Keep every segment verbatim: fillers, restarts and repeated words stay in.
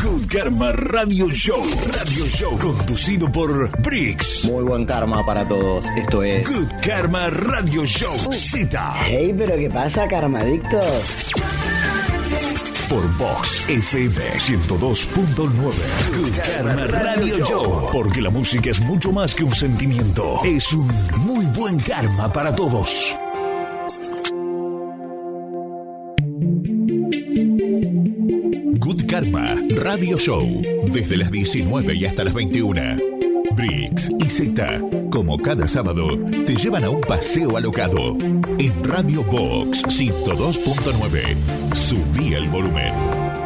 Good Karma Radio Show. Radio Show conducido por Brix. Muy buen karma para todos. Esto es Good Karma Radio Show. Z. Hey, pero ¿qué pasa, karmadictos? Por Vox F M ciento dos punto nueve. Good Karma Radio Show. Porque la música es mucho más que un sentimiento. Es un muy buen karma para todos. Good Karma Radio Show. Desde las diecinueve y hasta las veintiuna. Brix y Z, como cada sábado, te llevan a un paseo alocado. En Radio Vox ciento dos punto nueve. Subí el volumen.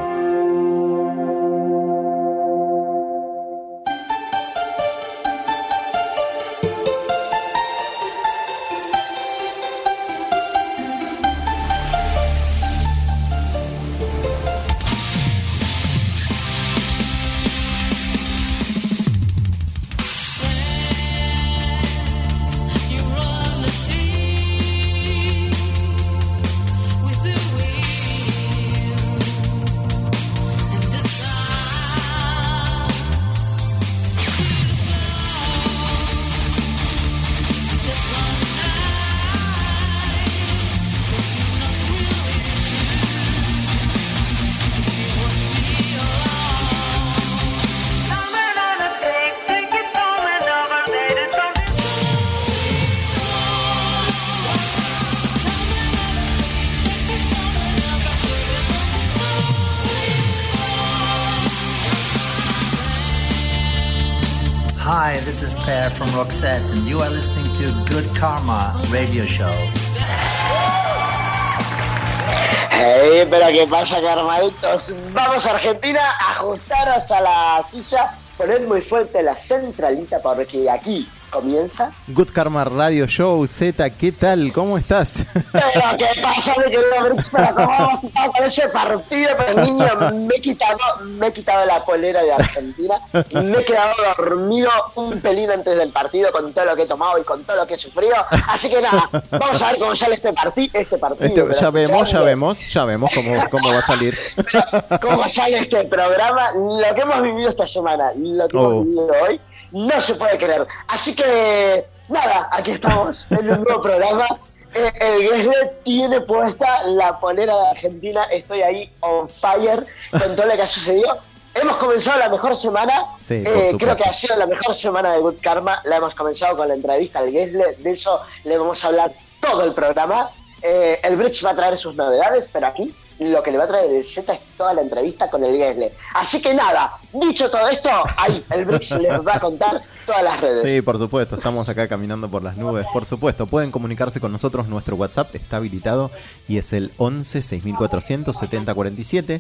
Hi, this is Per from Roxette, and you are listening to Good Karma Radio Show. Hey, pero ¿qué pasa, karmaditos? Vamos a Argentina, ajustaros a la silla, poned muy fuerte la centralita porque aquí comienza Good Karma Radio Show. Z, ¿qué tal? ¿Cómo estás? Pero ¿qué pasa, mi querido Brix? Pero ¿cómo hemos estado con ese partido? Pero niño, me he quitado, me he quitado la polera de Argentina y me he quedado dormido un pelín antes del partido con todo lo que he tomado y con todo lo que he sufrido. Así que nada, vamos a ver cómo sale este, parti- este partido. Este, ya vemos, ya vemos, ya vemos cómo, cómo va a salir. Pero, cómo sale este programa, lo que hemos vivido esta semana, lo que Oh. hemos vivido hoy, no se puede creer. Así que, nada, aquí estamos en un nuevo programa. Eh, el Gesle tiene puesta la polera de Argentina. Estoy ahí on fire con todo lo que ha sucedido. Hemos comenzado la mejor semana. Sí, por eh, supuesto. creo que ha sido la mejor semana de Good Karma. La hemos comenzado con la entrevista al Gesle. De eso le vamos a hablar todo el programa. Eh, el Brix va a traer sus novedades, pero aquí lo que le va a traer el Z es toda la entrevista con el Gesle. Así que nada, dicho todo esto, ahí el Brix les va a contar todas las redes. Sí, por supuesto, estamos acá caminando por las nubes. Por supuesto, pueden comunicarse con nosotros. Nuestro WhatsApp está habilitado y es el once seis mil cuatrocientos setenta cuarenta y siete.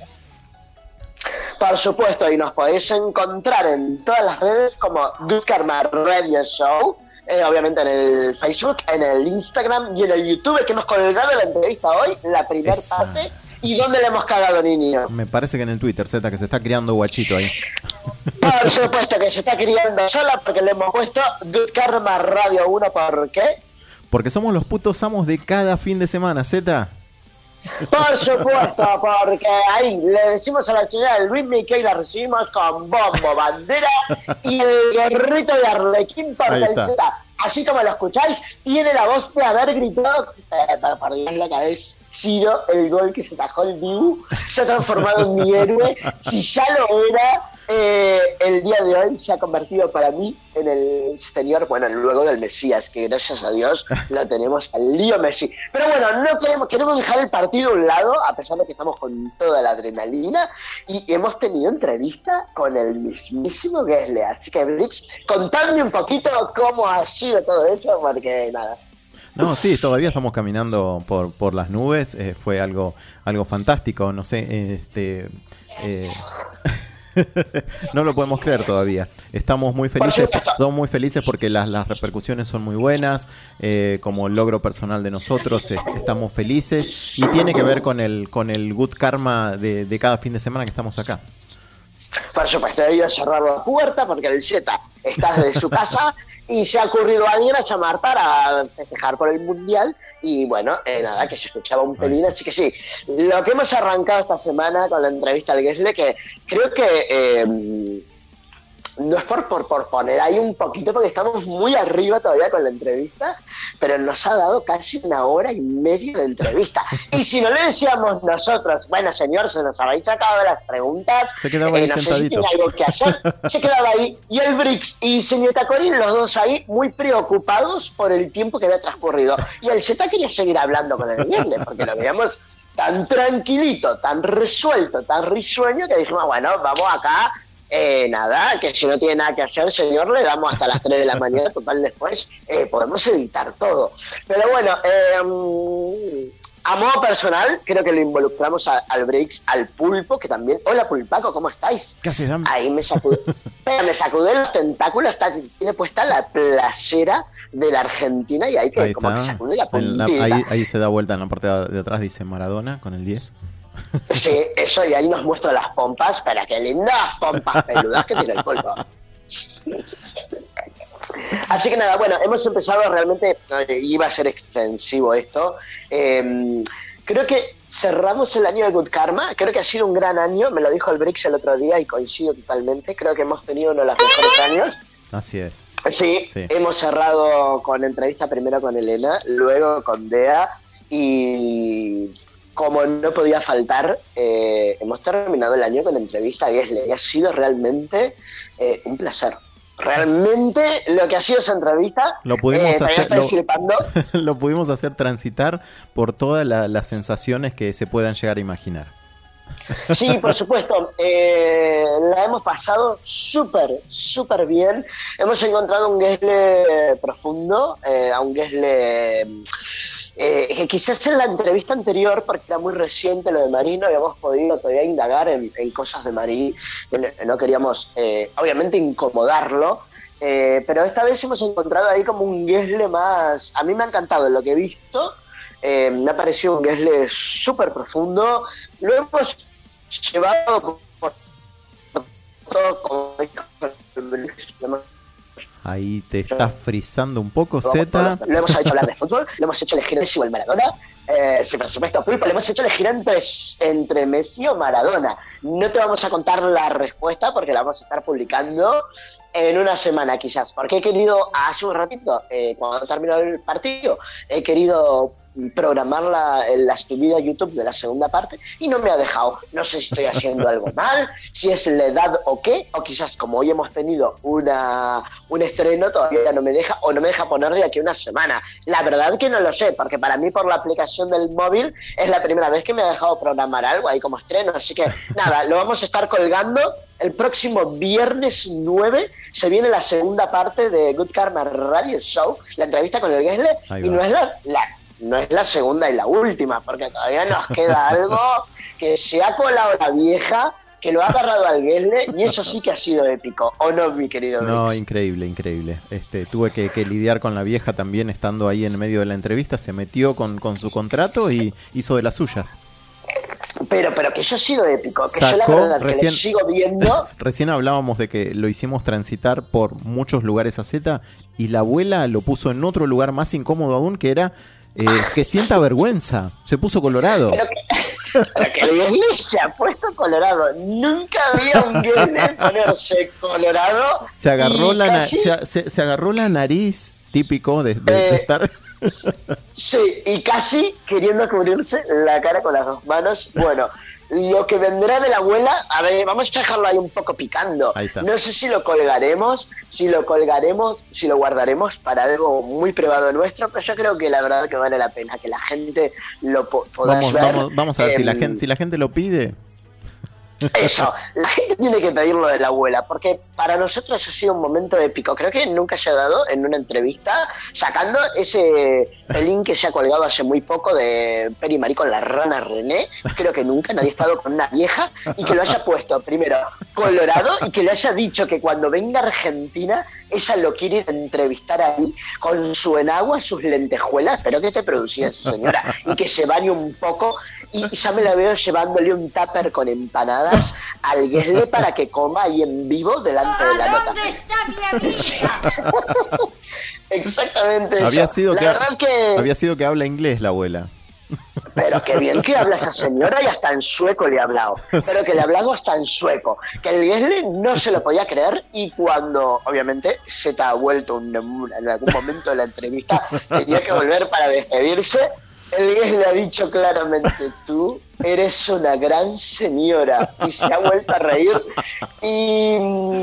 Por supuesto, y nos podéis encontrar en todas las redes como Good Karma Radio Show. Eh, obviamente en el Facebook, en el Instagram y en el YouTube, que hemos colgado la entrevista hoy, la primera Esa. parte. ¿Y dónde le hemos cagado, niño? Me parece que en el Twitter, Z, que se está criando guachito ahí. Por supuesto que se está criando sola porque le hemos puesto Good Karma Radio uno. ¿Por qué? Porque somos los putos amos de cada fin de semana, Z. Por supuesto, porque ahí le decimos a la chingada del ritmo y la recibimos con bombo, bandera y el gorrito de Arlequín por Ahí el está. Z. Así como lo escucháis, tiene la voz de haber gritado, eh, por Dios, lo que habéis sido el gol que se tajó el Dibu, se ha transformado en mi héroe. Si ya lo era, eh, el día de hoy se ha convertido para mí en el exterior, bueno, luego del Mesías, que gracias a Dios lo tenemos al lío Messi. Pero bueno, no queremos, queremos dejar el partido a un lado, a pesar de que estamos con toda la adrenalina, y hemos tenido entrevista con el mismísimo Gesle. Así que, Brix, contadme un poquito cómo ha sido todo eso, porque nada. No, sí, todavía estamos caminando por, por las nubes. Eh, fue algo, algo fantástico, no sé, este... Eh, no lo podemos creer todavía. Estamos muy felices, estamos muy felices porque las, las repercusiones son muy buenas, eh, como logro personal de nosotros, eh, estamos felices y tiene que ver con el con el good karma de, de cada fin de semana que estamos acá. Por supuesto, he ido a cerrar la puerta porque el Z está desde su casa y se ha ocurrido a alguien a llamar para festejar por el Mundial y bueno, eh, nada, que se escuchaba un pelín, así que sí, lo que hemos arrancado esta semana con la entrevista al Gessle, que creo que eh, no es por, por, por poner ahí un poquito, porque estamos muy arriba todavía con la entrevista, pero nos ha dado casi una hora y media de entrevista. Y si no le decíamos nosotros, bueno, señor, se nos habéis sacado las preguntas, se quedaba ahí eh, no sentadito. sé si tiene algo que hacer, se quedaba ahí. Y el Brix y señorita Corín, los dos ahí, muy preocupados por el tiempo que había transcurrido. Y el Z quería seguir hablando con el Gessle, porque lo veíamos tan tranquilito, tan resuelto, tan risueño, que dijimos, bueno, vamos acá. Eh, nada, que si no tiene nada que hacer, señor, le damos hasta las tres de la mañana, total después eh, podemos editar todo. Pero bueno, eh, a modo personal, creo que lo involucramos a, al Brix, al Pulpo, que también... Hola, Pulpaco, ¿cómo estáis? ¿Qué haces, Dan? Ahí me sacude, pero me sacude los tentáculos, está, tiene puesta la playera de la Argentina y ahí que Ahí como está. que sacude la En la- puntita. ahí, ahí se da vuelta en la parte de atrás, dice Maradona con el diez. Sí, eso, y ahí nos muestra las pompas, pero qué lindas pompas peludas que tiene el Pulpo. Así que nada, bueno, hemos empezado realmente, eh, iba a ser extensivo esto, eh, creo que cerramos el año de Good Karma, creo que ha sido un gran año, me lo dijo el Brix el otro día y coincido totalmente, creo que hemos tenido uno de los mejores años. Así es. Sí, Sí. hemos cerrado con entrevista primero con Elena, luego con Dea y... como no podía faltar, eh, hemos terminado el año con entrevista a Gessle y ha sido realmente eh, un placer. Realmente lo que ha sido esa entrevista, Lo pudimos eh, todavía hacer, estoy lo, flipando. lo pudimos hacer transitar por todas la- las sensaciones que se puedan llegar a imaginar. Sí, por supuesto. Eh, la hemos pasado súper, súper bien. Hemos encontrado un Gessle profundo, eh, a un Gessle... Eh, que quizás en la entrevista anterior, porque era muy reciente lo de Marí, no habíamos podido todavía indagar en, en cosas de Marí, no, no queríamos eh, obviamente incomodarlo, eh, pero esta vez hemos encontrado ahí como un Gessle más, a mí me ha encantado lo que he visto, eh, me ha parecido un Gessle súper profundo, lo hemos llevado por, por todo, como dijo el hemos Ahí te estás frizando un poco, Z. Lo hemos hecho hablar de fútbol, lo hemos hecho elegir Messi o el Maradona. Eh, sí, por supuesto, Pulpo, le hemos hecho elegir entre, entre Messi o Maradona. No te vamos a contar la respuesta porque la vamos a estar publicando en una semana quizás. Porque he querido, hace un ratito, eh, cuando terminó el partido, he querido programar la, la subida a YouTube de la segunda parte y no me ha dejado. No sé si estoy haciendo algo mal, si es la edad o qué, o quizás como hoy hemos tenido una, un estreno todavía no me deja, o no me deja poner de aquí a una semana. La verdad que no lo sé, porque para mí por la aplicación del móvil es la primera vez que me ha dejado programar algo ahí como estreno, así que nada, lo vamos a estar colgando. El próximo viernes nueve se viene la segunda parte de Good Karma Radio Show, la entrevista con el Gessle, y no es la, la no es la segunda y la última, porque todavía nos queda algo que se ha colado la vieja, que lo ha agarrado al Gessle, y eso sí que ha sido épico, ¿o no, mi querido Brix? No, increíble, increíble. Este, tuve que, que lidiar con la vieja también estando ahí en medio de la entrevista, se metió con, con su contrato y hizo de las suyas. Pero, pero que eso ha sido épico, que Sacó, yo la verdad recién, que lo sigo viendo. Recién hablábamos de que lo hicimos transitar por muchos lugares a Z y la abuela lo puso en otro lugar más incómodo aún, que era eh, que sienta vergüenza. Se puso colorado. Pero que, pero que el Gessle se ha puesto colorado. Nunca había un Gessle ponerse colorado. Se agarró, la, casi... na se, se, se agarró la nariz, típico de, de, eh, de estar... Sí, y casi queriendo cubrirse la cara con las dos manos. Bueno, lo que vendrá de la abuela, a ver, vamos a dejarlo ahí un poco picando. No sé si lo colgaremos, si lo colgaremos, si lo guardaremos para algo muy privado nuestro, pero yo creo que la verdad que vale la pena que la gente lo po pueda vamos, ver. Vamos, vamos a ver, eh, si, la gente, si la gente lo pide... Eso, la gente tiene que pedirlo de la abuela, porque para nosotros ha sido un momento épico. Creo que nunca se ha dado en una entrevista, sacando ese pelín que se ha colgado hace muy poco de Peri Marí con la rana René. Creo que nunca nadie ha estado con una vieja y que lo haya puesto primero colorado y que le haya dicho que cuando venga a Argentina ella lo quiere ir a entrevistar ahí con su enagua, sus lentejuelas. Espero que esté producida esa señora y que se bañe un poco y ya me la veo llevándole un tupper con empanadas al Guesle para que coma ahí en vivo delante de la nota. ¿Dónde está mi amiga? Exactamente Había eso. sido, la que, verdad que... había sido que habla inglés la abuela. Pero qué bien que habla esa señora, y hasta en sueco le ha hablado. Pero que le ha hablado hasta en sueco. Que el Guesle no se lo podía creer, y cuando, obviamente, se te ha vuelto un, en algún momento de la entrevista, tenía que volver para despedirse, el Guesle ha dicho claramente: tú eres una gran señora, y se ha vuelto a reír. Y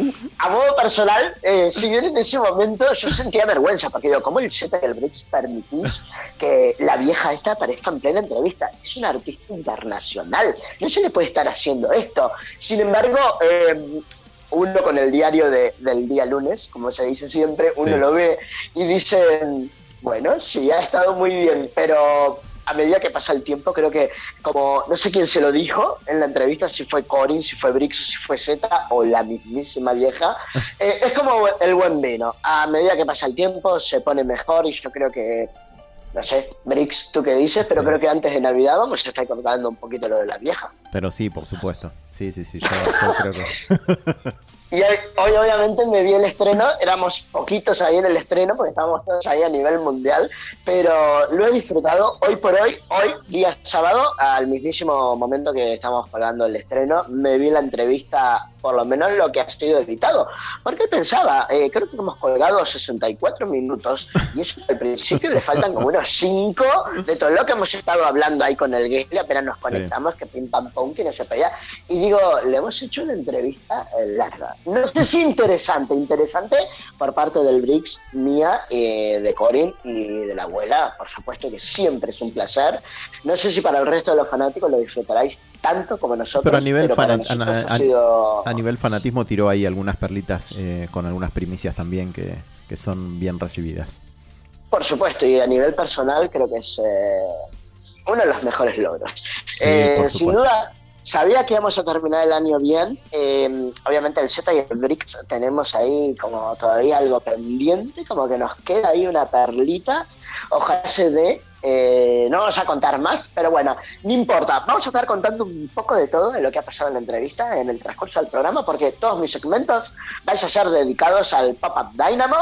a modo personal, eh, si bien en ese momento yo sentía vergüenza, porque digo, ¿cómo el Z y el Brix permitís que la vieja esta aparezca en plena entrevista? Es una artista internacional, no se le puede estar haciendo esto. Sin embargo, eh, uno con el diario de, del día lunes, como se dice siempre, uno Sí. lo ve y dice, bueno, sí, ha estado muy bien, pero a medida que pasa el tiempo, creo que, como no sé quién se lo dijo en la entrevista, si fue Corin, si fue Brix, si fue Z o la mismísima vieja, eh, es como el buen vino. A medida que pasa el tiempo se pone mejor, y yo creo que, no sé, Brix, tú qué dices, pero Sí. creo que antes de Navidad vamos a estar colgando un poquito lo de la vieja. Pero sí, por supuesto. Sí, sí, sí, yo, yo creo que... Y hoy, hoy obviamente me vi el estreno, éramos poquitos ahí en el estreno porque estábamos todos ahí a nivel mundial, pero lo he disfrutado hoy por hoy, hoy, día sábado, al mismísimo momento que estamos pagando el estreno, me vi la entrevista, por lo menos lo que ha sido editado, porque pensaba, eh, creo que hemos colgado sesenta y cuatro minutos, y eso al principio le faltan como unos cinco de todo lo que hemos estado hablando ahí con el Guesle, apenas nos conectamos, que pim pam pum, que no se pedía, y digo, le hemos hecho una entrevista eh, larga. No sé si interesante, interesante por parte del Brix, mía, eh, de Corin y de la abuela, por supuesto que siempre es un placer. No sé si para el resto de los fanáticos lo disfrutaréis tanto como nosotros, Pero a nivel, pero para fana- a, nosotros ha a- sido... a nivel fanatismo tiró ahí algunas perlitas eh, con algunas primicias también que, que son bien recibidas. Por supuesto, y a nivel personal creo que es eh, uno de los mejores logros. Eh, por sin supuesto. duda, sabía que íbamos a terminar el año bien. Eh, obviamente el Z y el Brix tenemos ahí como todavía algo pendiente, como que nos queda ahí una perlita. Ojalá se dé. Eh, no vamos a contar más, pero bueno, no importa. Vamos a estar contando un poco de todo de lo que ha pasado en la entrevista en el transcurso del programa, porque todos mis segmentos vais a ser dedicados al Pop-Up Dynamo.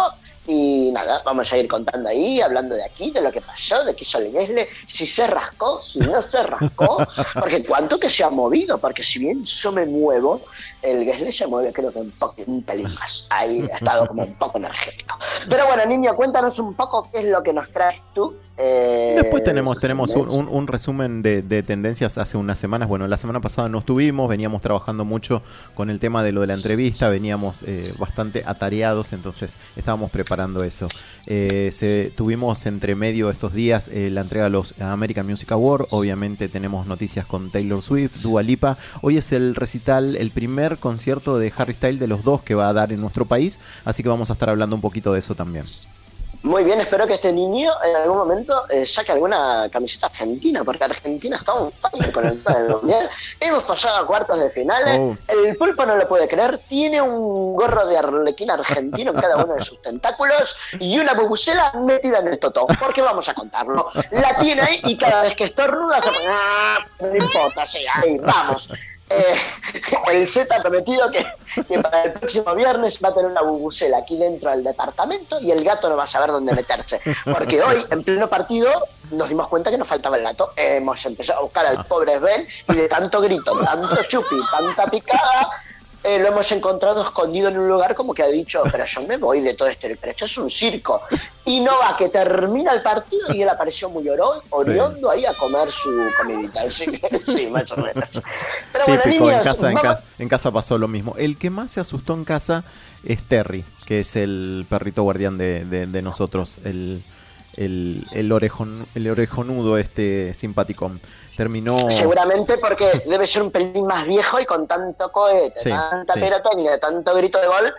Y nada, vamos a ir contando ahí, hablando de aquí, de lo que pasó, de qué hizo el Guesle, si se rascó, si no se rascó, porque cuánto que se ha movido, porque si bien yo me muevo, el Guesle se mueve creo que un poco, un pelín más, ahí ha estado como un poco energético. Pero bueno, niño, cuéntanos un poco qué es lo que nos traes tú. Eh, Después tenemos, tenemos un, un- un resumen de, de tendencias hace unas semanas. Bueno, la semana pasada no estuvimos, veníamos trabajando mucho con el tema de lo de la entrevista, veníamos eh, bastante atareados, entonces estábamos preparando eso. Eh, se, tuvimos entre medio estos días eh, la entrega de los American Music Awards, obviamente tenemos noticias con Taylor Swift, Dua Lipa. Hoy es el recital, el primer concierto de Harry Styles de los dos que va a dar en nuestro país, así que vamos a estar hablando un poquito de eso también. Muy bien, espero que este niño en algún momento eh, saque alguna camiseta argentina, porque Argentina está on fire con el tema del mundial. Hemos pasado a cuartos de finales. Oh. El pulpo no lo puede creer. Tiene un gorro de arlequín argentino en cada uno de sus tentáculos y una bubucela metida en el totó. Porque vamos a contarlo. La tiene ahí y cada vez que estornuda se pone... ¡Ah! No importa, sí, ahí vamos. Eh, el Z ha prometido que, que para el próximo viernes va a tener una bubucela aquí dentro del departamento y el gato no va a saber dónde meterse. Porque hoy, en pleno partido, nos dimos cuenta que nos faltaba el gato. Hemos empezado a buscar al pobre Sven y de tanto grito, tanto chupi, tanta picada, eh, lo hemos encontrado escondido en un lugar como que ha dicho, pero yo me voy de todo esto, pero esto es un circo. Y no va, que termina el partido y él apareció muy oro, oriondo ahí a comer su comidita. Así que, sí, más o menos. Pero bueno, Típico, niños, en casa, en, vamos- ca- en casa pasó lo mismo. El que más se asustó en casa es Terry, que es el perrito guardián de, de- de nosotros, el, el, el, orejon, el orejonudo este simpaticón. Terminó... Seguramente porque debe ser un pelín más viejo y con tanto cohete, Sí, tanta sí. pirotecnia, tanto grito de gol,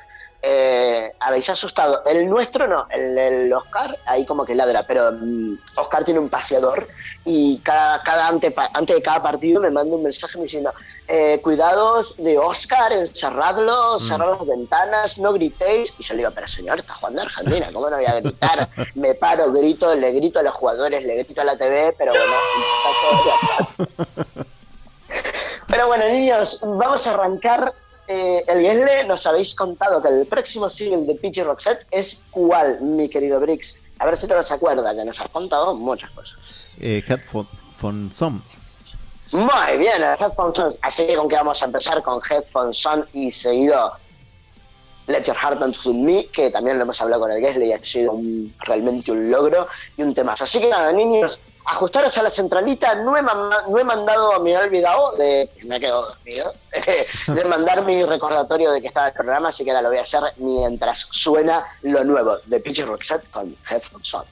eh, habéis asustado. El nuestro no, el, el Oscar ahí como que ladra, pero mm, Oscar tiene un paseador y cada, cada ante, antes de cada partido me manda un mensaje diciendo eh, cuidados de Oscar, encerradlo, cerrad las ventanas, no gritéis. Y yo le digo, pero señor, está jugando Argentina, ¿cómo no voy a gritar? Me paro, grito, le grito a los jugadores, le grito a la T V, pero bueno, está todo Pero bueno, niños, vamos a arrancar eh, el Guesle. Nos habéis contado que el próximo single de Peach y Roxette es ¿cuál, mi querido Brix? A ver si te los acuerdas, que nos has contado muchas cosas. Eh, Headphone Song. Muy bien, el Headphone Song. Así que con que vamos a empezar con Headphone Song y seguido Let Your Heart Dance With Me, que también lo hemos hablado con el Guesle y ha sido un, realmente un logro y un temazo. Así que nada, niños, ajustaros a la centralita. No he, manda, no he mandado, me he olvidado de, me he quedado dormido, de mandar mi recordatorio de que estaba el programa, así que ahora lo voy a hacer mientras suena lo nuevo de Peach y Roxette con Headphone Song.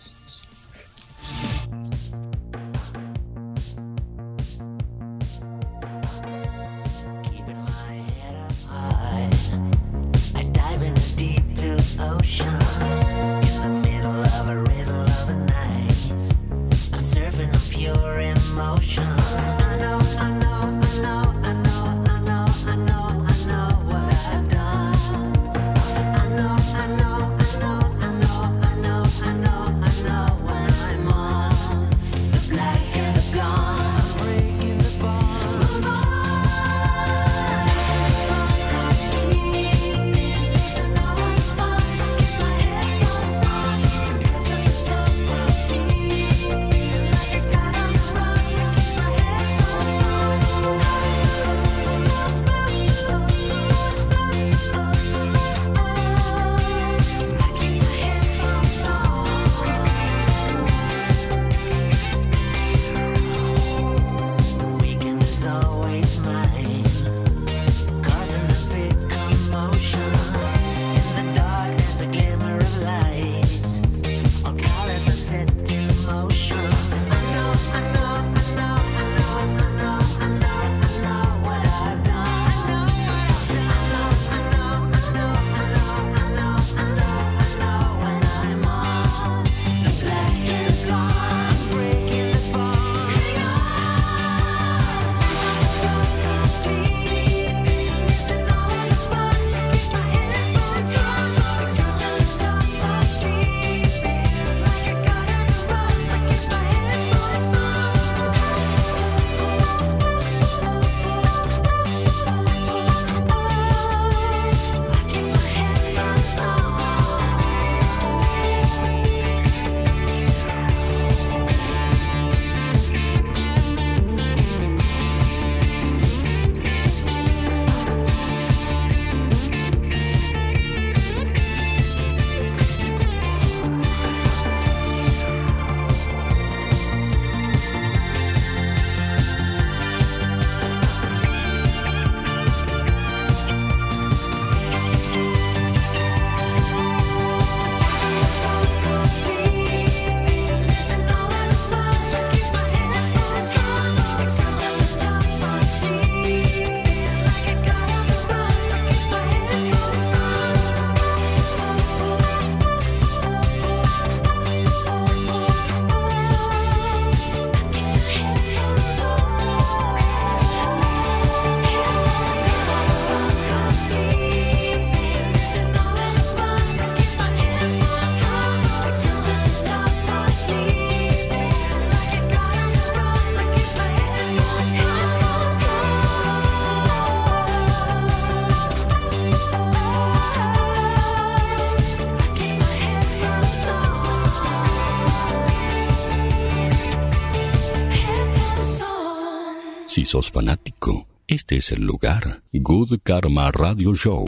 Ocean in the middle of a riddle of a night. I'm surfing on pure emotion. I know, I know, I know, I know, I know, I know, I know what I've done. I know, I know, I know, I know, I know, I know, I know when I'm on the black and the blonde. I'm breaking the bond. Move on. Si sos fanático, este es el lugar. Good Karma Radio Show.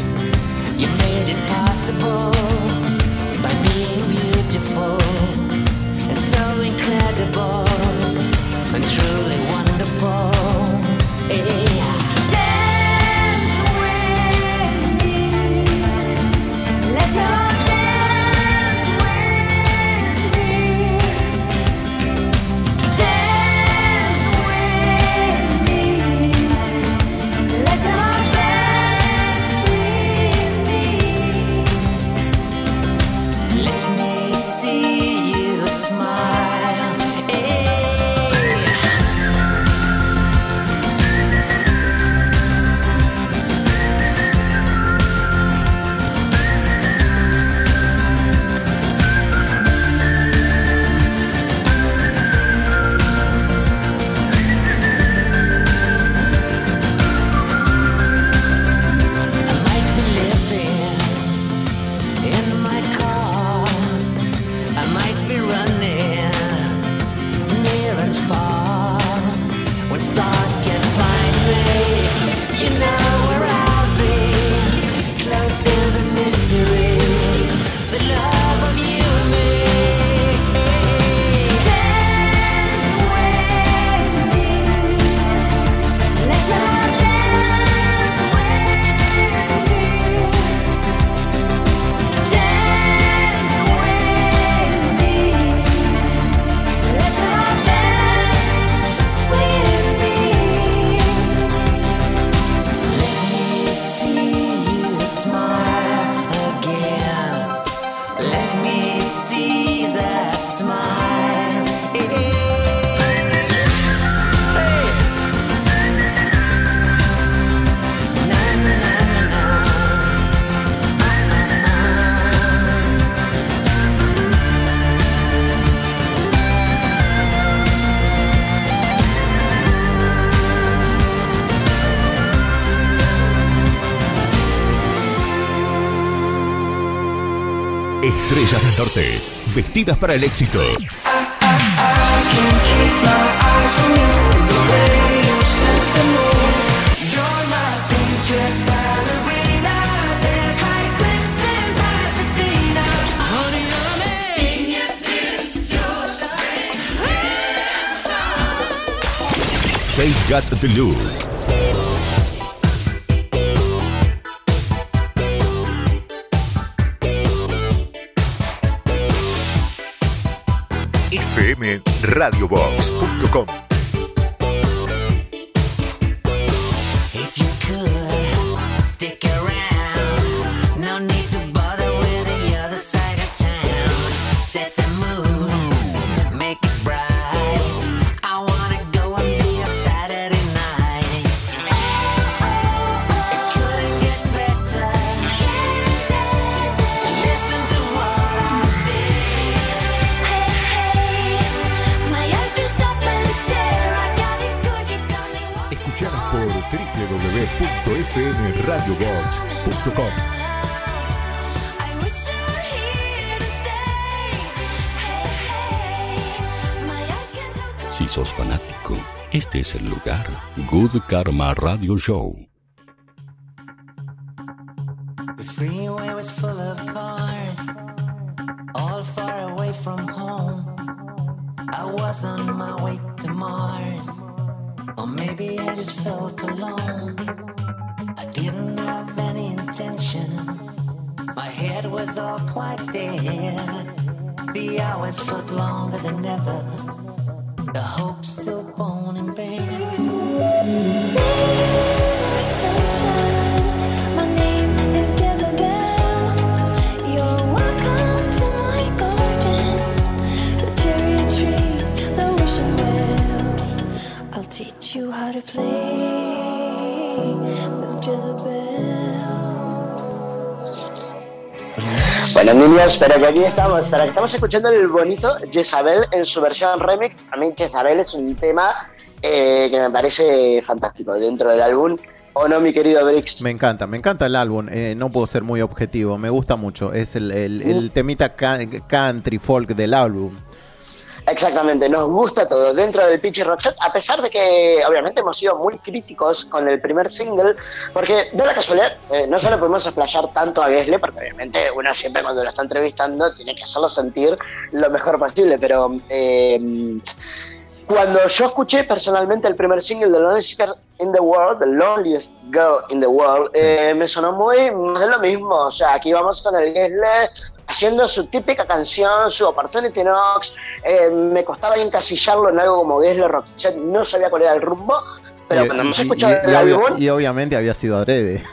You made it possible by being beautiful. Estrellas del Norte, vestidas para el éxito. They Got the Look. F M Radio Box punto com. If you could stick around, no need to bother with the other side of town. Set the mood, make it bright. I wanna go and be a Saturday night. It couldn't get better. Listen to what I say. Hey, hey, my eyes just stop and stare. I got it good, you got me walking. Escuchanos por w w w punto f m radio box punto com. I wish you were here to stay. Hey, hey, my eyes can't look. Si sos fanático, este es el lugar. Good Karma Radio Show. The freeway was full of cars, all far away from home. I was on my way to Mars, or maybe I just felt alone. I didn't have any intention, my head was all quite dead. The hours felt longer than ever, the hope still born in bed. Sunshine, my name is Jezebel. You're welcome to my garden. The cherry trees, the wishing well. I'll teach you how to play with Jezebel. Bueno, niños, pero que aquí estamos, pero que estamos escuchando el bonito Jezabel en su versión remix. A mí Jezabel es un tema eh, que me parece fantástico dentro del álbum. ¿O no, mi querido Brix? Me encanta, me encanta el álbum, eh, no puedo ser muy objetivo, me gusta mucho, es el, el, el temita ca- country folk del álbum. Exactamente, nos gusta todo dentro del Pitchy Roxette, a pesar de que obviamente hemos sido muy críticos con el primer single, porque de la casualidad eh, no solo podemos explayar tanto a Gessle, porque obviamente uno siempre cuando lo está entrevistando tiene que hacerlo sentir lo mejor posible, pero eh, cuando yo escuché personalmente el primer single de Loneliest Girl in the World, The Loneliest Girl in the World, eh, me sonó muy más de lo mismo. O sea, aquí vamos con el Gessle haciendo su típica canción, su Opportunity Knocks. Eh, me costaba encasillarlo en algo como Gessle Roxette, no sabía cuál era el rumbo, pero Y, cuando hemos y- escuchado y- el y obvio- álbum, y obviamente había sido adrede.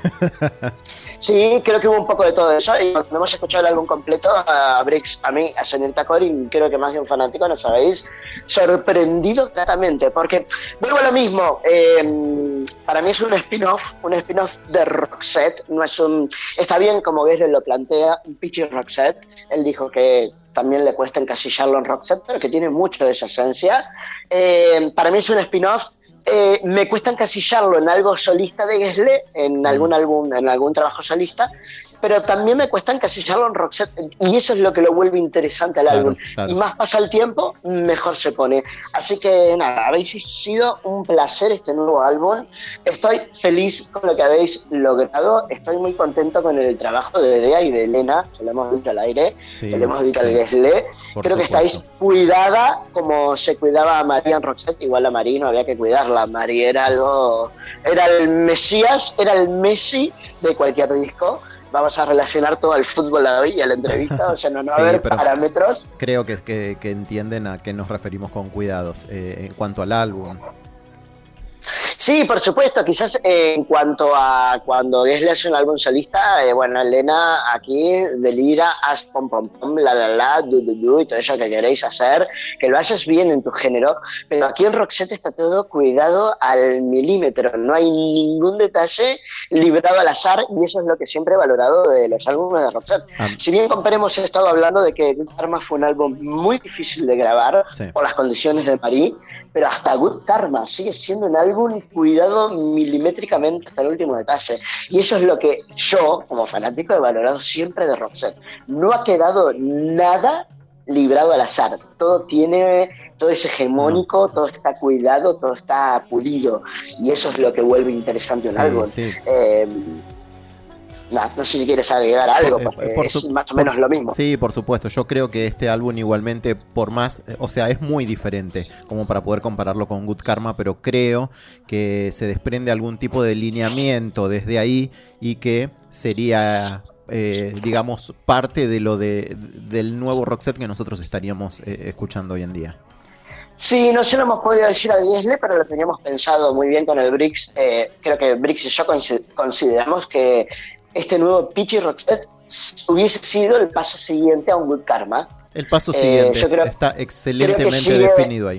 sí, creo que hubo un poco de todo eso. Y cuando hemos escuchado el álbum completo, a Brix, a mí, a señorita Corin, creo que más de un fanático, nos habéis sorprendido gratamente. Porque vuelvo a lo mismo, eh, para mí es un spin-off, un spin-off de Roxette. No es un, está bien como Gessle lo plantea, un Pitchy Roxette. Él dijo que también le cuesta encasillarlo en Roxette, pero que tiene mucho de esa esencia. Eh, para mí es un spin-off. Eh, me cuesta encasillarlo en algo solista de Gessle, en algún álbum, en algún trabajo solista, pero también me cuesta encasillarlo en Roxette, y eso es lo que lo vuelve interesante al Claro, álbum. claro. Y más pasa el tiempo, mejor se pone. Así que nada, habéis sido un placer este nuevo álbum. Estoy feliz con lo que habéis logrado. Estoy muy contento con el trabajo de Dea y de Elena, que lo hemos visto al aire, Sí, que lo hemos visto al sí. Gessle. Por Creo que supuesto. estáis cuidada como se cuidaba a María en Roxette. Igual a María no había que cuidarla. María era algo, era el Mesías, era el Messi de cualquier disco. Vamos a relacionar todo al fútbol de hoy y a la entrevista, o sea, no, no va Sí, a haber pero- parámetros. Creo que, que, que entienden a qué nos referimos con cuidados eh, en cuanto al álbum. Sí, por supuesto, quizás eh, en cuanto a cuando Gessle hace un álbum solista, eh, bueno, Elena aquí delira, haz pom pom pom, la la la, du du du, y todo eso que queréis hacer, que lo haces bien en tu género, pero aquí en Roxette está todo cuidado al milímetro, no hay ningún detalle librado al azar, y eso es lo que siempre he valorado de los álbumes de Roxette. Ah. Si bien con Pere hemos estado hablando de que Good Karma fue un álbum muy difícil de grabar Sí. por las condiciones de Marie, pero hasta Good Karma sigue siendo un álbum cuidado milimétricamente hasta el último detalle. Y eso es lo que yo, como fanático, he valorado siempre de Roxette. No ha quedado nada librado al azar. Todo tiene, todo es hegemónico, todo está cuidado, todo está pulido. Y eso es lo que vuelve interesante un Sí, álbum. sí. Eh, no, no sé si quieres agregar algo, porque Eh, por es su- más o menos por- lo mismo. Sí, por supuesto. Yo creo que este álbum igualmente, por más, eh, o sea, es muy diferente como para poder compararlo con Good Karma, pero creo que se desprende algún tipo de lineamiento desde ahí y que sería, eh, digamos, parte de lo de del nuevo Roxette que nosotros estaríamos eh, escuchando hoy en día. Sí, no se lo hemos podido decir a Diesle, pero lo teníamos pensado muy bien con el Brix. Eh, creo que Brix y yo consi- consideramos que este nuevo Peachy Roxette hubiese sido el paso siguiente a un Good Karma. El paso Eh, siguiente yo creo- está excelentemente creo que sigue- definido ahí.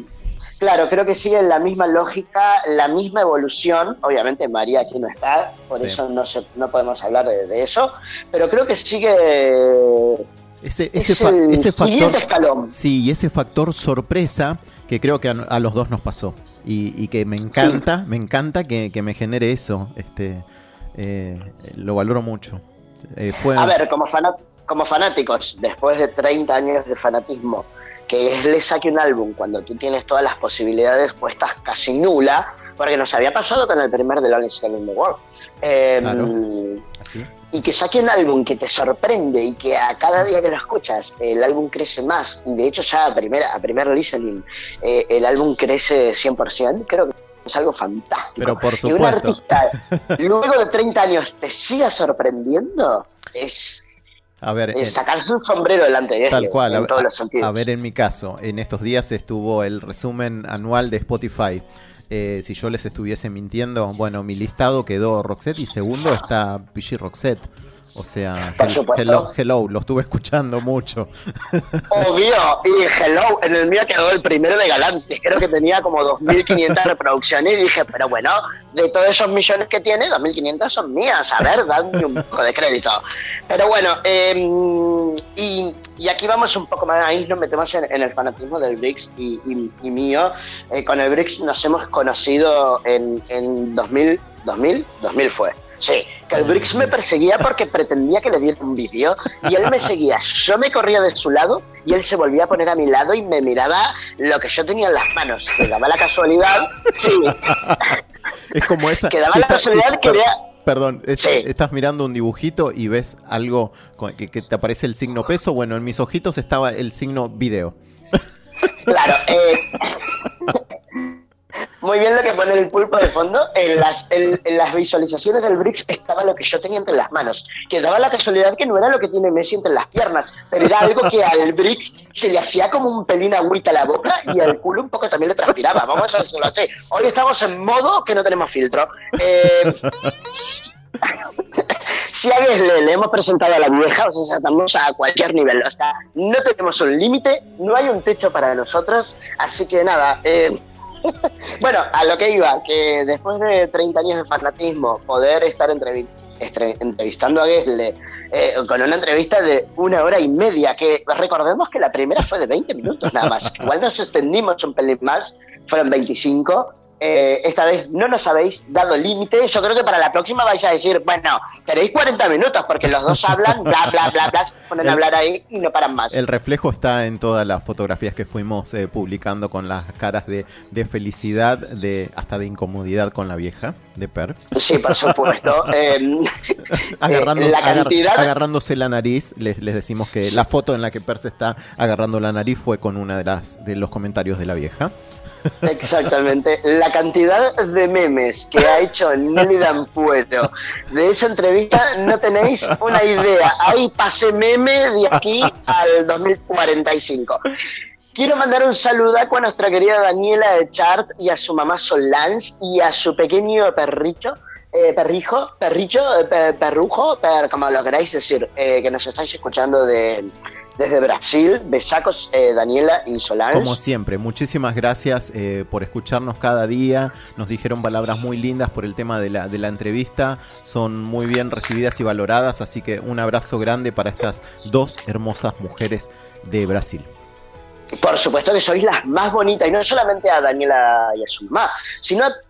Claro, creo que sigue la misma lógica, la misma evolución. Obviamente María aquí no está, por Sí. eso no, se, no podemos hablar de, de eso, pero creo que sigue... Ese, ese, es fa- el ese factor, siguiente escalón. sí, y ese factor sorpresa que creo que a, a los dos nos pasó y, y que me encanta, me encanta que, que me genere eso. Este, eh, lo valoro mucho. Eh, fue, A ver, como, fana- como fanáticos, después de treinta años de fanatismo, que es le saque un álbum cuando tú tienes todas las posibilidades puestas casi nula, porque nos había pasado con el primer de Lonely Sky in the World. Eh, Claro. ¿Así? Y que saque un álbum que te sorprende y que a cada día que lo escuchas el álbum crece más, y de hecho ya a primera, a primer listening eh, el álbum crece cien por ciento, creo que es algo fantástico. Pero por Que un supuesto. artista luego de treinta años te siga sorprendiendo es, A ver, es eh, sacarse un sombrero delante de él, tal cual. en A, todos a- los sentidos. a ver, en mi caso, en estos días estuvo el resumen anual de Spotify. Eh, si yo les estuviese mintiendo, bueno, mi listado quedó Roxette y segundo está Peachy Roxette. O sea, Por hel- supuesto. hello, hello, lo estuve escuchando mucho. Obvio, y Hello, en el mío quedó el primero de Galantis, creo que tenía como dos mil quinientas reproducciones y dije, pero bueno, de todos esos millones que tiene, dos mil quinientas son mías, a ver, dadme un poco de crédito. Pero bueno, eh, y, y aquí vamos un poco más, ahí nos metemos en, en el fanatismo del Brix y, y, y mío. Eh, con el Brix nos hemos conocido en, en dos mil, dos mil, dos mil fue. Sí, que el Brix me perseguía porque pretendía que le diera un vídeo y él me seguía. Yo me corría de su lado y él se volvía a poner a mi lado y me miraba lo que yo tenía en las manos. Que daba la casualidad, sí, Es como esa. que daba si la está- casualidad si- que per- vea... Perdón, es- Sí. estás mirando un dibujito y ves algo con- que, que te aparece el signo peso. Bueno, en mis ojitos estaba el signo video. Claro, eh, muy bien lo que pone el pulpo de fondo. En las, en, en las visualizaciones del Brix estaba lo que yo tenía entre las manos, que daba la casualidad que no era lo que tiene Messi entre las piernas, pero era algo que al Brix se le hacía como un pelín agüita a la boca y al culo un poco también le transpiraba. Vamos a decirlo así. Hoy estamos en modo que no tenemos filtro. Eh, si a Guesle le hemos presentado a la vieja, o sea, estamos a cualquier nivel. O sea, no tenemos un límite, no hay un techo para nosotros, así que nada. Eh, bueno, a lo que iba, que después de treinta años de fanatismo, poder estar entrevi- estre- entrevistando a Guesle eh, con una entrevista de una hora y media, que recordemos que la primera fue de veinte minutos nada más, igual nos extendimos un pelín más, fueron veinticinco. Eh, esta vez no nos habéis dado límite. Yo creo que para la próxima vais a decir, bueno, tenéis cuarenta minutos porque los dos hablan, bla, bla, bla, bla, se ponen a hablar ahí y no paran más. El reflejo está en todas las fotografías que fuimos eh, publicando con las caras de, de felicidad, de hasta de incomodidad con la vieja de Per. Sí, por supuesto. Eh, Agarrándose, eh, la agar- cantidad... agarrándose la nariz, les, les decimos que la foto en la que Per se está agarrando la nariz fue con una de las de los comentarios de la vieja. Exactamente. La cantidad de memes que ha hecho Nelly Dampueto de esa entrevista no tenéis una idea. Ahí pasé meme de aquí al dos mil cuarenta y cinco. Quiero mandar un saludaco a nuestra querida Daniela Echart y a su mamá Solange y a su pequeño perricho. Eh, perrijo, perricho, eh, per- perrujo, per- como lo queráis decir, eh, que nos estáis escuchando de, desde Brasil. Besacos, eh, Daniela y Solange. Como siempre, muchísimas gracias eh, por escucharnos cada día. Nos dijeron palabras muy lindas por el tema de la, de la entrevista. Son muy bien recibidas y valoradas, así que un abrazo grande para estas dos hermosas mujeres de Brasil. Por supuesto que sois las más bonitas, y no solamente a Daniela y a su mamá, sino a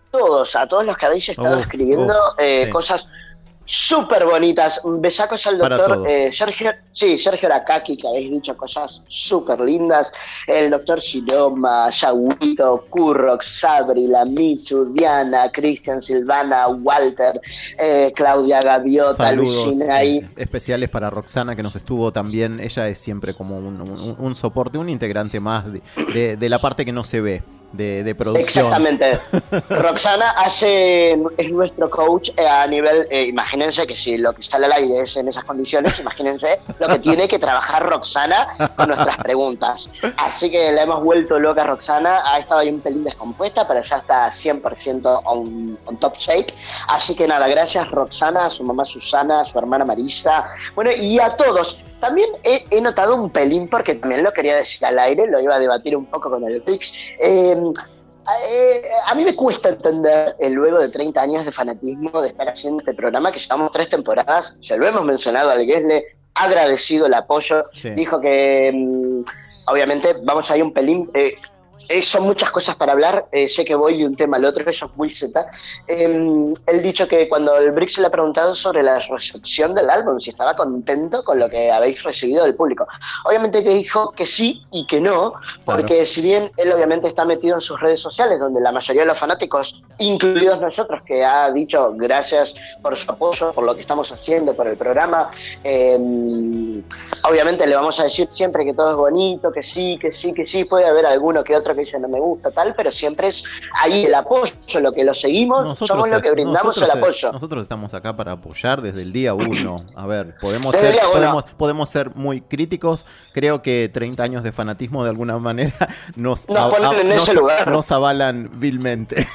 todos, a todos los que habéis estado Uf, escribiendo uf, eh, sí. cosas súper bonitas. Besacos al Para doctor todos. eh, Sergio, sí, Sergio Arakaki, que habéis dicho cosas súper lindas. El doctor Shiroma, Yaguito, Kurrox, Sabri, La Michu, Diana, Cristian, Silvana, Walter, eh, Claudia Gaviota, Saludos Lucina eh, y especiales para Roxana, que nos estuvo también. Ella es siempre como un, un- un soporte, un integrante más de, de- de la parte que no se ve, de, de producción. Exactamente. Roxana hace, es nuestro coach eh, a nivel, eh, imagínense que si lo que sale al aire es en esas condiciones, imagínense lo que tiene que trabajar Roxana con nuestras preguntas. Así que la hemos vuelto loca a Roxana, ha estado ahí un pelín descompuesta, pero ya está cien por ciento on, on top shape. Así que nada, gracias Roxana, a su mamá Susana, a su hermana Marisa, bueno, y a todos. También he, he notado un pelín, porque también lo quería decir al aire, lo iba a debatir un poco con el Rix. Eh, eh, a mí me cuesta entender, eh, luego de treinta años de fanatismo, de estar haciendo este programa, que llevamos tres temporadas, ya lo hemos mencionado al Gesle, agradecido el apoyo, Sí. dijo que mm, obviamente vamos a ir un pelín... Eh, eh, son muchas cosas para hablar, eh, sé que voy de un tema al otro, eso es muy Z. Eh, él dicho que cuando el Brix le ha preguntado sobre la recepción del álbum, si estaba contento con lo que habéis recibido del público. Obviamente que dijo que sí y que no, porque Claro. si bien él obviamente está metido en sus redes sociales, donde la mayoría de los fanáticos, incluidos nosotros, que ha dicho gracias por su apoyo, por lo que estamos haciendo, por el programa, eh, obviamente le vamos a decir siempre que todo es bonito, que sí, que sí, que sí, puede haber alguno que otro que dice no me gusta, tal, pero siempre es ahí el apoyo, lo que lo seguimos, somos lo que brindamos nosotros, el apoyo. nosotros estamos acá para apoyar desde el día uno. A ver, podemos Desde ser, el día uno. podemos, podemos ser muy críticos. Creo que treinta años de fanatismo de alguna manera nos, Nos ponen en nos- ese lugar. nos avalan vilmente.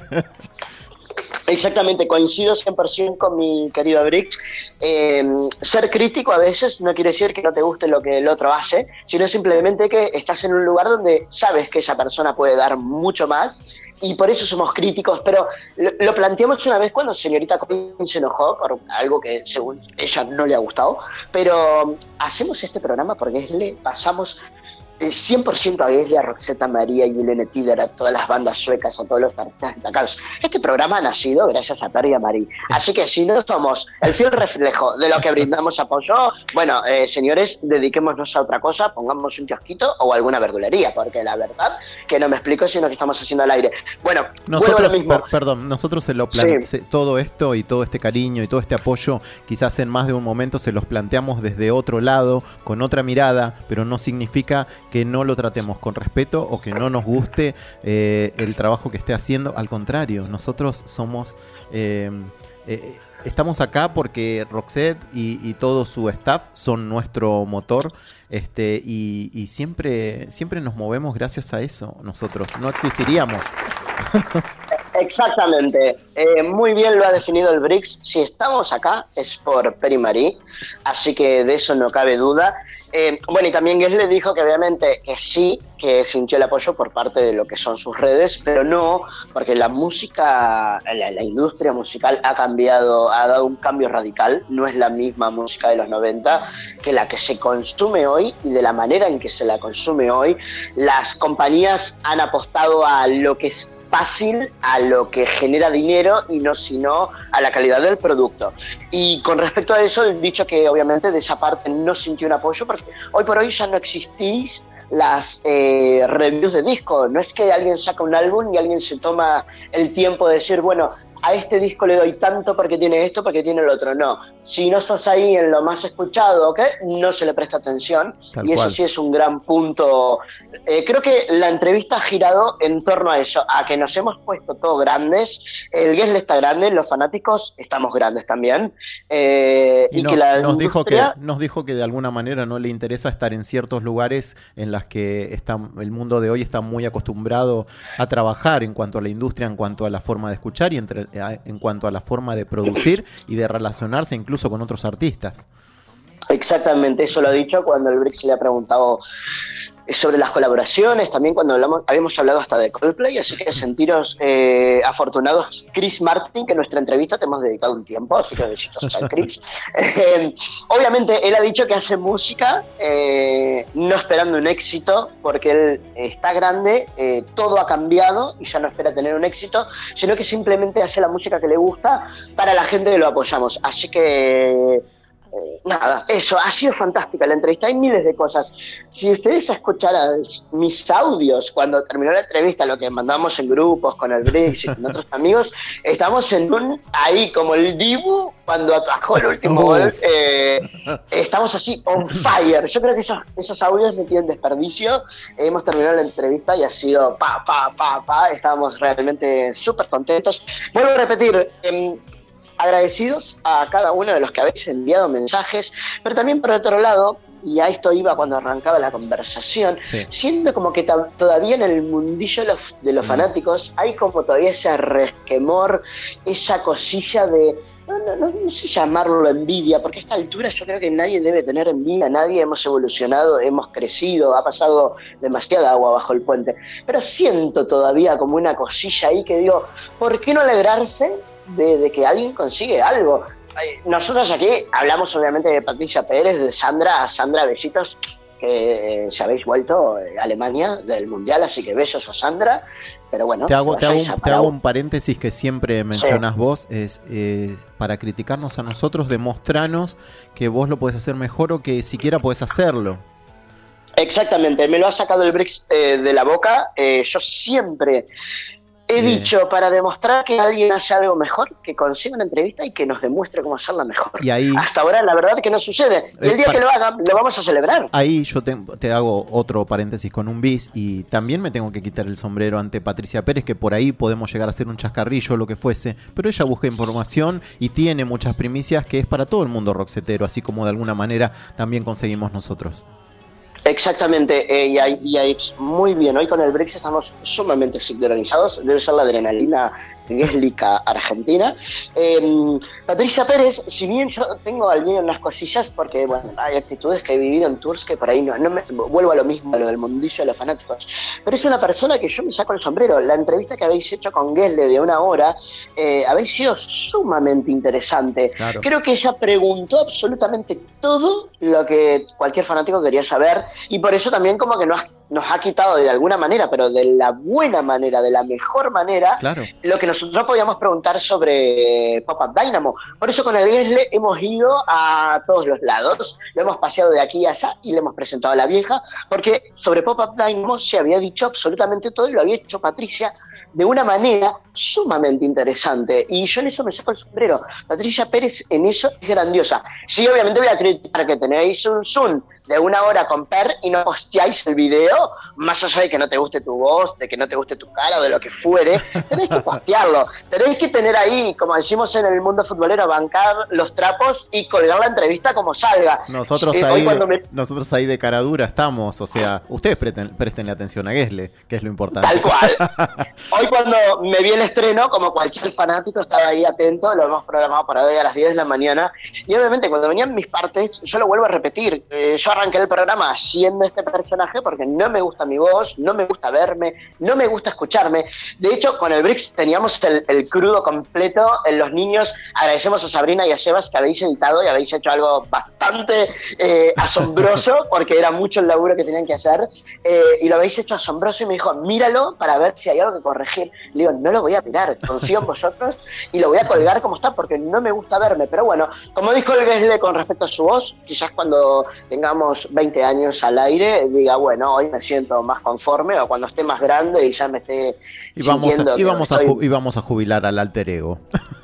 Exactamente, coincido cien por ciento con mi querido Brix. Eh, ser crítico a veces no quiere decir que no te guste lo que el otro hace, sino simplemente que estás en un lugar donde sabes que esa persona puede dar mucho más y por eso somos críticos. Pero lo, lo planteamos una vez cuando señorita Coin se enojó por algo que según ella no le ha gustado, pero hacemos este programa porque le pasamos el cien por ciento a Gesle, a Roxetta María y Elena Tiller, a todas las bandas suecas, a todos los artistas destacados. Este programa ha nacido gracias a Per y a Marí. Así que si no somos el fiel reflejo de lo que brindamos apoyo, bueno, eh, señores, dediquémonos a otra cosa, pongamos un kiosquito o alguna verdulería, porque la verdad que no me explico si no que estamos haciendo al aire. Bueno, vuelvo a Nosotros, lo mismo. per- perdón, nosotros se lo plan- Sí. se- todo esto y todo este cariño y todo este apoyo, quizás en más de un momento se los planteamos desde otro lado, con otra mirada, pero no significa que no lo tratemos con respeto o que no nos guste eh, el trabajo que esté haciendo. Al contrario, nosotros somos... eh, eh, estamos acá porque Roxette y, y todo su staff son nuestro motor, este, y, y siempre, siempre nos movemos gracias a eso. Nosotros no existiríamos. Exactamente, eh, muy bien lo ha definido el Brix. Si estamos acá es por Per y Marí, así que de eso no cabe duda. Eh, bueno, y también Gesle dijo que obviamente que sí, que sintió el apoyo por parte de lo que son sus redes, pero no, porque la música, la, la industria musical ha cambiado, ha dado un cambio radical, no es la misma música de los noventa que la que se consume hoy y de la manera en que se la consume hoy. Las compañías han apostado a lo que es fácil, a lo que genera dinero y no sino a la calidad del producto. Y con respecto a eso, he dicho que obviamente de esa parte no sintió un apoyo porque hoy por hoy ya no existís las eh, reviews de disco. No es que alguien saca un álbum y alguien se toma el tiempo de decir, bueno, a este disco le doy tanto porque tiene esto, porque tiene el otro. No, si no sos ahí en lo más escuchado, ¿ok? No se le presta atención. Tal Y eso cual. sí es un gran punto. Eh, creo que la entrevista ha girado en torno a eso, a que nos hemos puesto todos grandes. El Gesle está grande, los fanáticos estamos grandes también. Eh, y Y no- que la nos, dijo que, industria... nos dijo que de alguna manera no le interesa estar en ciertos lugares en las que está, el mundo de hoy está muy acostumbrado a trabajar en cuanto a la industria, en cuanto a la forma de escuchar y entre, a- en cuanto a la forma de producir y de relacionarse incluso con otros artistas. Exactamente, eso lo ha dicho cuando el Brix le ha preguntado sobre las colaboraciones, también cuando hablamos, habíamos hablado hasta de Coldplay, así que sentiros eh, afortunados, Chris Martin, que en nuestra entrevista te hemos dedicado un tiempo, así que besitos a Chris. Eh, obviamente él ha dicho que hace música eh, no esperando un éxito, porque él está grande, eh, todo ha cambiado y ya no espera tener un éxito, sino que simplemente hace la música que le gusta para la gente que lo apoyamos, así que Eh, nada, eso, ha sido fantástica la entrevista, hay miles de cosas. Si ustedes escucharan mis audios cuando terminó la entrevista, lo que mandamos en grupos con el Brix y con otros amigos, estamos en un, ahí como el Dibu cuando atajó el último Uf. gol, eh, estamos así on fire. Yo creo que esos, esos audios no tienen desperdicio. Eh, hemos terminado la entrevista y ha sido pa, pa, pa, pa, estábamos realmente súper contentos. Vuelvo a repetir, eh, agradecidos a cada uno de los que habéis enviado mensajes, pero también por otro lado, y a esto iba cuando arrancaba la conversación, sí. siento como que ta- todavía en el mundillo de los, de los mm. fanáticos hay como todavía ese resquemor, esa cosilla de, no, no, no, no sé llamarlo envidia, porque a esta altura yo creo que nadie debe tener envidia, nadie, hemos evolucionado, hemos crecido, ha pasado demasiada agua bajo el puente, pero siento todavía como una cosilla ahí que digo, ¿por qué no alegrarse De, de que alguien consigue algo? Nosotros aquí hablamos obviamente de Patricia Pérez, de Sandra, Sandra, besitos, que se habéis vuelto a Alemania del Mundial, así que besos a Sandra, pero bueno. Te hago, te hago, un, te hago un paréntesis que siempre mencionas sí. vos, es eh, para criticarnos a nosotros, demostranos que vos lo podés hacer mejor o que siquiera podés hacerlo. Exactamente, me lo ha sacado el Brix eh, de la boca, eh, yo siempre he Bien. dicho, para demostrar que alguien hace algo mejor, que consiga una entrevista y que nos demuestre cómo hacerla mejor. Y ahí, hasta ahora la verdad es que no sucede. Y el día para, que lo haga, lo vamos a celebrar. Ahí yo te, te hago otro paréntesis con un bis y también me tengo que quitar el sombrero ante Patricia Pérez, que por ahí podemos llegar a hacer un chascarrillo o lo que fuese, pero ella busca información y tiene muchas primicias que es para todo el mundo rocksetero, así como de alguna manera también conseguimos nosotros. Exactamente, eh, y, hay, y hay muy bien, hoy con el Brix estamos sumamente sincronizados, debe ser la adrenalina guéslica argentina. Eh, Patricia Pérez, si bien yo tengo al menos unas cosillas, porque bueno, hay actitudes que he vivido en tours que por ahí no, no me vuelvo a lo mismo, a lo del mundillo de los fanáticos, pero es una persona que yo me saco el sombrero. La entrevista que habéis hecho con Guesle de una hora, eh, habéis sido sumamente interesante. Claro. Creo que ella preguntó absolutamente todo lo que cualquier fanático quería saber, y por eso también como que nos, nos ha quitado de alguna manera, pero de la buena manera, de la mejor manera, claro. lo que nosotros podíamos preguntar sobre Pop-Up Dynamo. Por eso con el Guesle hemos ido a todos los lados, lo hemos paseado de aquí a allá y le hemos presentado a la vieja, porque sobre Pop-Up Dynamo se había dicho absolutamente todo y lo había hecho Patricia de una manera sumamente interesante, y yo en eso me saco el sombrero. Patricia Pérez en eso es grandiosa. Sí, obviamente voy a criticar que tenéis un Zoom de una hora con Per y no posteáis el video, más allá de que no te guste tu voz, de que no te guste tu cara o de lo que fuere, tenéis que postearlo, tenéis que tener ahí, como decimos en el mundo futbolero, bancar los trapos y colgar la entrevista como salga. Nosotros eh, ahí de, me... nosotros ahí de cara dura estamos, o sea, ustedes presten, prestenle atención a Guesle, que es lo importante. Tal cual. Hoy cuando me vi el estreno, como cualquier fanático, estaba ahí atento, lo hemos programado para hoy a las diez de la mañana, y obviamente cuando venían mis partes, yo lo vuelvo a repetir, eh, yo arranqué el programa haciendo este personaje porque no me gusta mi voz, no me gusta verme, no me gusta escucharme. De hecho, con el Brix teníamos el, el crudo completo en Los Niños. Agradecemos a Sabrina y a Sebas que habéis editado y habéis hecho algo bastante eh, asombroso, porque era mucho el laburo que tenían que hacer, eh, y lo habéis hecho asombroso, y me dijo, míralo para ver si hay algo que corregir. Le digo, no lo voy a mirar, confío en vosotros y lo voy a colgar como está porque no me gusta verme. Pero bueno, como dijo el Guesle con respecto a su voz, quizás cuando tengamos veinte años al aire diga, bueno, hoy me siento más conforme, o cuando esté más grande y ya me esté y vamos sintiendo a, y vamos estoy... a ju- y vamos a jubilar al alter ego.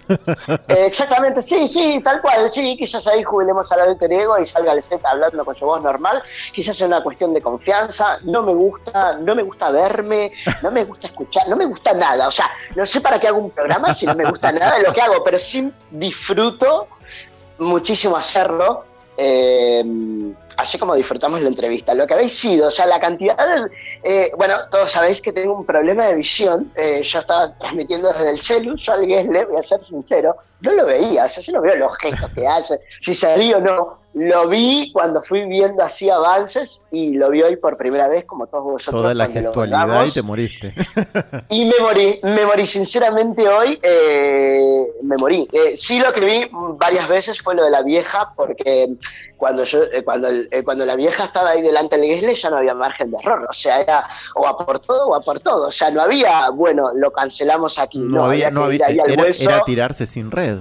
Eh, exactamente, sí, sí, tal cual, sí, quizás ahí jubilemos al alter ego y salga el set hablando con su voz normal, quizás es una cuestión de confianza. No me gusta, no me gusta verme, no me gusta escuchar, no me gusta nada, o sea, no sé para qué hago un programa si no me gusta nada de lo que hago, pero sí disfruto muchísimo hacerlo. Eh, así como disfrutamos la entrevista, lo que habéis sido, o sea, la cantidad de... Eh, bueno, todos sabéis que tengo un problema de visión, eh, yo estaba transmitiendo desde el celu, yo al Gessle, voy a ser sincero, no lo veía, o sea, yo no veo los gestos que hace, si se ríe o no, lo vi cuando fui viendo así avances y lo vi hoy por primera vez, como todos vosotros. Toda la cuando lo gestualidad grabamos. y te moriste. Y me morí, me morí, sinceramente hoy eh, me morí. Eh, sí, lo que vi varias veces fue lo de la vieja, porque cuando yo, eh, cuando, el, eh, cuando la vieja estaba ahí delante del Gessle ya no había margen de error, o sea, era o a por todo o a por todo, o sea, no había, bueno, lo cancelamos aquí, No, no, había, no que ir había, ahí al era, hueso. era tirarse sin red.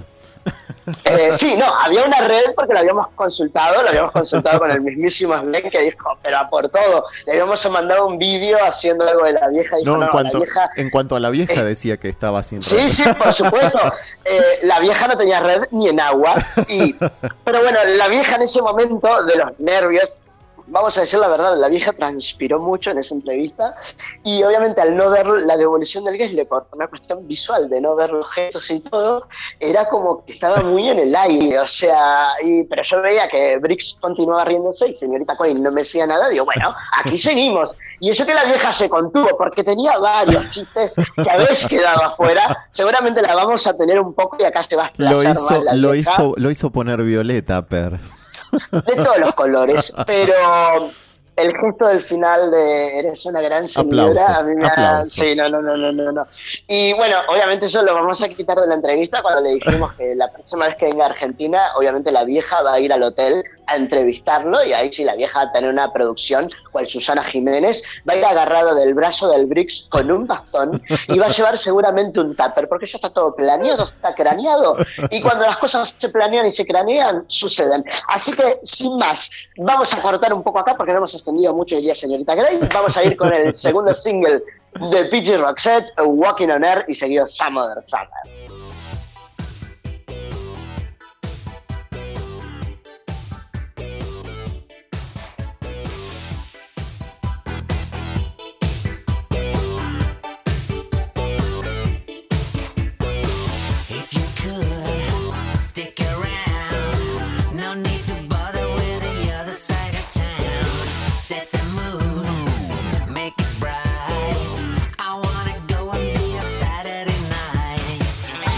Eh, sí, no, había una red porque lo habíamos consultado, lo habíamos consultado con el mismísimo Sven, que dijo, pero a por todo. Le habíamos mandado un vídeo haciendo algo de la vieja. Dijo, No, en, no, cuanto, la vieja... en cuanto a la vieja Eh, decía que estaba sin red. Sí, sí, por supuesto. Eh, la vieja no tenía red ni en agua. Y, pero bueno, la vieja en ese momento de los nervios, vamos a decir la verdad, la vieja transpiró mucho en esa entrevista y obviamente al no ver la devolución del Gessle por una cuestión visual de no ver los gestos y todo, era como que estaba muy en el aire, o sea, y, pero yo veía que Brix continuaba riéndose y señorita Coin no me decía nada, digo, bueno, aquí seguimos. Y eso que la vieja se contuvo, porque tenía varios chistes que habéis quedado afuera, seguramente la vamos a tener un poco y acá se va a explayar Lo hizo, más la lo vieja. hizo, lo hizo poner Violeta, Per. De todos los colores, pero el gesto del final de eres una gran señora, Aplausos, a mí me ha... aplausos. Sí, no, no, no, no, no, no. Y bueno, obviamente eso lo vamos a quitar de la entrevista cuando le dijimos que la próxima vez que venga a Argentina, obviamente la vieja va a ir al hotel a entrevistarlo y ahí sí la vieja va a tener una producción, cual Susana Jiménez, va a ir agarrado del brazo del Brix con un bastón y va a llevar seguramente un tupper, porque eso está todo planeado, está craneado, y cuando las cosas se planean y se cranean, suceden. Así que, sin más, vamos a cortar un poco acá porque no hemos extendido mucho el día, señorita Grey. Vamos a ir con el segundo single de P G Roxette, Walking on Air, y seguido Some Other Summer. If you could stick around, no need to bother with the other side of town. Set the mood, make it bright. I wanna go and be a Saturday night.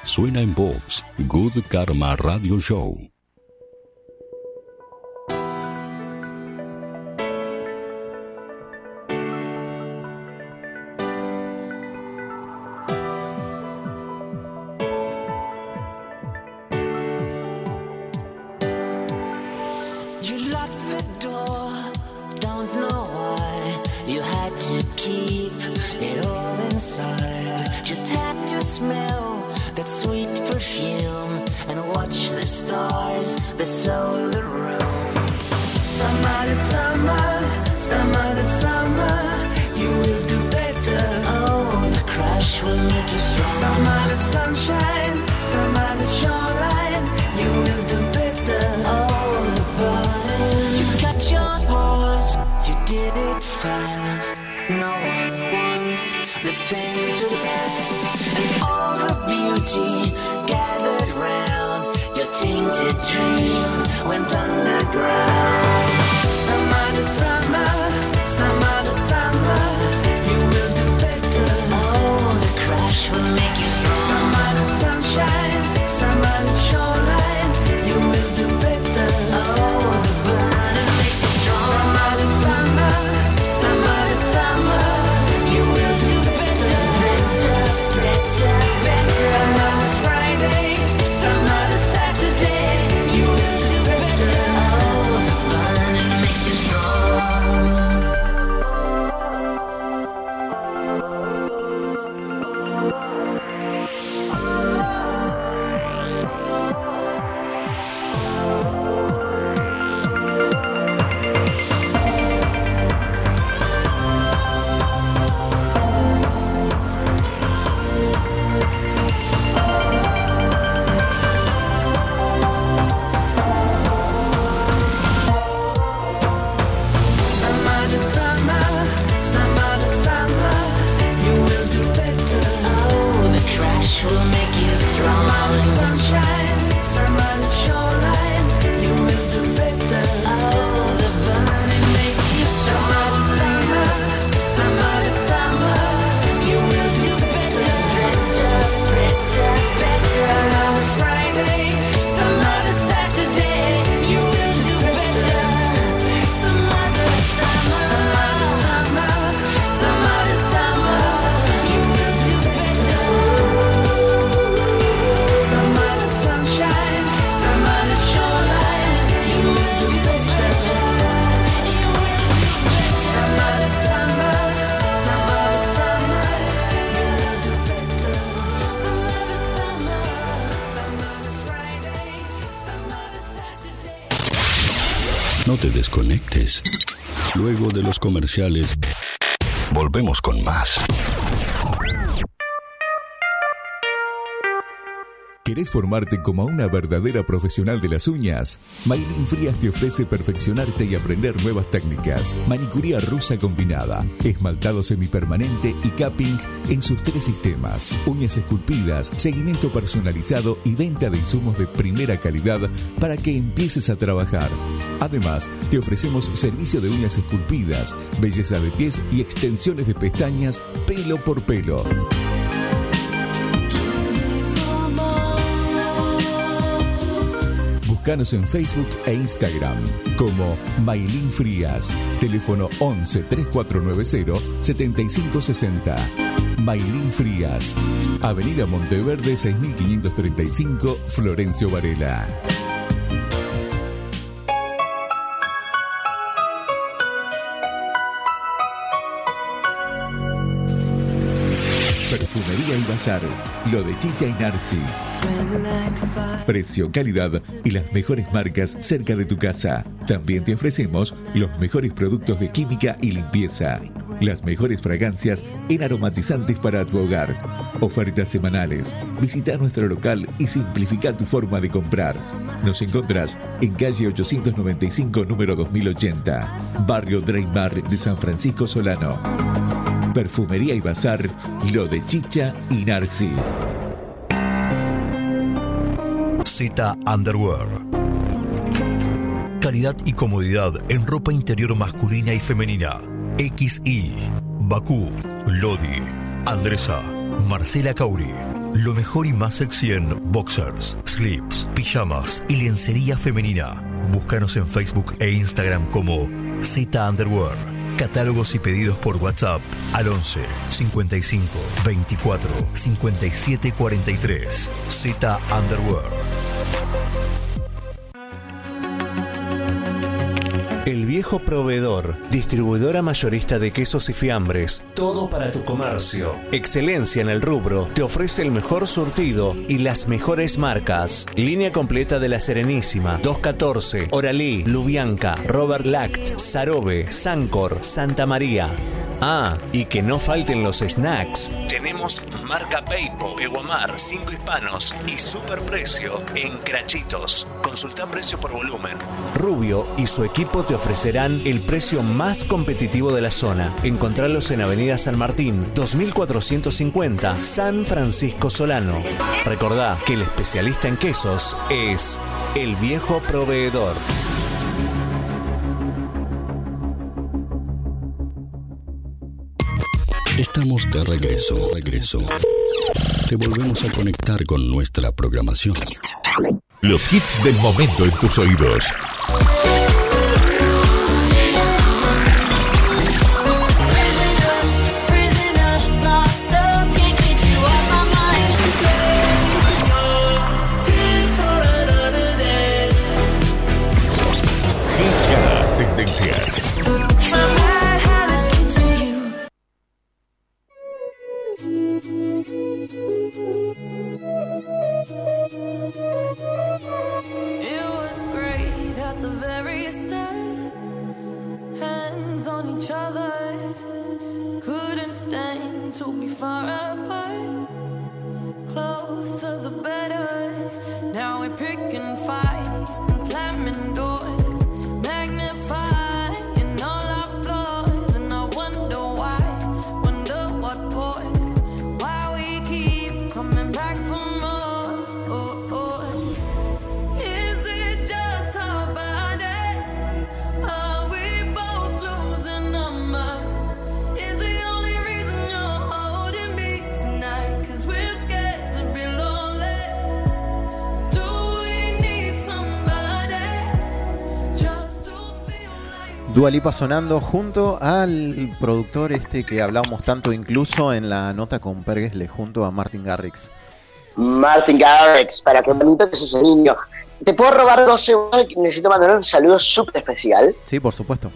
Suena en Vox, Good Karma Radio Show. You locked the door, don't know why. You had to keep it all inside. Just had to smell that sweet perfume and watch the stars that sold the room. Some other summer, some other summer, you will do better. Oh, the crash will make you strong. Some other sunshine, some other shoreline, you will do better. Oh, the burning. You cut your horse, you did it fast. No one wants the pain to last. And all the beauty gathered round your tainted dream went underground. Some other summer, some other summer, you will do better. Oh, the crash will make you strong. Some other sunshine, some other shoreline, you will do better. Oh, the burning makes you strong. Some other summer, some other summer, you will do better. Better, better, better. Some other Friday, some other Saturday, you will do better. Oh, the burning makes you strong. Some other summer, some other summer, you will do better. Oh, the crash will make you strong. Some other sunshine, some other shoreline, you will do better. Oh, the burning makes you strong. Some other summer, some other summer, you will do better. Better, better, better. Some other Friday, some other Saturday, you will do better. Some other summer, some other summer, you will do better. Some other sunshine, some other shoreline, you will do better. You will do better. Some other summer, some other summer, you will do better. Some other summer, some other Friday, some other Saturday. No te desconectes. Luego de los comerciales, volvemos con más. ¿Querés formarte como una verdadera profesional de las uñas? Maylin Frías te ofrece perfeccionarte y aprender nuevas técnicas. Manicuría rusa combinada, esmaltado semipermanente y capping en sus tres sistemas. Uñas esculpidas, seguimiento personalizado y venta de insumos de primera calidad para que empieces a trabajar. Además, te ofrecemos servicio de uñas esculpidas, belleza de pies y extensiones de pestañas pelo por pelo. Búscanos en Facebook e Instagram como Maylin Frías. Teléfono once, treinta y cuatro noventa, setenta y cinco sesenta. Maylin Frías. Avenida Monteverde seis mil quinientos treinta y cinco, Florencio Varela. Perfumería y Bazar. Lo de Chicha y Narci. Precio, calidad y las mejores marcas cerca de tu casa. También te ofrecemos los mejores productos de química y limpieza. Las mejores fragancias en aromatizantes para tu hogar. Ofertas semanales. Visita nuestro local y simplifica tu forma de comprar. Nos encontrás en calle ochocientos noventa y cinco, número dos mil ochenta. Barrio Dreymar de San Francisco Solano. Perfumería y Bazar. Lo de Chicha y Narci. Z Underwear. Calidad y comodidad en ropa interior masculina y femenina. X I, Bakú, Lodi, Andresa, Marcela Cauri. Lo mejor y más sexy en boxers, slips, pijamas y lencería femenina. Búscanos en Facebook e Instagram como Z Underwear. Catálogos y pedidos por WhatsApp al once cincuenta y cinco veinticuatro cincuenta y siete cuarenta y tres. Z Underwear. El Viejo Proveedor, distribuidora mayorista de quesos y fiambres, todo para tu comercio. Excelencia en el rubro, te ofrece el mejor surtido y las mejores marcas. Línea completa de La Serenísima, doscientos catorce, Oralí, Lubianca, Robert Lact, Sarobe, Sancor, Santa María. Ah, y que no falten los snacks. Tenemos marca Peipo, Peguamar, Cinco Hispanos y Superprecio en Crachitos. Consulta precio por volumen. Rubio y su equipo te ofrecerán el precio más competitivo de la zona. Encontralos en Avenida San Martín, dos mil cuatrocientos cincuenta, San Francisco Solano. Recordá que el especialista en quesos es El Viejo Proveedor. Estamos de regreso, regreso. Te volvemos a conectar con nuestra programación. Los hits del momento en tus oídos. Tendencias. It was great at the very start. Hands on each other. Couldn't stand to be far apart. Closer the better. Now we're picking fights and slamming doors. Magnifying all our flaws. And I wonder why. Wonder what for. Why we keep coming back for more. Oh, oh. Is it just our bodies? Are we both losing our minds? Is the only reason you're holding me tonight? Cause we're scared to be lonely. Do we need somebody just to feel like Dua Lipa sonando junto al productor este que hablábamos tanto incluso en la nota con Pergesle, junto a Martin Garrix. Martin Garrix, para que bonito que es ese niño. ¿Te puedo robar dos segundos? Necesito mandar un saludo súper especial. Sí, por supuesto.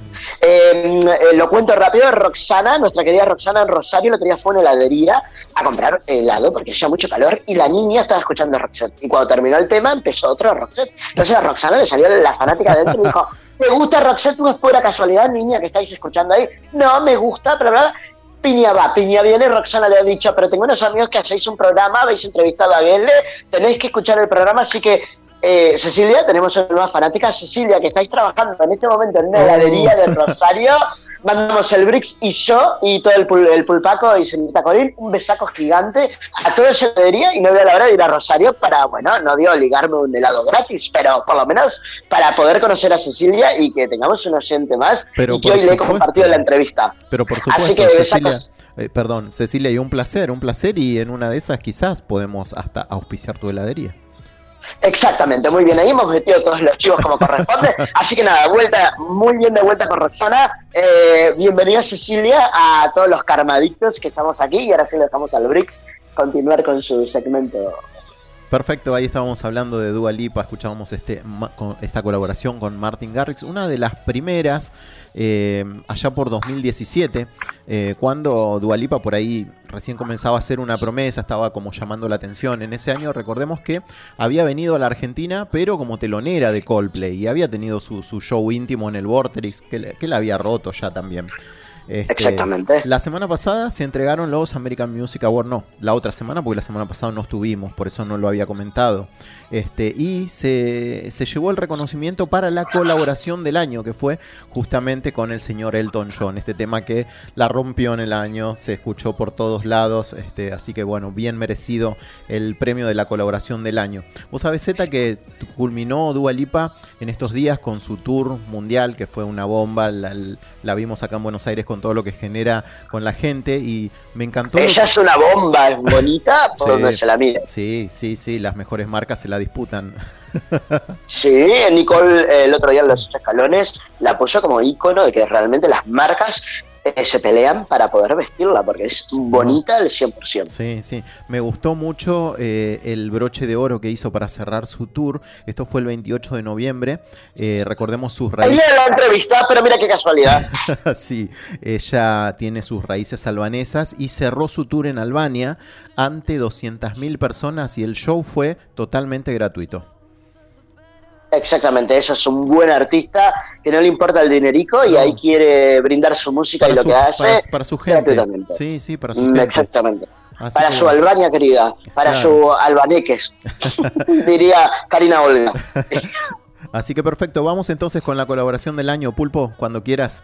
Eh, eh, lo cuento rápido. Roxana, nuestra querida Roxana en Rosario, el otro día fue a una heladería a comprar helado porque hacía mucho calor y la niña estaba escuchando Roxette. Y cuando terminó el tema empezó otro Roxette. Entonces a Roxana le salió la fanática de dentro y dijo: ¿te gusta Roxette? ¿No es pura casualidad, niña, que estáis escuchando ahí? No, me gusta, pero bla, bla. Piña va, Piña viene. Roxana le ha dicho: pero tengo unos amigos que hacéis un programa, habéis entrevistado a Bielre, tenéis que escuchar el programa, así que Eh, Cecilia, tenemos una nueva fanática, Cecilia, que estáis trabajando en este momento en una heladería de Rosario. Mandamos el Brix y yo y todo el, pul el pulpaco y señorita Corín un besaco gigante a toda esa heladería, y no veo la hora de ir a Rosario para, bueno, no digo ligarme un helado gratis, pero por lo menos para poder conocer a Cecilia y que tengamos un oyente más, pero y que hoy le he compartido la entrevista. Pero por supuesto, así que Cecilia, besacos. eh, perdón, Cecilia, y un placer, un placer, y en una de esas quizás podemos hasta auspiciar tu heladería. Exactamente, muy bien, ahí hemos metido todos los chivos como corresponde. Así que nada, vuelta, muy bien de vuelta con Roxana. Eh, bienvenida Cecilia a todos los karmadictos que estamos aquí, y ahora sí le dejamos al Brix continuar con su segmento. Perfecto, ahí estábamos hablando de Dua Lipa, escuchábamos este, con esta colaboración con Martin Garrix, una de las primeras eh, allá por dos mil diecisiete, eh, cuando Dua Lipa por ahí recién comenzaba a hacer una promesa, estaba como llamando la atención. En ese año recordemos que había venido a la Argentina, pero como telonera de Coldplay, y había tenido su, su show íntimo en el Vorterix, que, que la había roto ya también. Este, Exactamente. La semana pasada se entregaron los American Music Awards, no, la otra semana, porque la semana pasada no estuvimos, por eso no lo había comentado. Este, y se, se llevó el reconocimiento para la colaboración del año, que fue justamente con el señor Elton John, este tema que la rompió en el año, se escuchó por todos lados, este, así que bueno, bien merecido el premio de la colaboración del año. Vos sabés, Zeta, que culminó Dua Lipa en estos días con su tour mundial, que fue una bomba, la, la vimos acá en Buenos Aires con con todo lo que genera con la gente y me encantó. Ella es una bomba, es bonita por Sí, donde se la mire. Sí, sí, sí, las mejores marcas se la disputan. Sí, Nicole eh, el otro día en los escalones la apoyó como ícono de que realmente las marcas eh, se pelean para poder vestirla, porque es bonita al cien por ciento. Sí, sí. Me gustó mucho eh, el broche de oro que hizo para cerrar su tour. Esto fue el veintiocho de noviembre. Eh, recordemos sus raíces. Ella la entrevista, pero mira qué casualidad. Sí, ella tiene sus raíces albanesas y cerró su tour en Albania ante doscientas mil personas y el show fue totalmente gratuito. Exactamente, eso es un buen artista que no le importa el dinerico y ahí quiere brindar su música Para y lo su- que hace para- para su gente. gratuitamente. Sí, sí, para su Mm, gente. Exactamente. Así Para que- su Albania querida, para Claro. su albaneques, diría Karina Olga. Así que perfecto, vamos entonces con la colaboración del año, Pulpo, cuando quieras.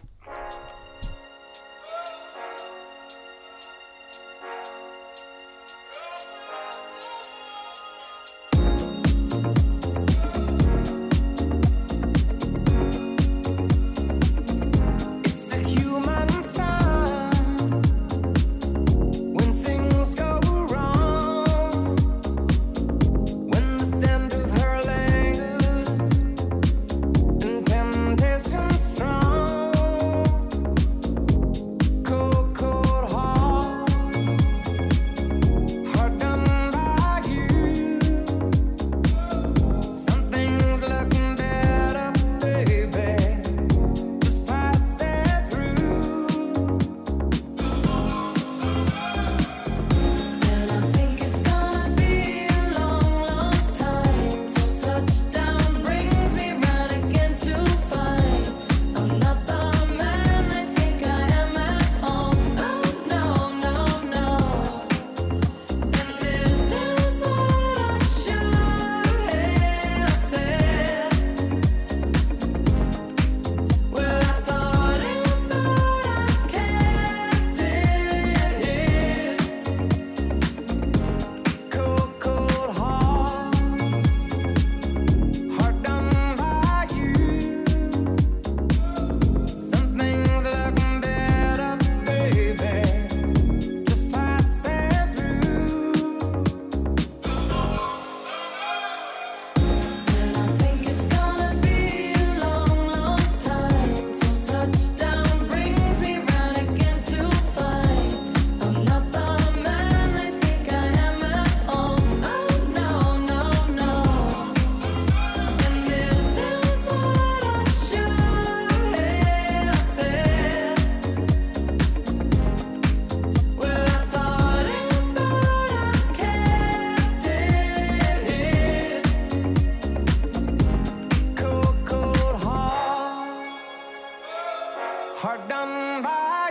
Hard done by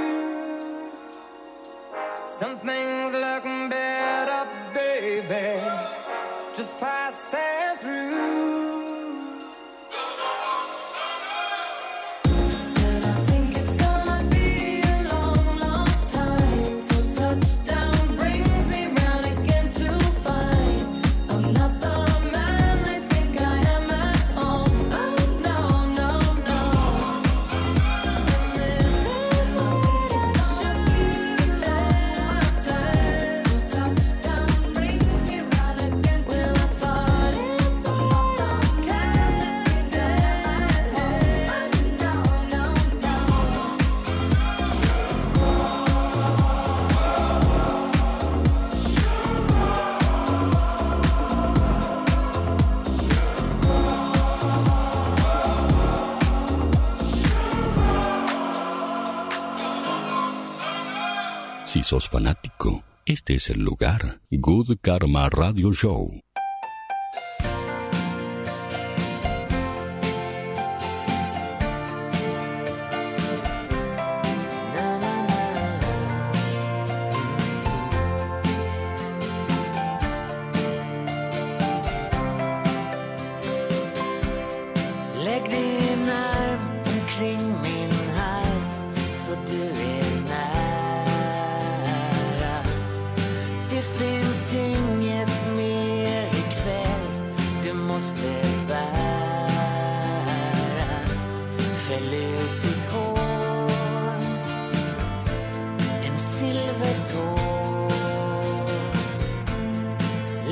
you. Some things look better, baby. Just passing through. And I think it's gonna be a long, long time till touchdown brings me round again to find I'm not the man they think I am at home. Oh no, no, no. And this is what it should have said. Touchdown brings me round again. Will I fall in the bottom? Can't be dead. No, no, no. Si sos fanático, este es el lugar. Good Karma Radio Show. Lägg din arm omkring min hals så du är nära. Det finns inget mer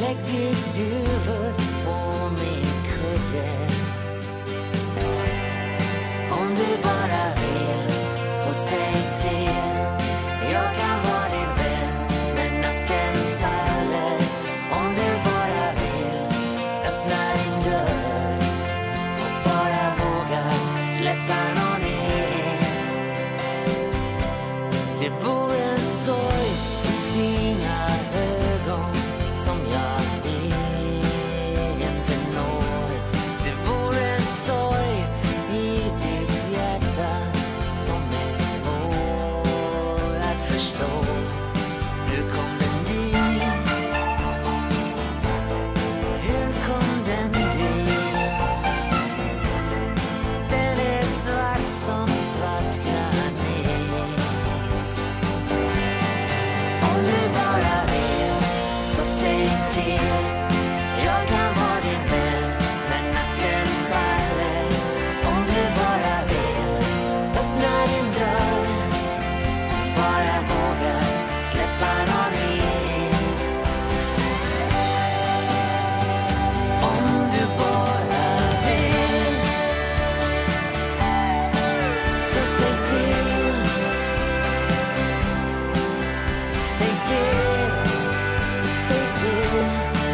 lägg ditt huvud på min kudde. Om du bara vill så säg till. Jag kan vara din vän när natten faller. Om du bara vill öppna din dörr och bara våga släppa någon in. Det bor en sorg i dina ögon som jag inte når. Det bor en sorg i ditt hjärta som är svår att förstå. Hur kom den dit? Hur kom den dit? Den är svart som svart granit. Om du bara vill så säg till. Jag kan vara din vän när natten faller. Om du bara vill öppna din dörr. Bara våga släppa någon in. Om du bara vill så säg till. Säg till, säg till.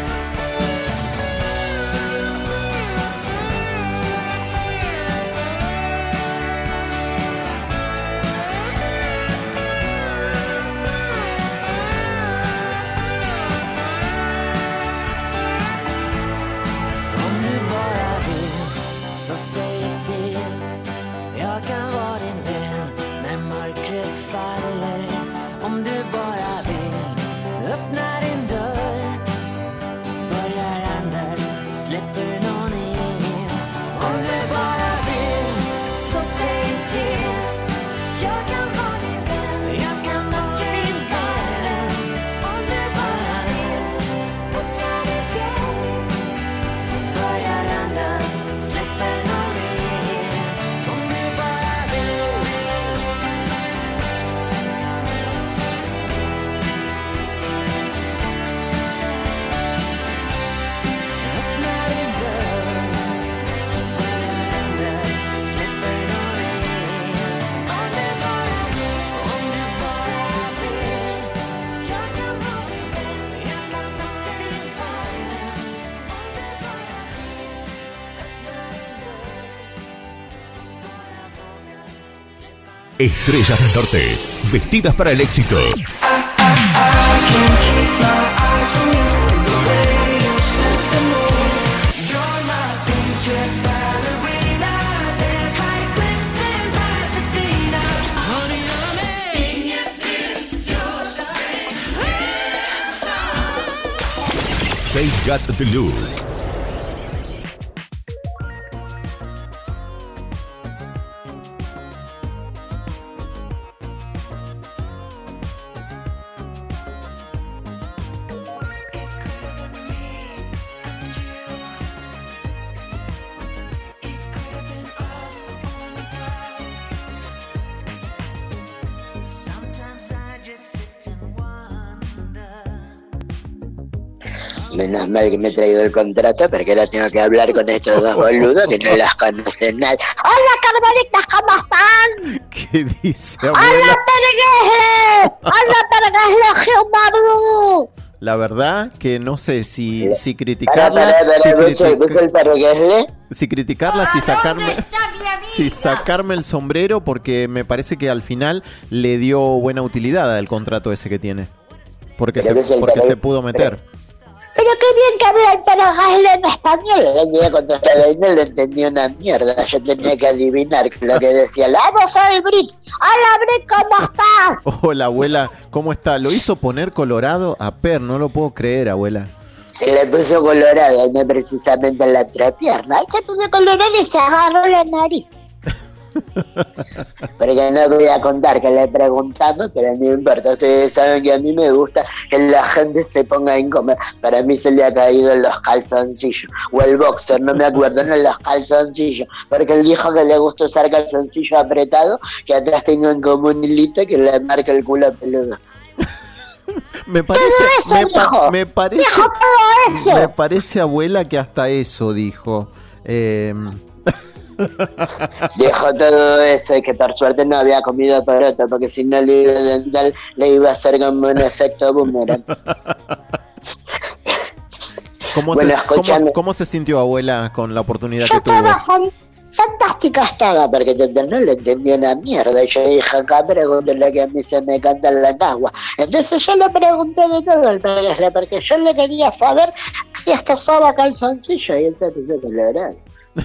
Om du bara vill så säg till. Jag kan vara din vän när mörkret faller. Om du bara vill öppna din dörr. Börjar andas, släpper någon in. Om du bara vill så säg till. Jag kan vara din vän, jag kan vara din vän. Om du bara vill öppna din dörr. Börjar andas, släpper någon in. Om du bara vill. Öppna din dörr. Börjar andas, släpper någon in. Om du bara vill. Om du så säg till. Jag kan vara din vän, jag kan vara din vän. Om du bara vill. Öppna din dörr. Bara våga släppa. Estrellas del Norte, vestidas para el éxito. They got the look. Sometimes I just sit and wonder. Menos mal que me he traído el contrato porque ahora tengo que hablar con estos dos boludos que no las conocen nadie. ¡Hola, carmelitas! ¿Cómo están? ¿Qué dice, ¡Hola, abuela? Perguesle! ¡Hola, Perguesle, Geomardu! La verdad que no sé si, si Pará, criticarla, pará, pará, si, ¿vos sos- vos sos el Perguesle? si criticarla, si sacarme, si sacarme el sombrero, porque me parece que al final le dio buena utilidad al contrato ese que tiene, porque Pero se, es el porque Pergu- se pudo meter. Pero qué bien que habla el Perguesle en español. El día cuando estaba ahí no le entendí una mierda. Yo tenía que adivinar lo que decía. ¡Ah, no soy Brit! ¡Hola, Brit! ¿Cómo estás? Hola, abuela, ¿cómo está? Lo hizo poner colorado a Per, no lo puedo creer, abuela. Se le puso colorada, no precisamente en la entrepierna. Se puso colorada y se agarró la nariz. Porque no voy a contar que le he preguntado, pero no importa. Ustedes saben que a mí me gusta que la gente se ponga incómoda. Para mí se le ha caído en los calzoncillos. O el boxer, no me acuerdo, no en los calzoncillos. Porque él dijo que le gusta usar calzoncillo apretado, que atrás tengan como un hilito que le marque el culo peludo. Me parece, Todo eso me, pa- dijo. me parece, Dijo todo eso. me parece, abuela, que hasta eso dijo. Eh, Dijo todo eso y que por suerte no había comido poroto, porque si no le iba, dental, le iba a hacer como un efecto boomerang. ¿cómo, Bueno, se, cómo, escúchame. cómo se sintió, abuela, con la oportunidad Yo que tuvo? estaba fan- fantástica estaba, porque yo no le entendía una mierda. Y yo dije, acá pregúntale que a mí se me canta la agua. Entonces yo le pregunté de todo al Perguesle, porque yo le quería saber si hasta usaba calzoncillo, y entonces se colorado.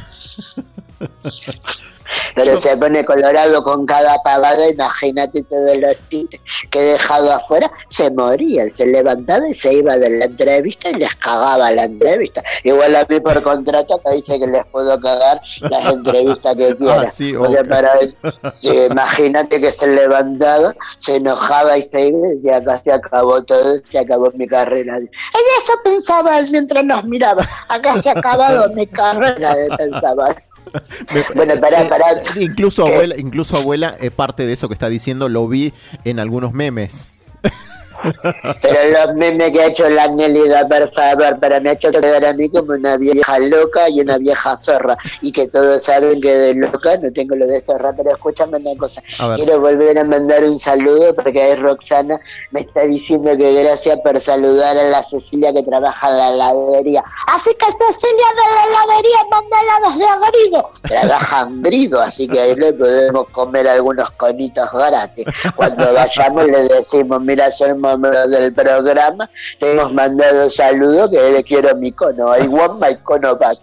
Pero se pone colorado con cada pavada, imagínate todos los tips que he dejado afuera, se moría, él se levantaba y se iba de la entrevista y les cagaba la entrevista. Igual a mí por contrato que dice que les puedo cagar las entrevistas que quiera. Ah, sí, Porque ok. para él, sí, imagínate que se levantaba, se enojaba y se iba y decía, acá se acabó todo, se acabó mi carrera. En eso pensaba él mientras nos miraba, acá se ha acabado mi carrera, pensaba él. Bueno, pará, pará. Eh, Incluso abuela, incluso abuela, eh, parte de eso que está diciendo lo vi en algunos memes. Pero los memes que ha hecho la Nélida, por favor, para me ha hecho quedar a mí como una vieja loca y una vieja zorra. Y que todos saben que de loca no tengo lo de zorra. Pero escúchame una cosa. A ver. Quiero volver a mandar un saludo porque ahí Roxana me está diciendo que gracias por saludar a la Cecilia que trabaja en la heladería. Así que Cecilia de la heladería manda helados de agrido. Trabaja en grido, así que ahí le podemos comer algunos conitos gratis. Cuando vayamos le decimos, mira, somos del programa, te hemos mandado saludos que le quiero mi cono, I want my cono back.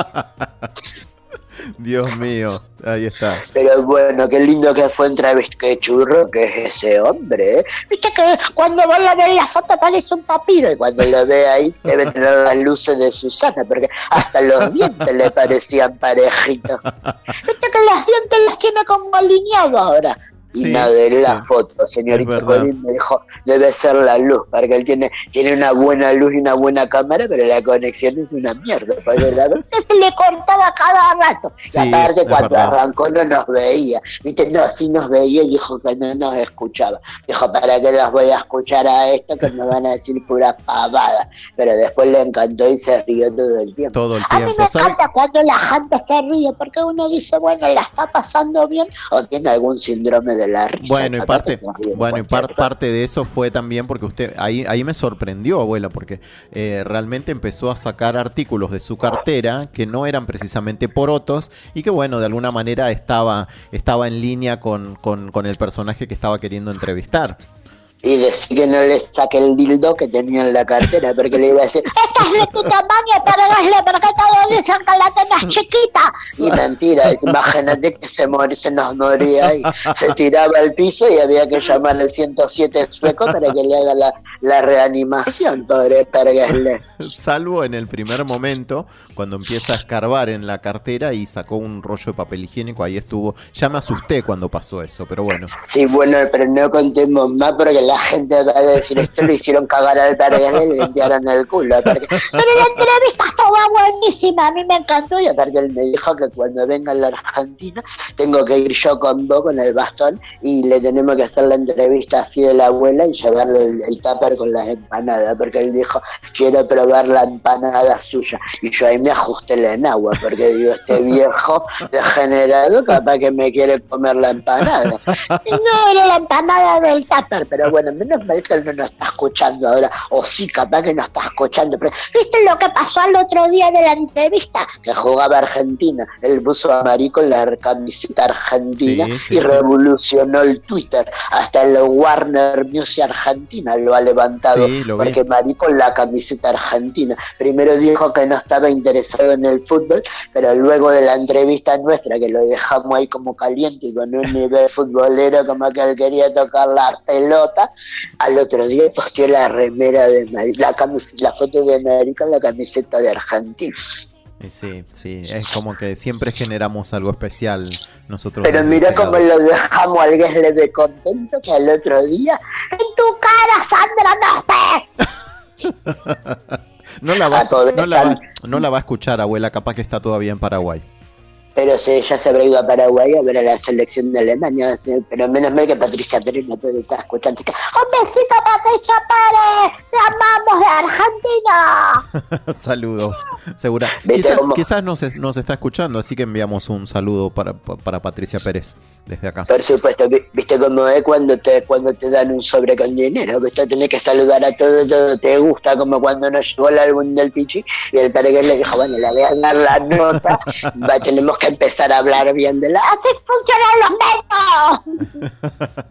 Dios mío, ahí está. Pero bueno, qué lindo que fue entrevista, qué churro que es ese hombre, ¿eh? Viste que cuando vos lo ves en la foto parece un papiro y cuando lo ve ahí debe tener las luces de Susana, porque hasta los dientes le parecían parejitos. Viste que los dientes los tiene como alineados ahora. Y Sí, nada de la sí. foto, Es señorita verdad. Colín me dijo, debe ser la luz, porque él tiene, tiene una buena luz y una buena cámara, pero la conexión es una mierda, porque la verdad se le cortaba cada rato. Sí, y aparte es cuando verdad. arrancó no nos veía, viste, no, sí nos veía y dijo que no nos escuchaba. Dijo, ¿para qué las voy a escuchar a esto que me van a decir pura pavada? Pero después le encantó y se rió todo el tiempo. Todo el A mí tiempo. me ¿Sabe? encanta cuando la gente se ríe, porque uno dice, bueno, la está pasando bien, o tiene algún síndrome de la risa. Bueno, y capaz parte, que se ríe de bueno, y cualquier par- parte de eso fue también porque usted, ahí, ahí me sorprendió, abuela, porque eh, realmente empezó a sacar artículos de su cartera que no eran precisamente porotos y que bueno, de alguna manera estaba, estaba en línea con, con, con el personaje que estaba queriendo entrevistar. Y decir que no le saque el dildo que tenía en la cartera, porque le iba a decir, esta es de tu tamaño, pero gasle, porque todos dicen que la tenés chiquita. Y mentira, imagínate que se, mor- se nos moría y se tiraba al piso y había que llamar al ciento siete sueco para que le haga la, la reanimación, pobre Perguesle. Salvo en el primer momento, cuando empieza a escarbar en la cartera y sacó un rollo de papel higiénico, ahí estuvo. Ya me asusté cuando pasó eso, pero bueno. Sí, bueno, pero no contemos más porque la gente va a decir, esto lo hicieron cagar al Perguesle y le limpiaron el culo. Porque... Pero la entrevista estuvo buenísima, a mí me encantó. Y aparte él me dijo que cuando venga a la Argentina tengo que ir yo con vos, con el bastón, y le tenemos que hacer la entrevista así de la abuela y llevarle el, el tupper con las empanadas, porque él dijo, quiero probar la empanada suya. Y yo ahí me ajusté la enagua, porque digo, este viejo degenerado capaz que me quiere comer la empanada. Y no era la empanada del tupper, pero bueno, menos mal que él no nos está escuchando ahora, o sí, capaz que no está escuchando. Pero, ¿viste lo que pasó al otro día de la entrevista? Que jugaba Argentina, él puso a Marico en la camiseta argentina Sí, sí, y sí. revolucionó el Twitter, hasta el Warner Music Argentina lo ha levantado, Sí, lo vi. porque Marico en la camiseta argentina. Primero dijo que no estaba interesado en el fútbol, pero luego de la entrevista nuestra, que lo dejamos ahí como caliente y con un nivel futbolero como que él quería tocar la pelota, al otro día posteó la remera de Marico, la, camis- la foto de Marico en la camiseta de Argentina. Eh, Sí, sí, es como que siempre generamos algo especial nosotros. Pero desde mira este cómo lado. lo dejamos al Guesle de contento, que al otro día, en tu cara, Sandra Nospe. No la va, Ah, pobre no la va, San- no la va a escuchar, abuela, capaz que está todavía en Paraguay. Pero sí, ya se habrá ido a Paraguay a ver a la selección de Alemania, sí, pero menos mal que Patricia Pérez no puede estar escuchando. ¡Un besito, Patricia Pérez! ¡Te amamos de Argentina! Saludos, segura. ¿Viste Quizás, cómo? quizás nos, nos está escuchando, así que enviamos un saludo para, para Patricia Pérez desde acá. Por supuesto, vi- viste cómo es cuando te cuando te dan un sobre con dinero, viste, tenés que saludar a todo, todo te gusta, como cuando nos llegó el álbum del Pichi y el Peregués le dijo, bueno, le voy a dar la nota, va, tenemos que empezar a hablar bien de la... ¡Así funcionan los métodos!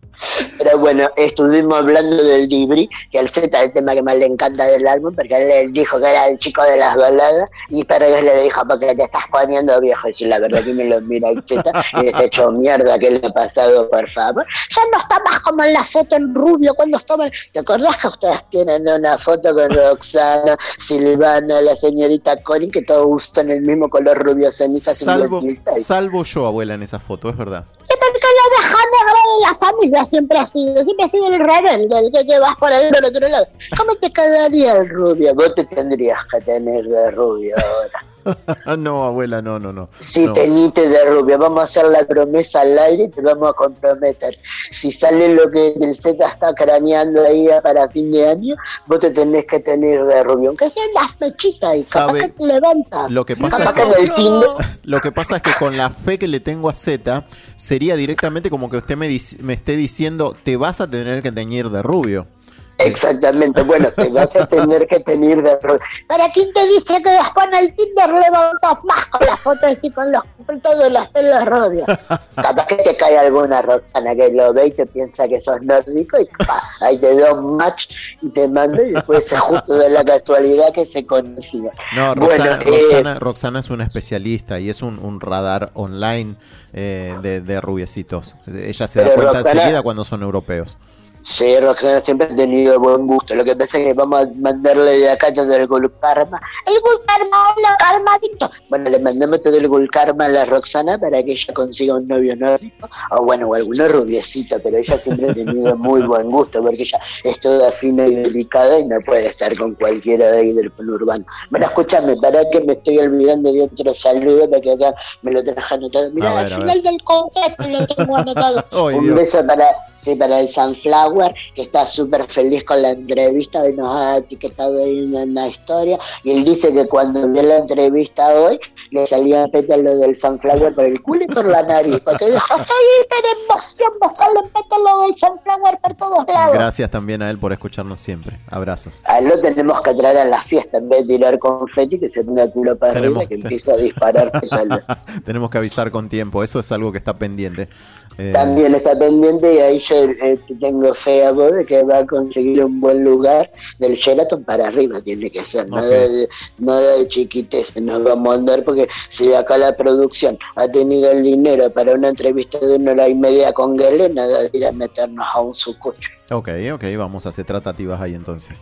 Pero bueno, estuvimos hablando del Dibri, que al Z es el tema que más le encanta del álbum, porque él dijo que era el chico de las baladas, y Peregués le dijo, porque te estás poniendo viejo, y si la verdad que me lo mira el Z, y está hecho mierda, que le ha pasado, por favor. Ya no está más como en la foto en rubio, cuando estaban... ¿Te acordás que ustedes tienen una foto con Roxana, Silvana, la señorita Connie, que todos usan el mismo color rubio ceniza? Salvo, cincuenta y seis? salvo yo, abuela, en esa foto, es verdad. ¿Y por qué lo deja negro de la familia? Siempre ha sido, siempre ha sido el rebelde, el que llevas por ahí por otro lado. ¿Cómo te quedaría el rubio? Vos te tendrías que tener de rubio ahora. No, abuela, no, no, no. Si no. teniste de rubio, vamos a hacer la promesa al aire y te vamos a comprometer. Si sale lo que el Z está craneando ahí para fin de año, vos te tenés que tener de rubio. Aunque sean las mechitas y capaz Sabe- que te levantas. Lo que pasa Capaz es que en el Tinder... Lo que pasa es que con la fe que le tengo a Z, sería directamente como que usted me, dic- me esté diciendo, te vas a tener que teñir de rubio. Exactamente, bueno, te vas a tener que tener de rubio. ¿Para quién te dice que después en el Tinder levantas más con las fotos y con los con todos los pelos rubios? Capaz que te cae alguna Roxana que lo ve y te piensa que sos nórdico y pa, ahí te da un match y te manda y después es justo de la casualidad que se conocía. No, Roxana, Bueno, eh, Roxana, Roxana es una especialista y es un, un radar online eh, de, de rubiecitos. Ella se da Pero cuenta Roxana- enseguida cuando son europeos. Sí, Roxana siempre ha tenido buen gusto. Lo que pasa es que vamos a mandarle de acá todo el Gulkarma. El Gulkarma, hola, Karmadito. Bueno, le mandamos todo el Gulkarma a la Roxana para que ella consiga un novio nórdico. O bueno, o alguno rubiecito, pero ella siempre ha tenido muy buen gusto porque ella es toda fina y delicada y no puede estar con cualquiera de ahí del conurbano. Bueno, escúchame, para que me estoy olvidando de otro saludo porque acá me lo traje anotado. Mirá, A ver, al a final ver. del contexto lo tengo anotado. Ay, Un Dios. beso para... Sí, para el Sunflower, que está súper feliz con la entrevista, y nos ha etiquetado ahí en una historia, y él dice que cuando vio la entrevista hoy, le salía pétalo del Sunflower por el culo y por la nariz, porque dijo, estoy hiper emoción, me salen pétalo del Sunflower por todos lados. Gracias también a él por escucharnos siempre. Abrazos. A él lo tenemos que traer a la fiesta, en vez de tirar confeti, que se ponga culo para Tenemos- arriba, que empiece a disparar pétalos. Tenemos que avisar con tiempo, eso es algo que está pendiente. Eh, También está pendiente y ahí yo eh, tengo fe a vos de que va a conseguir un buen lugar del Sheraton para arriba, tiene que ser, nada, de, nada de chiquitez, nos vamos a andar porque si acá la producción ha tenido el dinero para una entrevista de una hora y media con Gele, nada de ir a meternos a un sucucho. ok, ok, vamos a hacer tratativas ahí entonces.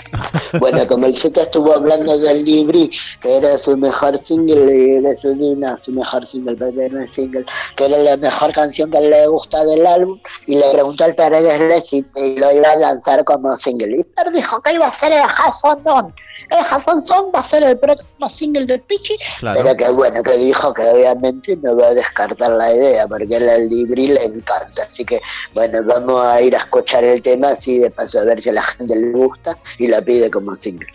Bueno, como el Z estuvo hablando del Libri, que era su mejor single, y de su, no, su mejor single, pero no es single, que era la mejor canción que le gusta del álbum, y le preguntó al Peregués si lo iba a lanzar como single. Y Per dijo que iba a ser el Jafondón. El Jafondón va a ser el próximo single de Pichi, Claro. pero que bueno, que dijo que obviamente no va a descartar la idea, porque a el Libri le encanta. Así que bueno, vamos a ir a escuchar el tema así de paso a ver si a la gente le gusta y la pide como single.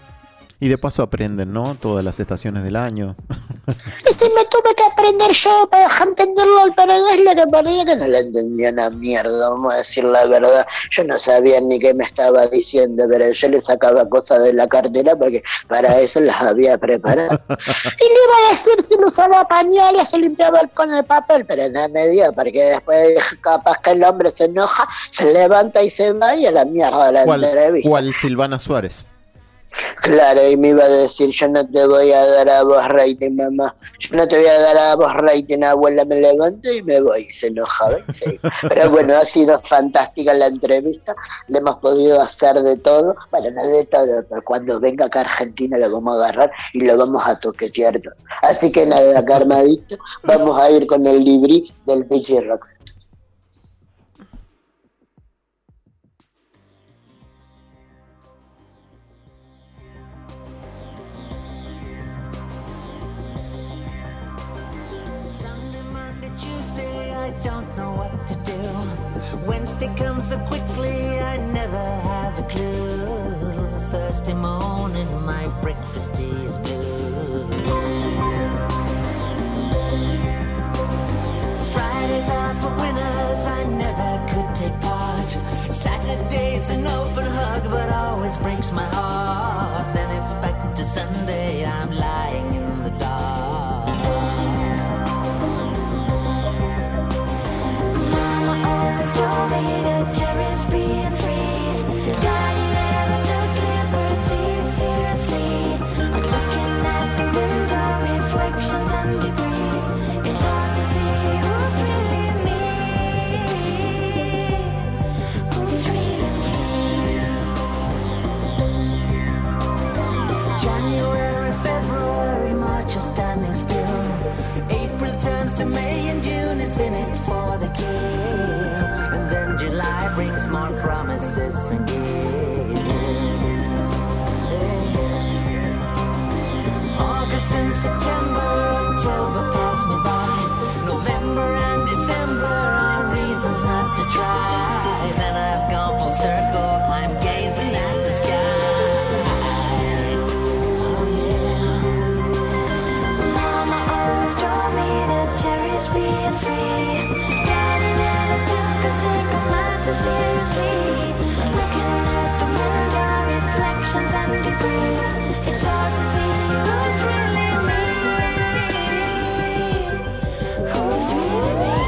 Y de paso aprenden, ¿no? Todas las estaciones del año. Y si me tuve que aprender yo para dejar entenderlo al Peregués, lo que ponía que no le entendía una mierda, vamos a decir la verdad. Yo no sabía ni qué me estaba diciendo, pero yo le sacaba cosas de la cartera porque para eso las había preparado. Y le iba a decir si lo usaba pañales o se limpiaba con el papel, pero no me dio, porque después capaz que el hombre se enoja, se levanta y se va y a la mierda de la ¿Cuál, entrevista. cuál Silvana Suárez? Claro, y me iba a decir, yo no te voy a dar a vos rating, mamá. Yo no te voy a dar a vos rating, abuela, me levanto y me voy. Y se enojaba y se iba. Pero bueno, ha sido fantástica la entrevista. Le hemos podido hacer de todo. Bueno, no de todo, pero cuando venga acá a Argentina lo vamos a agarrar y lo vamos a toquetear todo. Así que nada, acá armadito, vamos a ir con el librí del Pichi Rocks. I don't know what to do. Wednesday comes so quickly, I never have a clue. Thursday morning, my breakfast is blue. Fridays are for winners, I never could take part. Saturday's an open hug, but always breaks my heart. Then it's back to Sunday, I'm lying in the dark. Mama always told me to cherish being free. Daddy never took liberties seriously. I'm looking at the window, reflections and debris. It's hard to see who's really me, who's really me. January, February, March are standing still. April turns to May and June is in it for the kill. And then July brings more promises and gifts. August and September, October pass me by. November and December are reasons not to try. Then I've gone full circle, I'm gazing at the sky. Oh yeah. Mama always told me to cherish being free. Daddy never took a single matter seriously. Looking at the window, reflections and debris. It's hard to see who's really me, who's really me.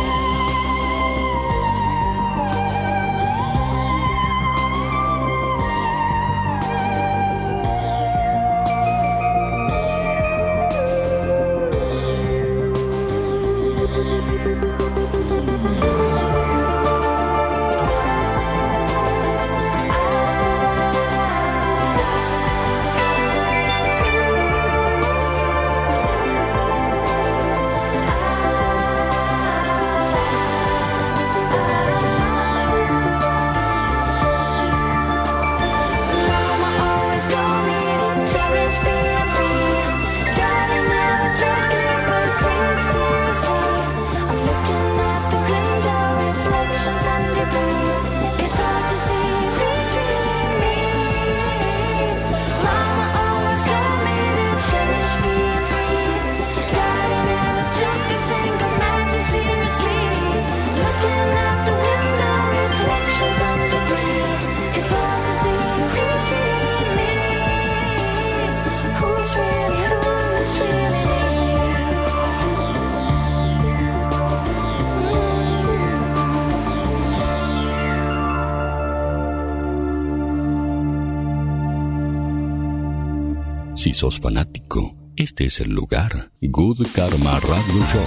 Si sos fanático, este es el lugar. Good Karma Radio Show.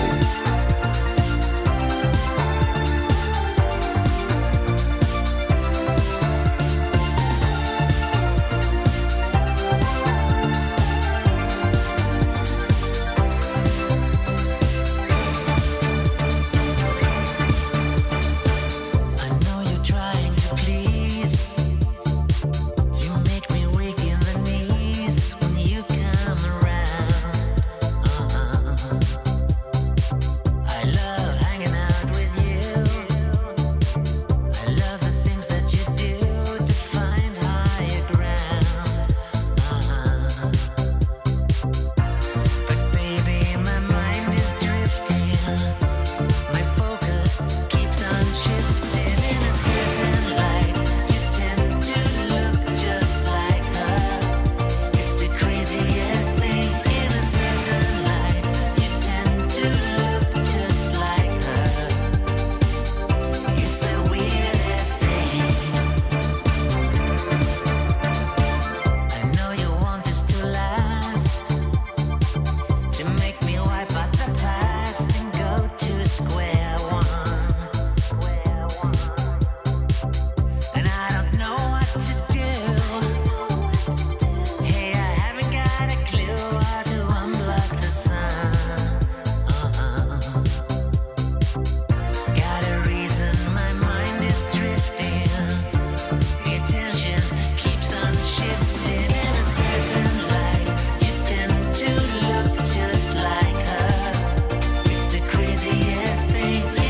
Just like her, it's the craziest thing.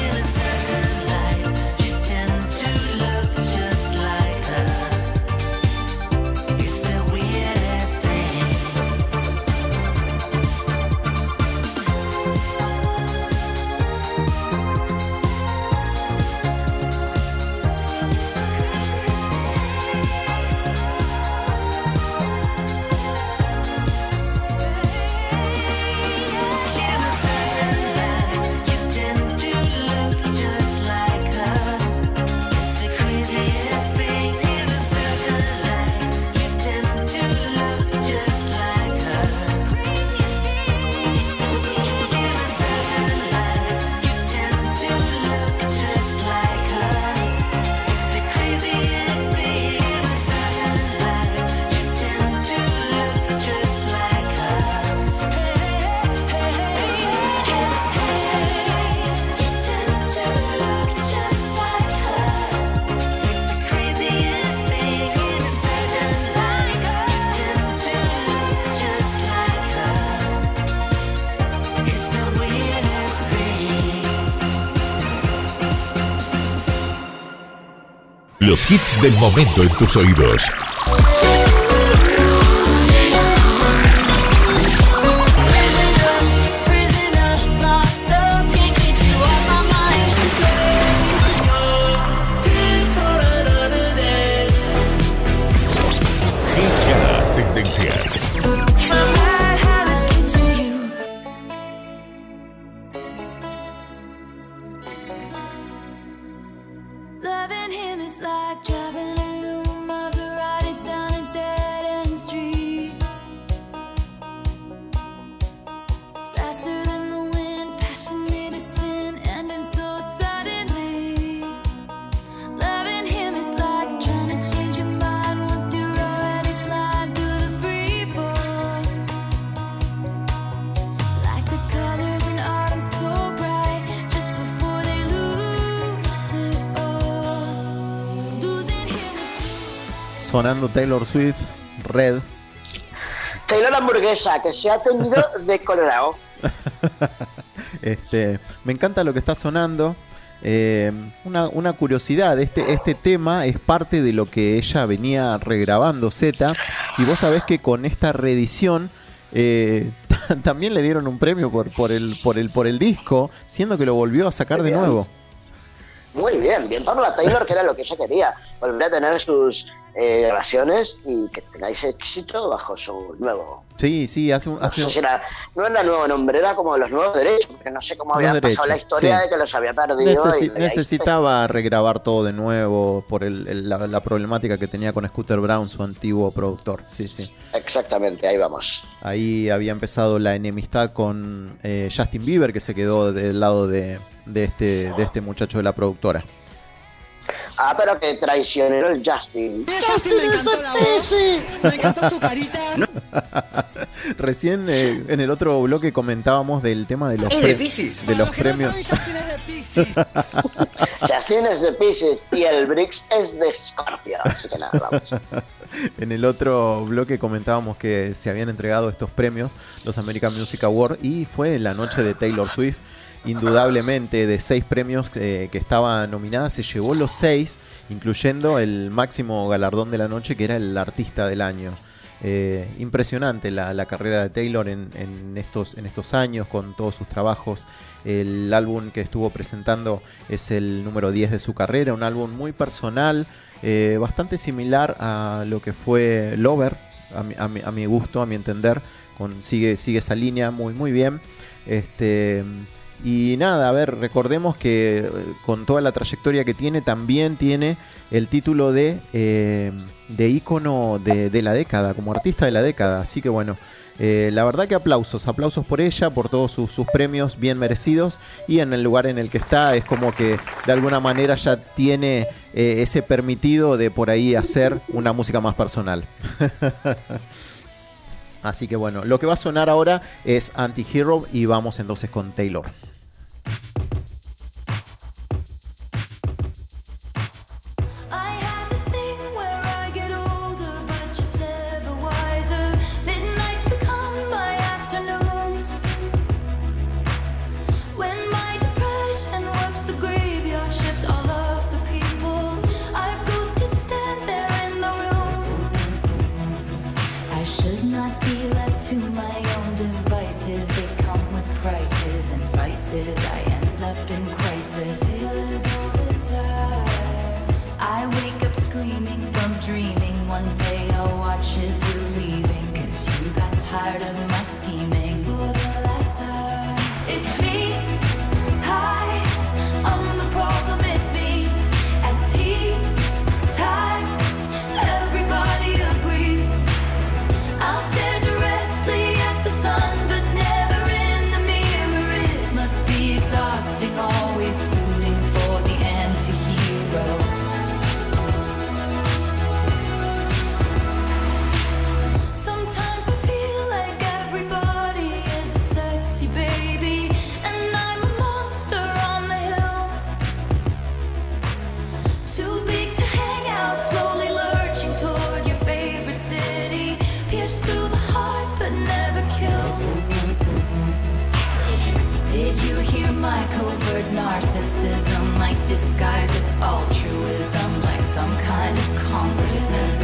Los hits del momento en tus oídos. Tendencias. Loving him is like driving a new Maserati down a dead-end street. Faster than the wind, passionate as sin, ending so suddenly. Loving him is like trying to change your mind once you're already flying through the free fall. Like the colors in autumn so bright, just before they lose it all. Losing him is Sonando Taylor Swift, Red. Taylor hamburguesa, que se ha teñido de colorado. Este, me encanta lo que está sonando. Eh, una, una curiosidad, este, este tema es parte de lo que ella venía regrabando, Z, y vos sabés que con esta reedición eh, también le dieron un premio por, por, el, por, el, por el disco, siendo que lo volvió a sacar de Bien. nuevo. Muy bien, bien por la Taylor, que era lo que ella quería. Volver a tener sus eh, grabaciones y que tengáis éxito bajo su nuevo... Sí, sí, hace un... No, Hace sé un si era, no era nuevo nombre, era como los nuevos derechos, porque no sé cómo había Nuevos pasado la derechos, historia sí. de que los había perdido. Necesi- y le- necesitaba regrabar todo de nuevo por el, el- la, la problemática que tenía con Scooter Brown, su antiguo productor. Sí, sí. Exactamente, ahí vamos. Ahí había empezado la enemistad con eh, Justin Bieber, que se quedó del lado de, de, este, de este muchacho de la productora. Ah, pero que traicionero el Justin. Justin me encantó la voz, me encantó su carita. Recién eh, en el otro bloque comentábamos del tema de los, Es de pre- Piscis. de los premios. Justin es de Pisces y el Briggs es de Scorpio. Así que nada, vamos. En el otro bloque comentábamos que se habían entregado estos premios, los American Music Awards, y fue la noche de Taylor Swift. Indudablemente, de seis premios eh, que estaba nominada, se llevó los seis, incluyendo el máximo galardón de la noche, que era el artista del año. Eh, impresionante la, la carrera de Taylor en, en, estos, en estos años, con todos sus trabajos. El álbum que estuvo presentando es el número diez de su carrera, un álbum muy personal, eh, bastante similar a lo que fue Lover, a mi, a mi, a mi gusto, a mi entender. Con, sigue, sigue esa línea muy, muy bien. Este... Y nada, a ver, recordemos que eh, con toda la trayectoria que tiene, también tiene el título de, eh, de ícono de, de la década, como artista de la década. Así que bueno, eh, la verdad que aplausos, aplausos por ella, por todos sus, sus premios bien merecidos. Y en el lugar en el que está, es como que de alguna manera ya tiene eh, ese permitido de por ahí hacer una música más personal. Así que bueno, lo que va a sonar ahora es Anti-Hero y vamos entonces con Taylor. I have this thing where I get older, but just never wiser. Midnights become my afternoons. When my depression works the graveyard shift, all of the people I've ghosted stand there in the room. I should not be left to my own devices. They come with prices and vices. I end up in crisis. Feelings all this time. I wake up screaming from dreaming. One day I'll watch as you're leaving, 'cause you got tired of my scheming. For the last time, it's me. Hi, I'm the problem, it's me. At tea time, everybody agrees. I'll stare directly at the sun, but never in the mirror. It must be exhausting, always rooting for the anti-hero. Sometimes I feel like everybody is a sexy baby, and I'm a monster on the hill. Too big to hang out, slowly lurching toward your favorite city. Pierced through the heart, but never killed. Did you hear my covert narcissism? Like disguises altruism, like some kind of consciousness.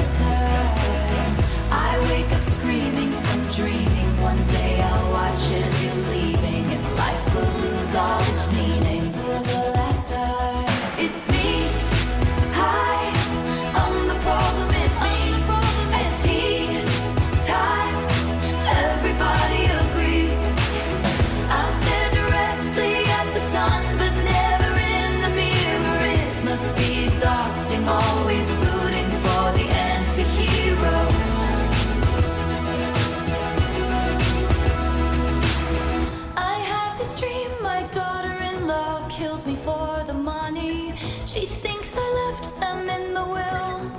I wake up screaming from dreaming. One day I'll watch as you're leaving, and life will lose all its meaning for the last time. It's me. Hi, I'm the problem. It's me. At tea time, everybody agrees. I stare directly at the sun, but never in the mirror. It must be exhausting, always rooting for the anti-hero. I have this dream, my daughter-in-law kills me for the money. She thinks I left them in the will.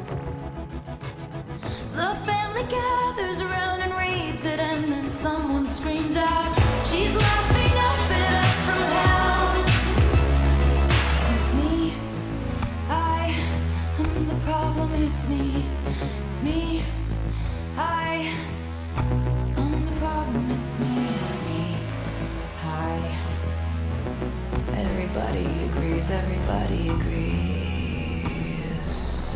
The family gathers around and reads it, and then someone screams out, she's laughing up at us from hell. It's me. I am the problem. It's me. It's me. I am the problem. It's me. It's me. Hi. Everybody agrees. Everybody agrees.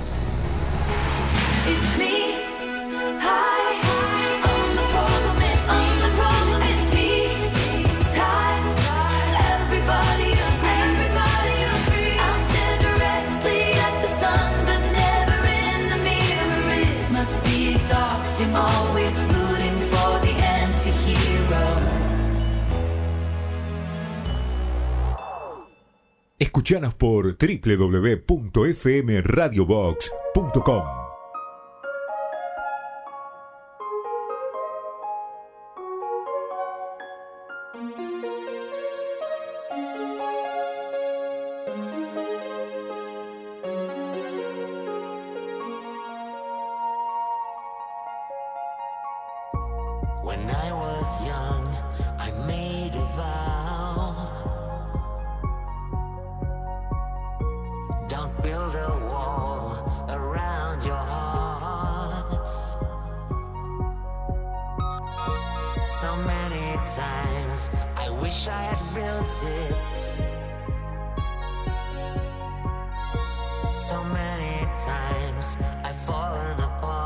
It's me. Hi. I'm the problem. It's me. I'm the problem. It's me. Times. Everybody agrees. Everybody agrees. I stare directly at the sun, but never in the mirror. It must be exhausting, always rooting for the anti-hero. Escuchanos por doble u doble u doble u punto f m radio box punto com. When I was young, I made a vow. Don't build a wall around your hearts. So many times I wish I had built it. So many times I've fallen apart.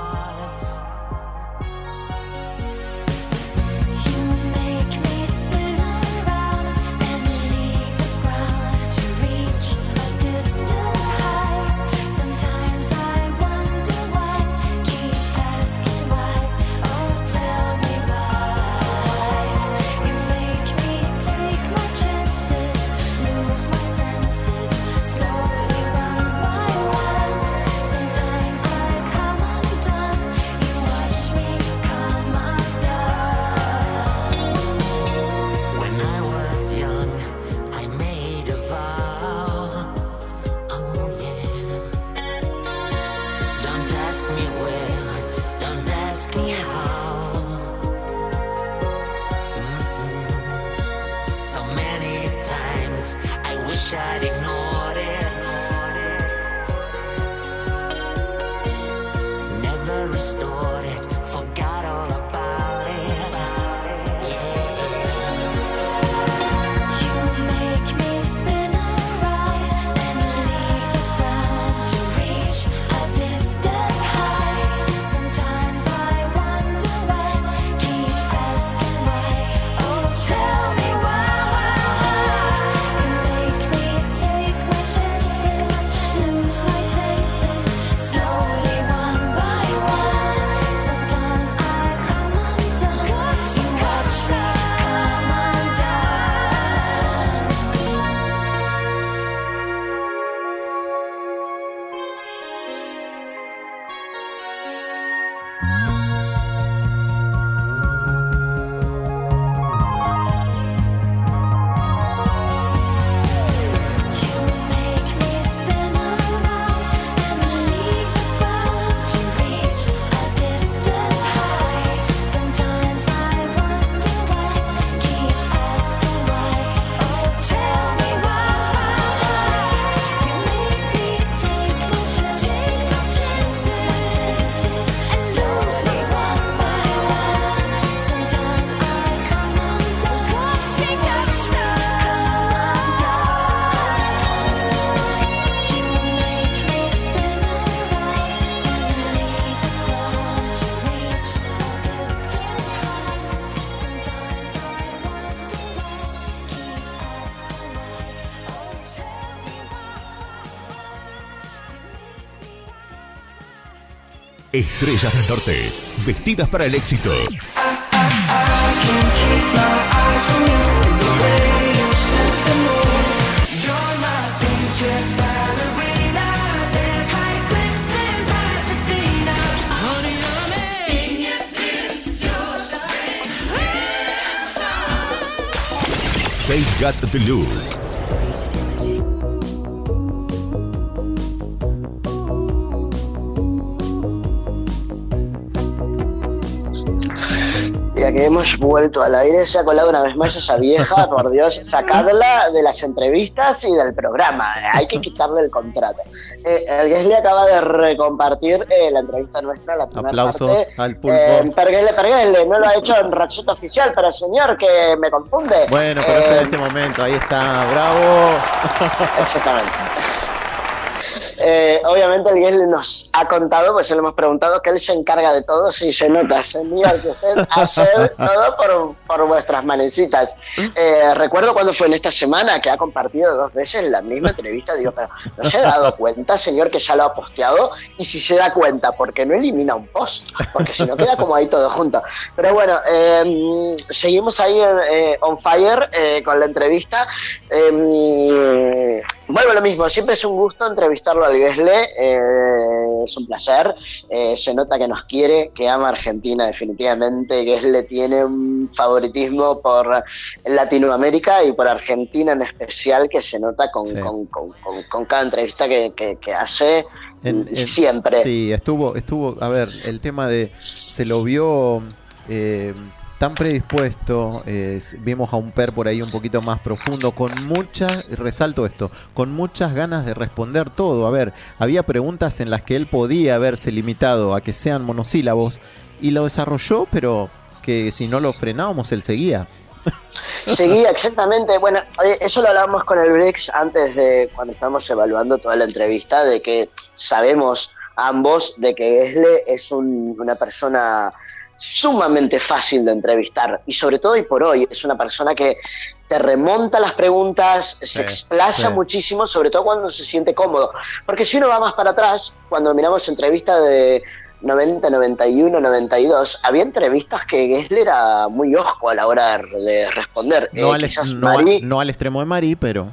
You make me spin around and leave the ground to reach a distant height. Sometimes I wonder why, keep asking why. Oh, tell me why. You make me take my chances, lose my senses, slowly one by one. Sometimes I Estrellas del Norte, vestidas para el éxito. They got the look. Ya que hemos vuelto al aire, se ha colado una vez más esa vieja, por Dios, sacadla de las entrevistas y del programa, hay que quitarle el contrato. Eh, el Gesle acaba de recompartir eh, la entrevista nuestra, la primera Aplausos parte. al pulpo. Eh, Perguesle, Perguesle, no lo ha hecho en Roxette Oficial, pero señor, que me confunde. Bueno, pero eh, es en este momento, ahí está, bravo. Exactamente. Eh, obviamente el Gesle nos ha contado, pues se le hemos preguntado que él se encarga de todo, si se nota, señor, que usted hace todo por, por vuestras manecitas. Eh, recuerdo cuando fue en esta semana que ha compartido dos veces la misma entrevista, digo, pero ¿no se ha dado cuenta, señor, que ya lo ha posteado? Y si se da cuenta, ¿por qué no elimina un post? Porque si no queda como ahí todo junto. Pero bueno, eh, seguimos ahí eh, on fire eh, con la entrevista. Eh, Vuelvo a lo mismo, siempre es un gusto entrevistarlo al Gesle, eh, es un placer, eh, se nota que nos quiere, que ama Argentina definitivamente. Gesle tiene un favoritismo por Latinoamérica y por Argentina en especial, que se nota con, Sí. con, con, con, con cada entrevista que, que, que hace En- en- siempre. Sí, estuvo, estuvo, a ver, el tema de, se lo vio eh, tan predispuesto, eh, vimos a un Per por ahí un poquito más profundo, con muchas, resalto esto, con muchas ganas de responder todo. A ver, había preguntas en las que él podía haberse limitado a que sean monosílabos y lo desarrolló, pero que si no lo frenábamos, él seguía. Seguía, exactamente. Bueno, eh, eso lo hablábamos con el Brix antes de cuando estábamos evaluando toda la entrevista, de que sabemos ambos de que Gesle es un, una persona sumamente fácil de entrevistar y sobre todo y por hoy es una persona que te remonta las preguntas, se Sí, explaya sí. muchísimo, sobre todo cuando se siente cómodo, porque si uno va más para atrás, cuando miramos entrevistas de noventa, noventa y uno, noventa y dos, había entrevistas que Gesle era muy osco a la hora de, de responder. No, Eh, al, quizás no, al- Marí- no al extremo de Mari, pero...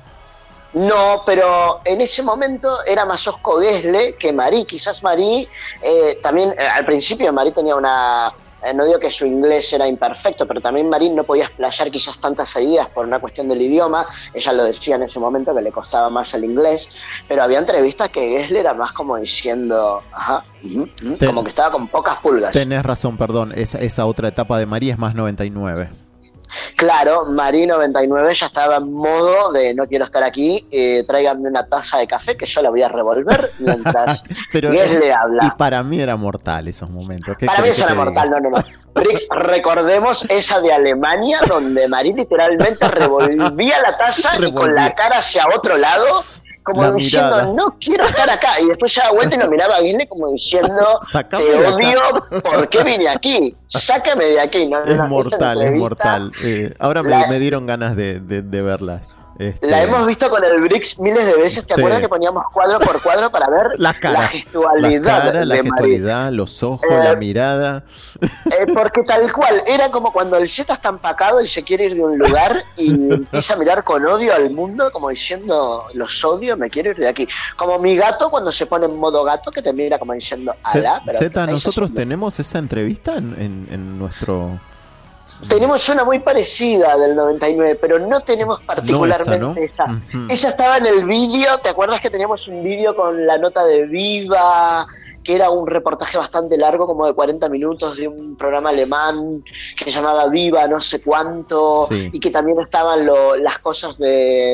no, pero en ese momento era más osco Gesle que Marí. Quizás Marí, eh, también eh, al principio Marí tenía una... eh, no digo que su inglés era imperfecto, pero también Marí no podía explayar quizás tantas ideas por una cuestión del idioma. Ella lo decía en ese momento que le costaba más el inglés, pero había entrevistas que Gesle era más como diciendo, ajá, ujú, ujú, Ten- como que estaba con pocas pulgas. Tenés razón, perdón, esa, esa otra etapa de María es más noventa y nueve. Claro, Marí noventa y nueve ya estaba en modo de no quiero estar aquí, eh, tráiganme una taza de café que yo la voy a revolver mientras Pero Gesle eh, habla. y para mí era mortal esos momentos. ¿Qué Para mí querés eso que era te mortal, diga? no, no, no. Brix, recordemos esa de Alemania donde Marí literalmente revolvía la taza y con Revolvía. la cara hacia otro lado, como La diciendo, mirada. no quiero estar acá. Y después se da vuelta y lo miraba a Gesle como diciendo, Sacame te de acá. odio, ¿por qué vine aquí? Sácame de aquí. No, no, Es no, esa mortal, es entrevista mortal. Eh, ahora me, la- me dieron ganas de, de, de verla. Este, La hemos visto con el Brix miles de veces. ¿Te Sí. acuerdas que poníamos cuadro por cuadro para ver la cara, la gestualidad la, cara, la de Marí? gestualidad, los ojos, Eh, la mirada. Eh, porque tal cual, era como cuando el Z está empacado y se quiere ir de un lugar y empieza a mirar con odio al mundo, como diciendo, los odio, me quiero ir de aquí. Como mi gato cuando se pone en modo gato, que te mira como diciendo, alá. pero Zeta, ahí nosotros se- tenemos esa entrevista en, en, en nuestro... Tenemos una muy parecida del noventa y nueve, pero no tenemos particularmente ¿no? esa. Ujú. Esa estaba en el vídeo, ¿te acuerdas que teníamos un vídeo con la nota de Viva? Que era un reportaje bastante largo, como de cuarenta minutos, de un programa alemán que se llamaba Viva no sé cuánto, Sí. y que también estaban lo- las cosas de,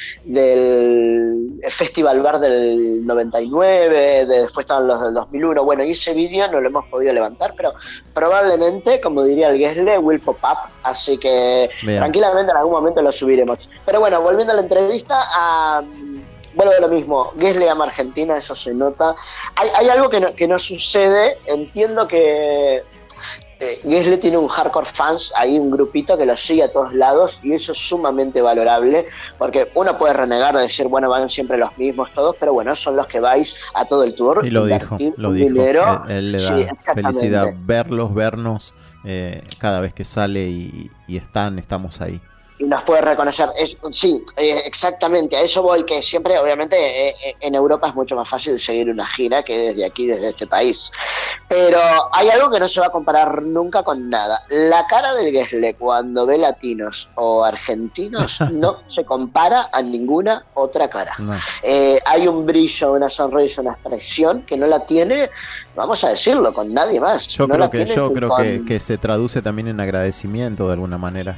del Festival Bar del noventa y nueve, de, después estaban los del dos mil uno. Bueno, y ese vídeo no lo hemos podido levantar, pero probablemente, como diría el Gesle, will pop up, así que Bien. tranquilamente en algún momento lo subiremos. Pero bueno, volviendo a la entrevista, a... Vuelvo a lo mismo, Gesle ama Argentina, eso se nota. Hay, hay algo que no, que no sucede, entiendo que eh, Gessle tiene un hardcore fans, hay un grupito que lo sigue a todos lados y eso es sumamente valorable, porque uno puede renegar de decir, bueno, van siempre los mismos todos, pero bueno, son los que vais a todo el tour. Y lo dijo, lo dijo. Dinero. Él, él le da Sí, felicidad verlos, vernos eh, cada vez que sale y, y están, estamos ahí. Y nos puede reconocer. Es, sí, eh, exactamente, a eso voy, que siempre, obviamente, eh, eh, en Europa es mucho más fácil seguir una gira que desde aquí, desde este país. Pero hay algo que no se va a comparar nunca con nada. La cara del Gessle cuando ve latinos o argentinos no se compara a ninguna otra cara. No. Eh, hay un brillo, una sonrisa, una expresión que no la tiene, vamos a decirlo, con nadie más. Yo no creo la que, tiene yo ni creo con... que, que se traduce también en agradecimiento de alguna manera.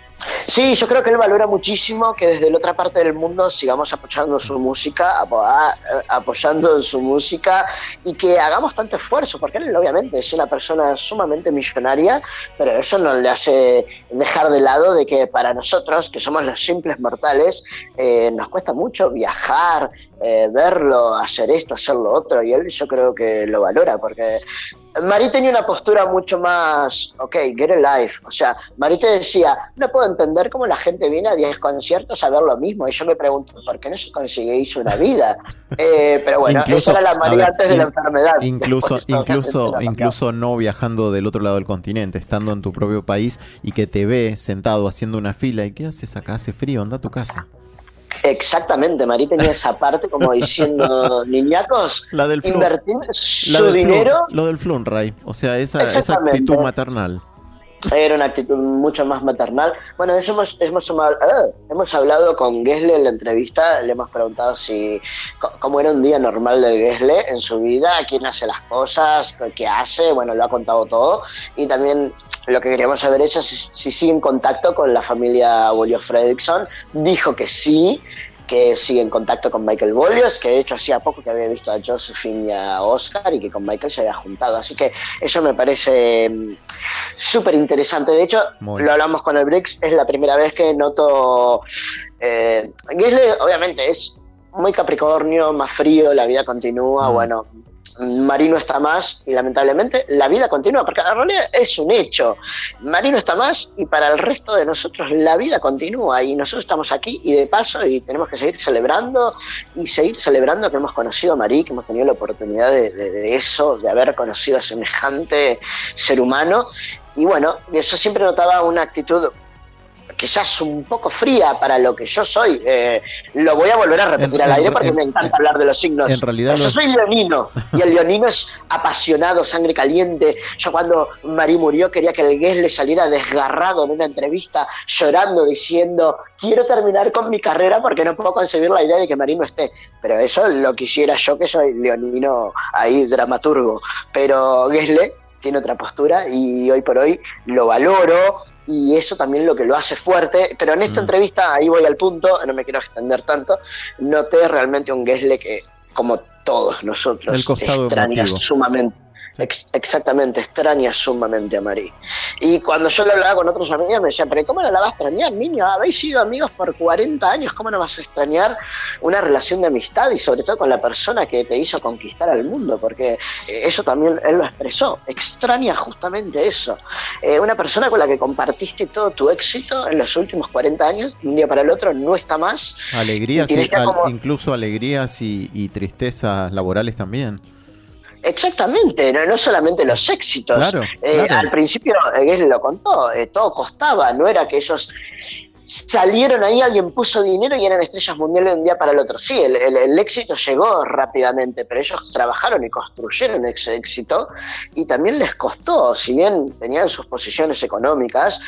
Sí, yo creo que él valora muchísimo que desde la otra parte del mundo sigamos apoyando su música, apo a, apoyando su música y que hagamos tanto esfuerzo, porque él obviamente es una persona sumamente millonaria, pero eso no le hace dejar de lado de que para nosotros, que somos los simples mortales, eh, nos cuesta mucho viajar, eh, verlo, hacer esto, hacer lo otro, y él yo creo que lo valora, porque Marí tenía una postura mucho más, ok, get a life, o sea, Marí te decía, no puedo entender cómo la gente viene a diez conciertos a ver lo mismo, y yo me pregunto, ¿por qué no se conseguís una vida? Eh, pero bueno, Incluso, esa era la Marí a ver, antes de in- la enfermedad. Incluso, Después, incluso, obviamente, la incluso no viajando del otro lado del continente, estando en tu propio país y que te ve sentado haciendo una fila, ¿y qué haces acá? Hace frío, anda a tu casa. Exactamente, Marí tenía esa parte como diciendo, niñacos, La del Flun- invertir La su del dinero. Flun- lo del Flunray, o sea, esa, esa Exactamente. actitud maternal. Era una actitud mucho más maternal. Bueno, de eso hemos, hemos, ah, hemos hablado con Gessle en la entrevista, le hemos preguntado si c- cómo era un día normal de Gessle en su vida, quién hace las cosas, qué hace, bueno, lo ha contado todo. Y también lo que queríamos saber es si, si sigue en contacto con la familia Bolio Fredriksson. Dijo que sí, que sigue en contacto con Michael Bollios, que de hecho hacía poco que había visto a Josephine y a Oscar y que con Michael se había juntado. Así que eso me parece mm, súper interesante. De hecho, Muy. lo hablamos con el Brix, es la primera vez que noto... Eh, Gessle obviamente es muy Capricornio, más frío, la vida continúa, Mm. bueno... Marí no está más y lamentablemente la vida continúa, porque en realidad es un hecho. Marí no está más y para el resto de nosotros la vida continúa y nosotros estamos aquí y de paso y tenemos que seguir celebrando y seguir celebrando que hemos conocido a Marí, que hemos tenido la oportunidad de, de, de eso, de haber conocido a semejante ser humano. Y bueno, yo siempre notaba una actitud quizás un poco fría para lo que yo soy. Eh, lo voy a volver a repetir En- al en- aire porque en- me encanta hablar de los signos. en realidad Pero yo lo- soy leonino y el leonino es apasionado, sangre caliente. Yo cuando Marí murió quería que el Gessle saliera desgarrado en una entrevista, llorando, diciendo quiero terminar con mi carrera porque no puedo concebir la idea de que Marí no esté. Pero eso lo quisiera yo, que soy leonino ahí, dramaturgo. Pero Gessle tiene otra postura y hoy por hoy lo valoro. Y eso también lo que lo hace fuerte. Pero en esta Mm. entrevista, ahí voy al punto, no me quiero extender tanto, noté realmente un Gessle que, como todos nosotros, El costado extraña emotivo. sumamente. Ex- exactamente, extraña sumamente a Marí. Y cuando yo lo hablaba con otros amigos me decían, pero ¿cómo no la vas a extrañar, niño? Habéis sido amigos por cuarenta años, ¿cómo no vas a extrañar una relación de amistad y sobre todo con la persona que te hizo conquistar al mundo? Porque eh, eso también él lo expresó, extraña justamente eso. Eh, una persona con la que compartiste todo tu éxito en los últimos cuarenta años, de un día para el otro no está más. Alegrías, Y tienes y- que al- como- incluso alegrías y, y tristezas laborales también. Exactamente, no, no solamente los éxitos. Claro, Eh, claro. Al principio, eh, Gessle lo contó, eh, todo costaba, no era que ellos salieron ahí, alguien puso dinero y eran estrellas mundiales de un día para el otro. Sí, el, el- el éxito llegó rápidamente, pero ellos trabajaron y construyeron ese éxito y también les costó, si bien tenían sus posiciones económicas,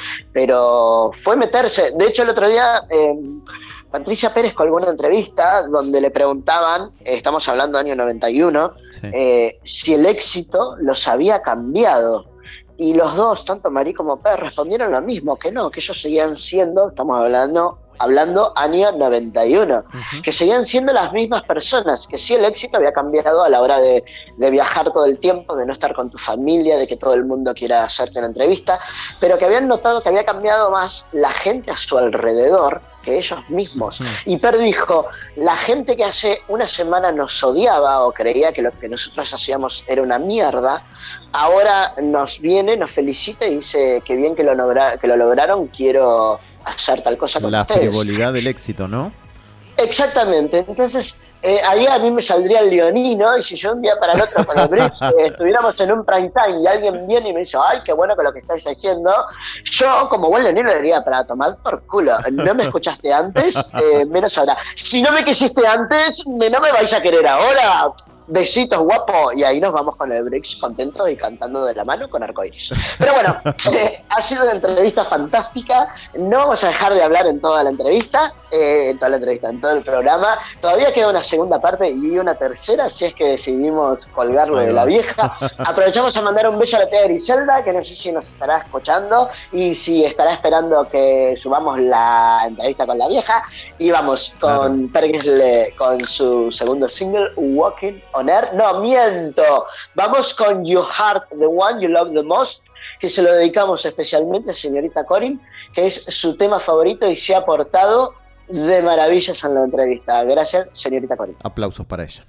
pero fue meterse. De hecho, el otro día... Eh, Patricia Pérez colgó una entrevista donde le preguntaban, eh, estamos hablando del año noventa y uno, Sí. eh, si el éxito los había cambiado. Y los dos, tanto Marí como Per, respondieron lo mismo, que no, que ellos seguían siendo, estamos hablando hablando año noventa y uno, uh-huh. que seguían siendo las mismas personas, que sí el éxito había cambiado a la hora de, de viajar todo el tiempo, de no estar con tu familia, de que todo el mundo quiera hacerte una entrevista, pero que habían notado que había cambiado más la gente a su alrededor que ellos mismos. Uh-huh. Y Per dijo, la gente que hace una semana nos odiaba o creía que lo que nosotros hacíamos era una mierda, ahora nos viene, nos felicita y dice que bien que lo, logra- que lo lograron, quiero hacer tal cosa con la ustedes. La frivolidad del éxito, ¿no? Exactamente, entonces eh, ahí a mí me saldría el leonino, y si yo un día para el otro con el Brix eh, estuviéramos en un prime time y alguien viene y me dice, ay, qué bueno que lo que estáis haciendo, yo como buen leonino le diría, para tomar por culo, no me escuchaste antes, eh, menos ahora. Si no me quisiste antes, me, no me vais a querer ahora. Besitos, guapo, y ahí nos vamos con el Brix contentos y cantando de la mano con arcoíris. Pero bueno, eh, ha sido una entrevista fantástica. No vamos a dejar de hablar en toda la entrevista, eh, en toda la entrevista, en todo el programa. Todavía queda una segunda parte y una tercera, si es que decidimos colgarlo de la vieja. Aprovechamos a mandar un beso a la tía Griselda, que no sé si nos estará escuchando y si estará esperando que subamos la entrevista con la vieja. Y vamos con Per Gessle, con su segundo single, Walking on Air. No, miento. Vamos con You Heart, The One You Love The Most, que se lo dedicamos especialmente a señorita Corin, que es su tema favorito y se ha portado de maravillas en la entrevista. Gracias, señorita Corin. Aplausos para ella.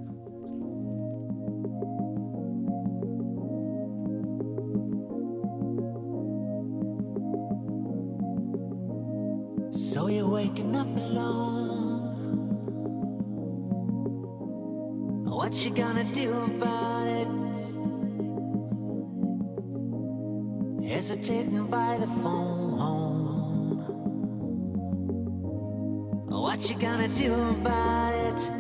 So you're waking up alone. What you gonna do about it? Hesitating by the phone. What you gonna do about it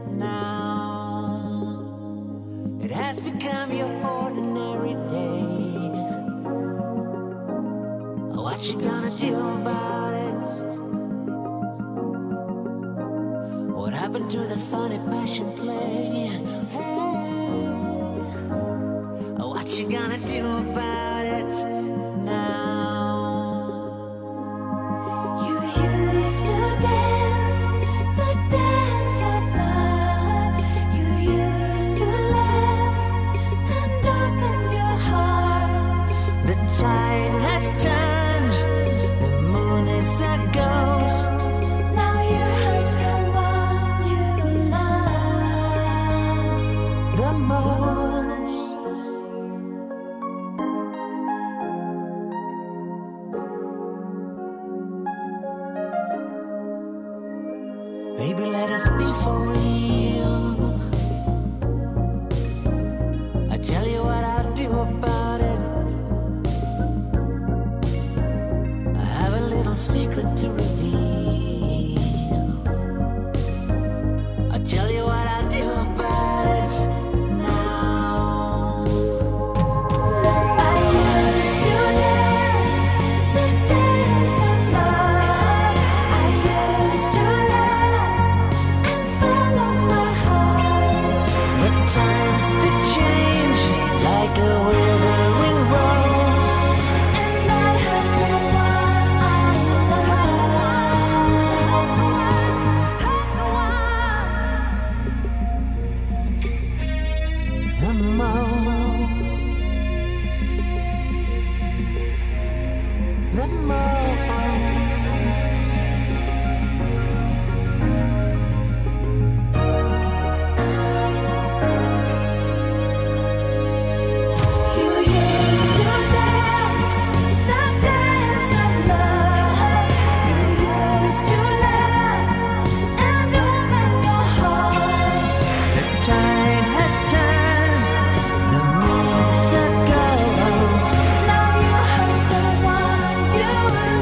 now? It has become your ordinary day. What you gonna do about it? What happened to that funny passion play? Hey, what you gonna do about it now? You used to dance the dance of love. You used to laugh and open your heart. The tide has turned, the moon is a ghost. Now you hurt the one you love the most. Baby, let us be for real. I tell you what I'll do about it. I have a little secret to reveal. I tell you what I'll do about it now. I used to dance the dance of love. I used to laugh and follow my heart. But times did change like a withering rose. And I hurt the one I loved. Hurt the one the most. The most. You used to dance the dance of love. You used to laugh and open your heart. The tide has turned, the moon is a ghost. Now you hurt the one you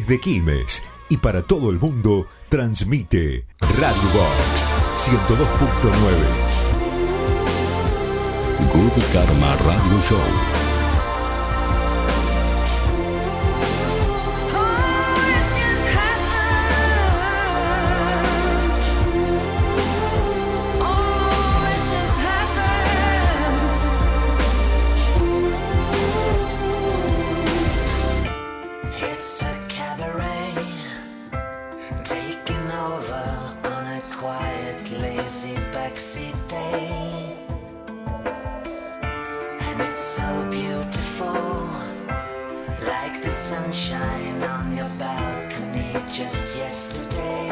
Desde Quilmes y para todo el mundo, transmite Radio Box ciento dos punto nueve. Good Karma Radio Show. It's a cabaret taking over on a quiet, lazy backseat day. And it's so beautiful, like the sunshine on your balcony just yesterday.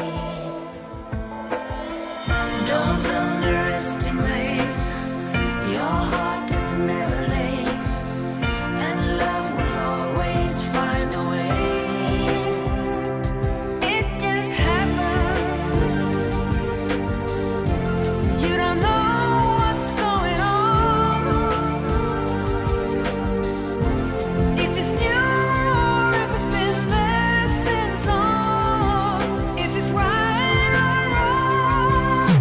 Don't underestimate, your heart is never late, and love will always find a way. It just happens, you don't know what's going on. If it's new or if it's been there since long, if it's right or wrong.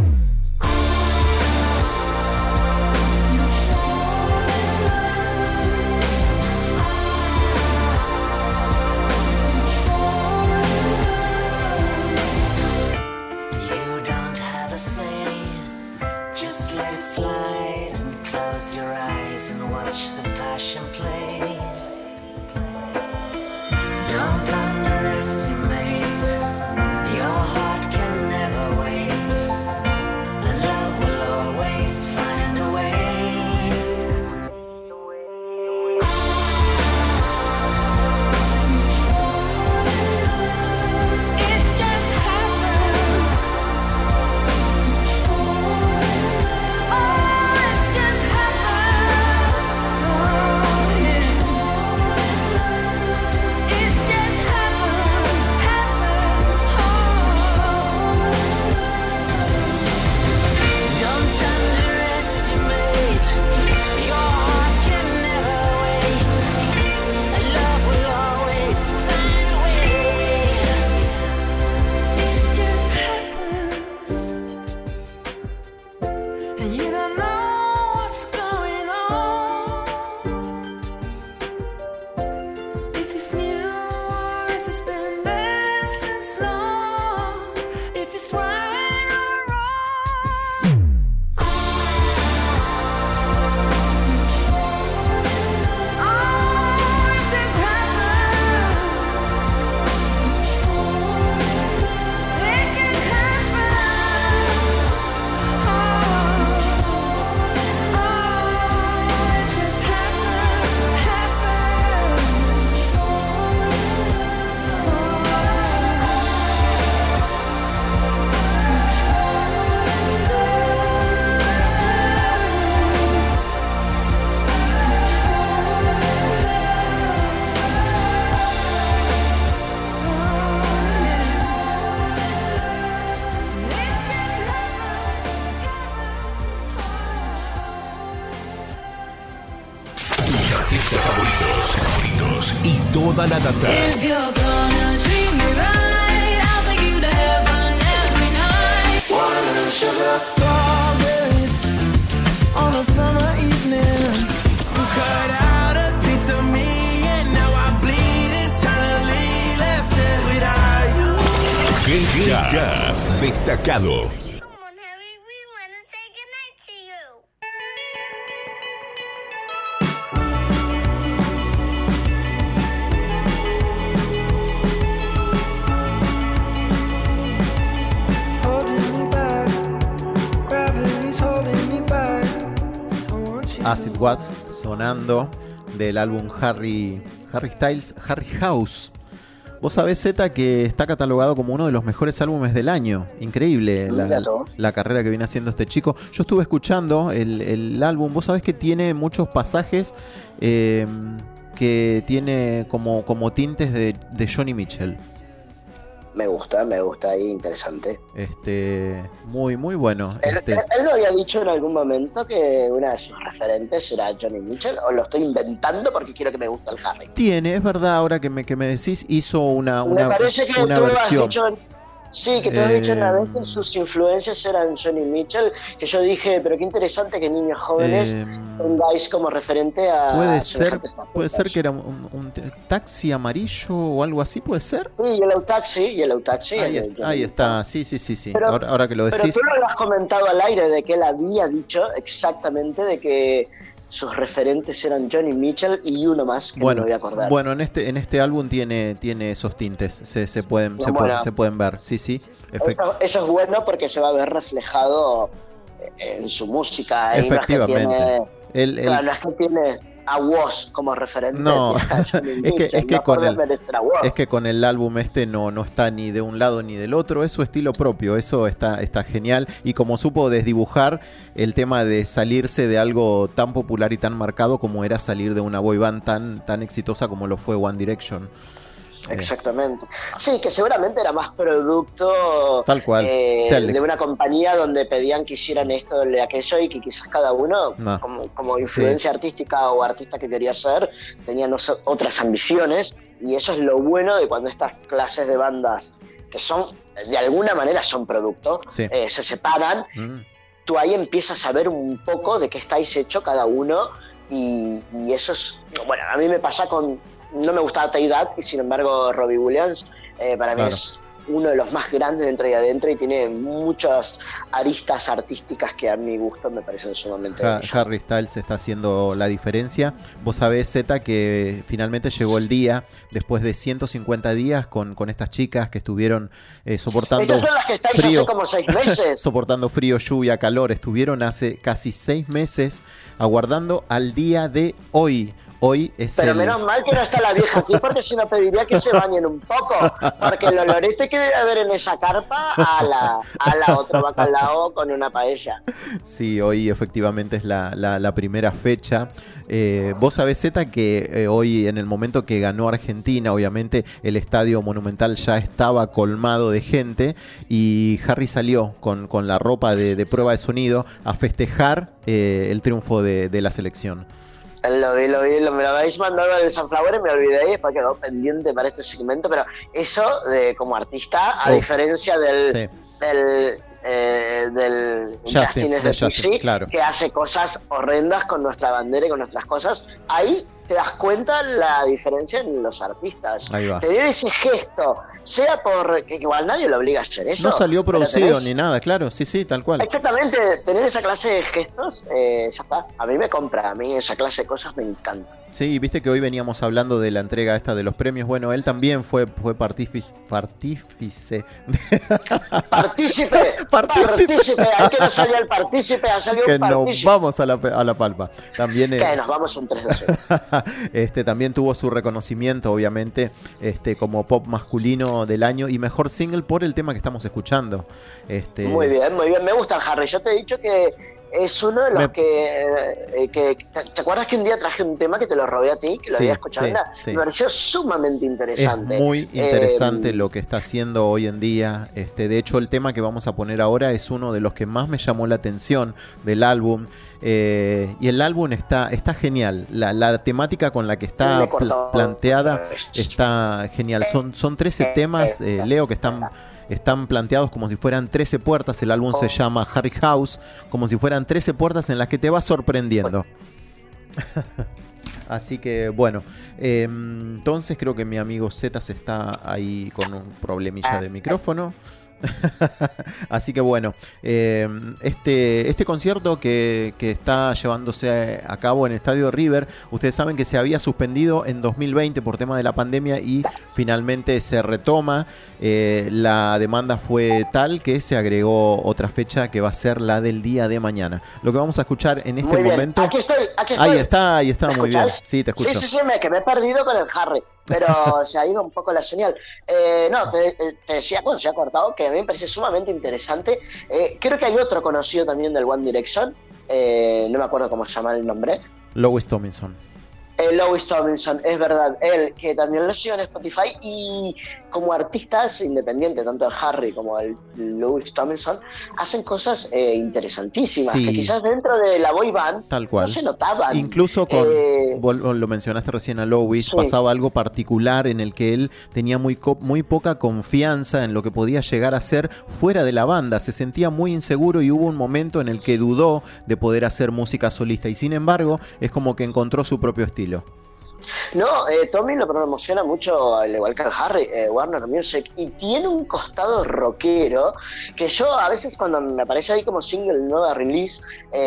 You don't have a say, just let it slide and close your eyes and watch the passion play. Don't underestimate, your heart can never wait, and love will always find a way. It just happens. Oh, it just happens. Oh, yeah. It just happens, happens. Oh. Don't underestimate, your heart can never wait, and love will always find a way. It just happens, and you don't know what's going on. If it's new or if it's been there since long, if it's right or wrong. Oh, it just happens. It just happens. Oh, oh, it just happens, Tus artistas favoritos, favoritos y toda la data. If you're gonna treat me right, I'll take you to heaven every night. Watermelon sugar, strawberries on a summer evening. You cut out a piece of me and now I bleed internally, left it without you. G K destacado. Acid Was sonando del álbum Harry, Harry Styles, Harry House. Vos sabés, Z, que está catalogado como uno de los mejores álbumes del año. Increíble la, la carrera que viene haciendo este chico. Yo estuve escuchando el, el álbum. Vos sabés que tiene muchos pasajes eh, que tiene como, como tintes de, de Johnny Mitchell. Me gusta, me gusta ahí, interesante. Este, muy, muy bueno. Él, Este, él, él lo había dicho en algún momento que una de sus referentes era Johnny Mitchell, o lo estoy inventando porque quiero que me guste el Harry. tiene, es verdad, ahora que me, que me decís, hizo una, Me una, parece que una tú has versión. dicho, sí, que tú has dicho una vez Eh, que sus influencias eran Johnny Mitchell, que yo dije, pero qué interesante que niños jóvenes Eh, tengáis como referente a Puede ser, semejantes puede ser que era un, un taxi amarillo o algo así, puede ser. Sí, Yellow Taxi, Yellow Taxi. Ahí, el es- de ahí Johnny está, sí, sí, sí, sí. Pero- ahora, ahora que lo Pero decís. tú no lo has comentado al aire de que él había dicho exactamente de que sus referentes eran Johnny Mitchell y uno más que Bueno, no me voy a acordar. bueno, en este en este álbum tiene tiene esos tintes, se, se pueden se, Bueno. pueden se pueden ver, sí, sí. Efect- eso, eso es bueno porque se va a ver reflejado en su música. Y no es que Efectivamente. tiene, El- el- claro, no es que tiene a Woz como referente. No, tiene a Johnny es que, Mitchell, es que no con por el, desmerecer a Woz. es que con el álbum este no, no está ni de un lado ni del otro, es su estilo propio, eso está, está genial. Y como supo desdibujar el tema de salirse de algo tan popular y tan marcado como era salir de una boy band tan, tan exitosa como lo fue One Direction. Exactamente. Sí, que seguramente era más producto Tal cual. eh, Sea el de- de una compañía donde pedían que hicieran esto, de aquello, y que quizás cada uno, No. como, como Sí. influencia artística o artista que quería ser, tenían os- otras ambiciones, y eso es lo bueno de cuando estas clases de bandas, que son, de alguna manera son producto, Sí. eh, se separan, Mm. tú ahí empiezas a ver un poco de qué estáis hecho cada uno, y, y eso es, bueno, a mí me pasa con, no me gustaba Tay-Dat, y sin embargo Robbie Williams eh, para mí Claro. es uno de los más grandes dentro y adentro, y tiene muchas aristas artísticas que a mi gusto me parecen sumamente Ha- bellas. Harry Styles está haciendo la diferencia. Vos sabés, Zeta, que finalmente llegó el día, después de ciento cincuenta días con, con estas chicas que estuvieron eh, soportando Estas son las que estáis frío, hace como seis meses. soportando frío, lluvia, calor. Estuvieron hace casi seis meses aguardando al día de hoy. Hoy es Pero el... menos mal que no está la vieja aquí, porque si no pediría que se bañen un poco, porque el olorete que debe haber en esa carpa, a la, a la otro bacalao con una paella. Sí, hoy efectivamente es la, la- la primera fecha. Eh, vos sabés, Zeta, que eh, hoy en el momento que ganó Argentina, obviamente el estadio Monumental ya estaba colmado de gente y Harry salió con, con la ropa de, de prueba de sonido a festejar eh, el triunfo de, de la selección. Lo vi, lo vi, lo, me lo habéis mandado del Sunflower y me olvidé y después quedó pendiente para este segmento, pero eso de como artista, a Uf. diferencia del, Sí. del, eh, del Justin, Justin es de de Justin, P C, claro. que hace cosas horrendas con nuestra bandera y con nuestras cosas, ahí te das cuenta la diferencia en los artistas. Ahí va. Tener ese gesto, sea por que igual nadie lo obliga a hacer eso. No salió pero producido tenés- ni nada, claro, sí, sí, tal cual. Exactamente, tener esa clase de gestos, eh, ya está. A mí me compra, a mí esa clase de cosas me encanta. Sí, viste que hoy veníamos hablando de la entrega esta de los premios. Bueno, él también fue, fue partífice, partífice Partícipe, partícipe, hay que no salió el partícipe, ha salido que un nos partícipe. vamos a la, a la palpa. También, eh, Que nos vamos en tres de este, también tuvo su reconocimiento, obviamente, este, como pop masculino del año y mejor single por el tema que estamos escuchando. Este, Muy bien, muy bien, me gusta el Harry. Yo te he dicho que es uno de los Me- que, eh, que ¿te, te acuerdas que un día traje un tema que te lo robé a ti, que lo Sí, había escuchado? sí, Era- sí. Me pareció sumamente interesante. Es muy interesante Eh, lo que está haciendo hoy en día. Este, de hecho, el tema que vamos a poner ahora es uno de los que más me llamó la atención del álbum. Eh, y el álbum está, está genial. La, la temática con la que está Me cortó. pl- planteada está genial. Son, son trece temas, eh, Leo, que están, están planteados como si fueran trece puertas. El álbum se llama Harry House, como si fueran trece puertas en las que te vas sorprendiendo. Así que bueno, eh, entonces creo que mi amigo Zetas está ahí con un problemilla de micrófono. Así que bueno, eh, este, este concierto que, que está llevándose a cabo en el Estadio River, ustedes saben que se había suspendido en dos mil veinte por tema de la pandemia y finalmente se retoma. Eh, la demanda fue tal que se agregó otra fecha que va a ser la del día de mañana. Lo que vamos a escuchar en este Muy bien. momento... Aquí estoy, aquí estoy. Ahí está, ahí está, ¿Me muy bien. escuchás? Sí, te escucho. Sí, sí, sí, me, que me he perdido con el Harry, pero se ha ido un poco la señal. Eh, no, te, eh, te decía, bueno, se ha cortado, que a mí me parece sumamente interesante. Eh, creo que hay otro conocido también del One Direction, eh, no me acuerdo cómo se llama el nombre. Louis Tomlinson. Eh, Louis Tomlinson, es verdad, él, que también lo sigo en Spotify, y como artistas independientes, tanto el Harry como el Louis Tomlinson, hacen cosas eh, interesantísimas, Sí. que quizás dentro de la boy band Tal cual. no se notaban. Incluso con, Eh, vos lo mencionaste recién a Louis, sí. pasaba algo particular en el que él tenía muy, co- muy poca confianza en lo que podía llegar a ser fuera de la banda, se sentía muy inseguro y hubo un momento en el que dudó de poder hacer música solista y sin embargo es como que encontró su propio estilo. No, eh, Tommy lo promociona mucho, al igual que el Harry, eh, Warner Music, y tiene un costado rockero que yo a veces cuando me aparece ahí como single nueva release,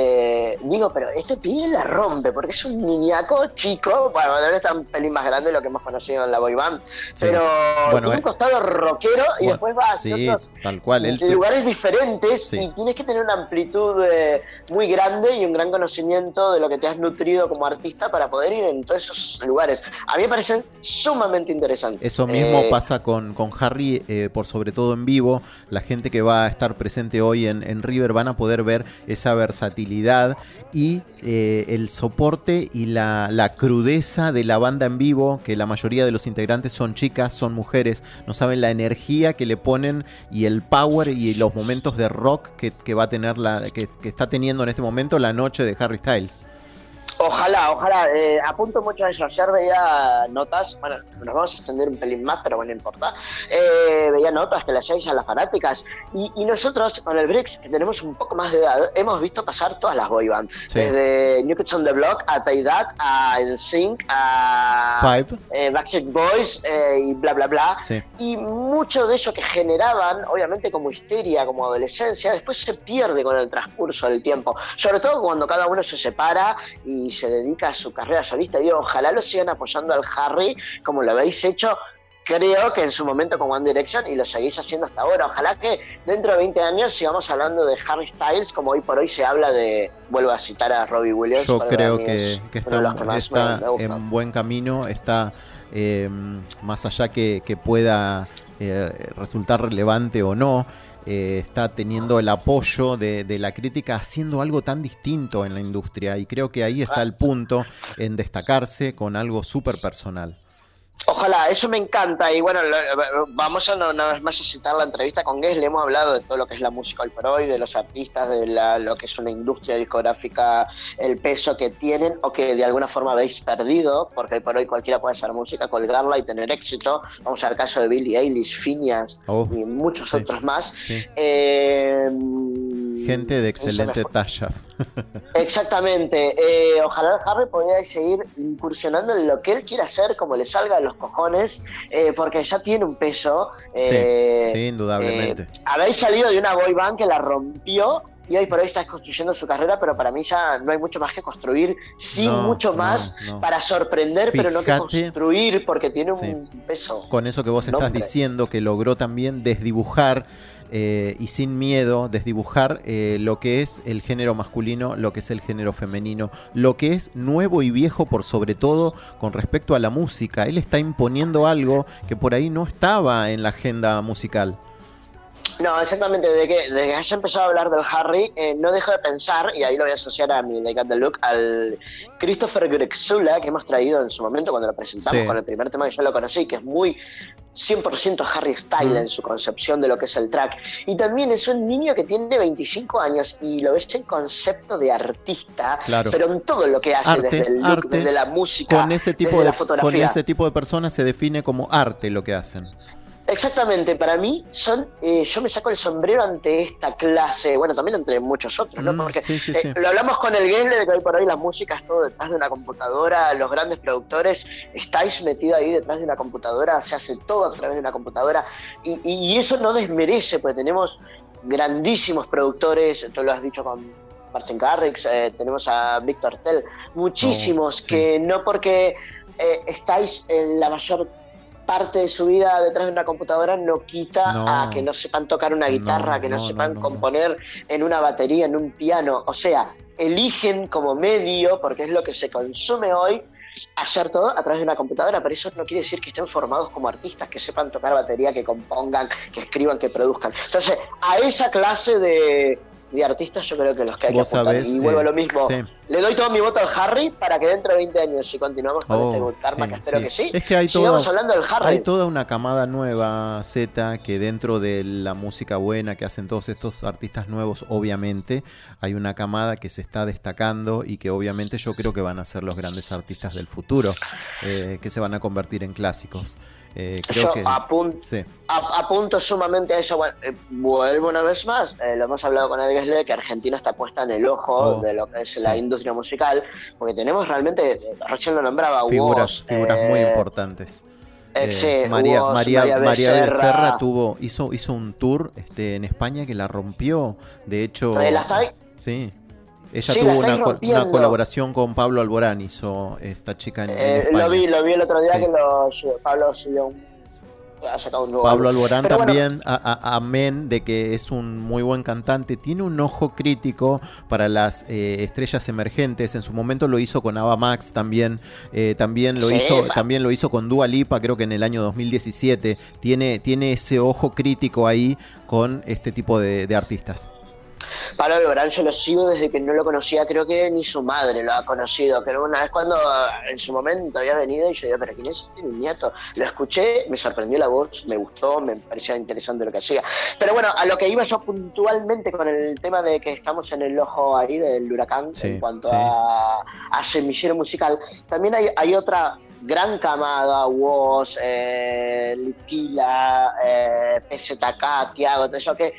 eh, digo, pero este pibe la rompe, porque es un niñaco chico, bueno, ahora está un pelín más grande de lo que hemos conocido en la boy band, Sí. pero Bueno, tiene eh, un costado rockero y bueno, después va a sí, ciertos tal cual. Él tu- lugares diferentes Sí. y tienes que tener una amplitud eh, muy grande y un gran conocimiento de lo que te has nutrido como artista para poder ir en todos esos lugares. A mí me parecen sumamente interesantes. Eso mismo Eh, pasa con, con Harry, eh, por sobre todo en vivo. La gente que va a estar presente hoy en, en River van a poder ver esa versatilidad y eh, el soporte y la, la crudeza de la banda en vivo, que la mayoría de los integrantes son chicas, son mujeres, no saben la energía que le ponen y el power y los momentos de rock que, que va a tener la, que, que está teniendo en este momento la noche de Harry Styles. Ojalá, ojalá, eh, apunto mucho a eso. Ayer veía notas, bueno, nos vamos a extender un pelín más, pero bueno, no importa. Eh, veía notas que le hacéis a las fanáticas. Y, y nosotros, con el Brix, que tenemos un poco más de edad, hemos visto pasar todas las boy bands. Sí. Desde New Kids on the Block a Take That, a N Sync, a Five. eh, Backstreet Boys eh, y bla, bla, bla. Sí. Y mucho de eso que generaban, obviamente como histeria, como adolescencia, después se pierde con el transcurso del tiempo. Sobre todo cuando cada uno se separa y se dedica a su carrera solista. Digo, ojalá lo sigan apoyando al Harry como lo habéis hecho, creo que en su momento con One Direction, y lo seguís haciendo hasta ahora. Ojalá que dentro de veinte años sigamos hablando de Harry Styles como hoy por hoy se habla de, vuelvo a citar a Robbie Williams. Yo porque creo para mí que, es que uno de los está, que más está me- me gusta. en buen camino, está eh, más allá que, que pueda eh, resultar relevante o no, eh, está teniendo el apoyo de, de la crítica haciendo algo tan distinto en la industria y creo que ahí está el punto en destacarse con algo súper personal. Ojalá, eso me encanta. Y bueno, lo- vamos a una, una vez más a citar la entrevista con Guess. Le hemos hablado de todo lo que es la música hoy por hoy, de los artistas, de la, lo que es una industria discográfica, el peso que tienen o que de alguna forma habéis perdido, porque hoy por hoy cualquiera puede hacer música, colgarla y tener éxito. Vamos al caso de Billie Eilish, Phineas Oh, y muchos sí. otros más. Sí. Eh, Gente de eso me excelente fue- talla. Exactamente. Eh, ojalá el Harry pudiera seguir incursionando en lo que él quiera hacer, como le salga de los cojones, eh, porque ya tiene un peso. Eh, sí, indudablemente. eh, habéis salido de una boy band que la rompió y hoy por hoy estás construyendo su carrera, pero para mí ya no hay mucho más que construir, sí, No, mucho no, más no. para sorprender, pero no que Fíjate- construir, porque tiene un Sí. peso. Con eso que vos estás Nombre. diciendo, que logró también desdibujar eh, y sin miedo desdibujar eh, lo que es el género masculino, lo que es el género femenino, lo que es nuevo y viejo por sobre todo con respecto a la música. Él está imponiendo algo que por ahí no estaba en la agenda musical. No, exactamente, desde que, desde que haya empezado a hablar del Harry, eh, no dejo de pensar, y ahí lo voy a asociar a mi They Got the Look, al Christopher Grexula que hemos traído en su momento cuando lo presentamos Sí. con el primer tema que yo lo conocí, que es muy cien por ciento Harry Style Mm. en su concepción de lo que es el track. Y también es un niño que tiene veinticinco años y lo ves en concepto de artista, Claro. pero en todo lo que hace, Arte, desde el look, arte, desde la música, Con ese tipo desde de la fotografía. con ese tipo de personas se define como arte lo que hacen. Exactamente, para mí son, eh, yo me saco el sombrero ante esta clase, bueno, también entre muchos otros, ¿no? Mm, Porque sí, sí, eh, sí. lo hablamos con el Guesle de que hoy por hoy la música es todo detrás de una computadora, los grandes productores, estáis metidos ahí detrás de una computadora, se hace todo a través de una computadora, y, y eso no desmerece, porque tenemos grandísimos productores, tú lo has dicho con Martin Garrix, eh, tenemos a Víctor Tell, muchísimos Oh, sí. que no porque eh, estáis en la mayor parte de su vida detrás de una computadora no quita No. a que no sepan tocar una guitarra, No, que no, no, sepan no, no, componer en una batería, en un piano. O sea, eligen como medio, porque es lo que se consume hoy, hacer todo a través de una computadora, pero eso no quiere decir que estén formados como artistas, que sepan tocar batería, que compongan, que escriban, que produzcan. Entonces, a esa clase de de artistas yo creo que los que hay que Vos apuntar. sabés, Y vuelvo eh, a lo mismo. sí. Le doy todo mi voto al Harry para que dentro de veinte años, si continuamos con Oh, este Good Karma, sí, que espero sí. que sí, Es que hay sigamos todo- hablando del Harry. Hay toda una camada nueva, Z, que dentro de la música buena que hacen todos estos artistas nuevos, obviamente, hay una camada que se está destacando y que obviamente yo creo que van a ser los grandes artistas del futuro, eh, que se van a convertir en clásicos. Eh, creo Yo que, apun- sí. a- apunto sumamente a eso. Bueno, eh, vuelvo una vez más, eh, lo hemos hablado con el Gesle, que Argentina está puesta en el ojo Oh, de lo que es sí. la industria musical, porque tenemos realmente, eh, recién lo nombraba, Figuras, Woz, figuras eh, muy importantes. eh, Eh, sí, María, Woz, María, María María Becerra. Becerra tuvo, hizo, hizo un tour este, en España que la rompió. De hecho, Eh, la está- sí. Ella Sí, la tuvo estáis una, co- una rompiendo. colaboración con Pablo Alborán, hizo esta chica en, en Eh, España. lo vi, lo vi el otro día Sí. que lo subió- Pablo subió un, ha sacado un nuevo Pablo álbum. Alborán Pero bueno, también, a- a- amén de que es un muy buen cantante, tiene un ojo crítico para las eh, estrellas emergentes. En su momento lo hizo con Ava Max también, eh, también lo Sí, hizo, ma- también lo hizo con Dua Lipa, creo que en el año dos mil diecisiete. Tiene, tiene ese ojo crítico ahí con este tipo de, de artistas. Pablo Alborán yo lo sigo desde que no lo conocía, creo que ni su madre lo ha conocido, que una vez cuando eh, en su momento había venido y yo digo, pero ¿quién es este niñato? Lo escuché, me sorprendió la voz, me gustó, me parecía interesante lo que hacía. Pero bueno, a lo que iba yo puntualmente con el tema de que estamos en el ojo ahí del huracán Sí, en cuanto sí. a, a semillero musical, también hay, hay otra gran camada, Woz, eh, Liquila, eh, P Z K, Tiago, todo eso que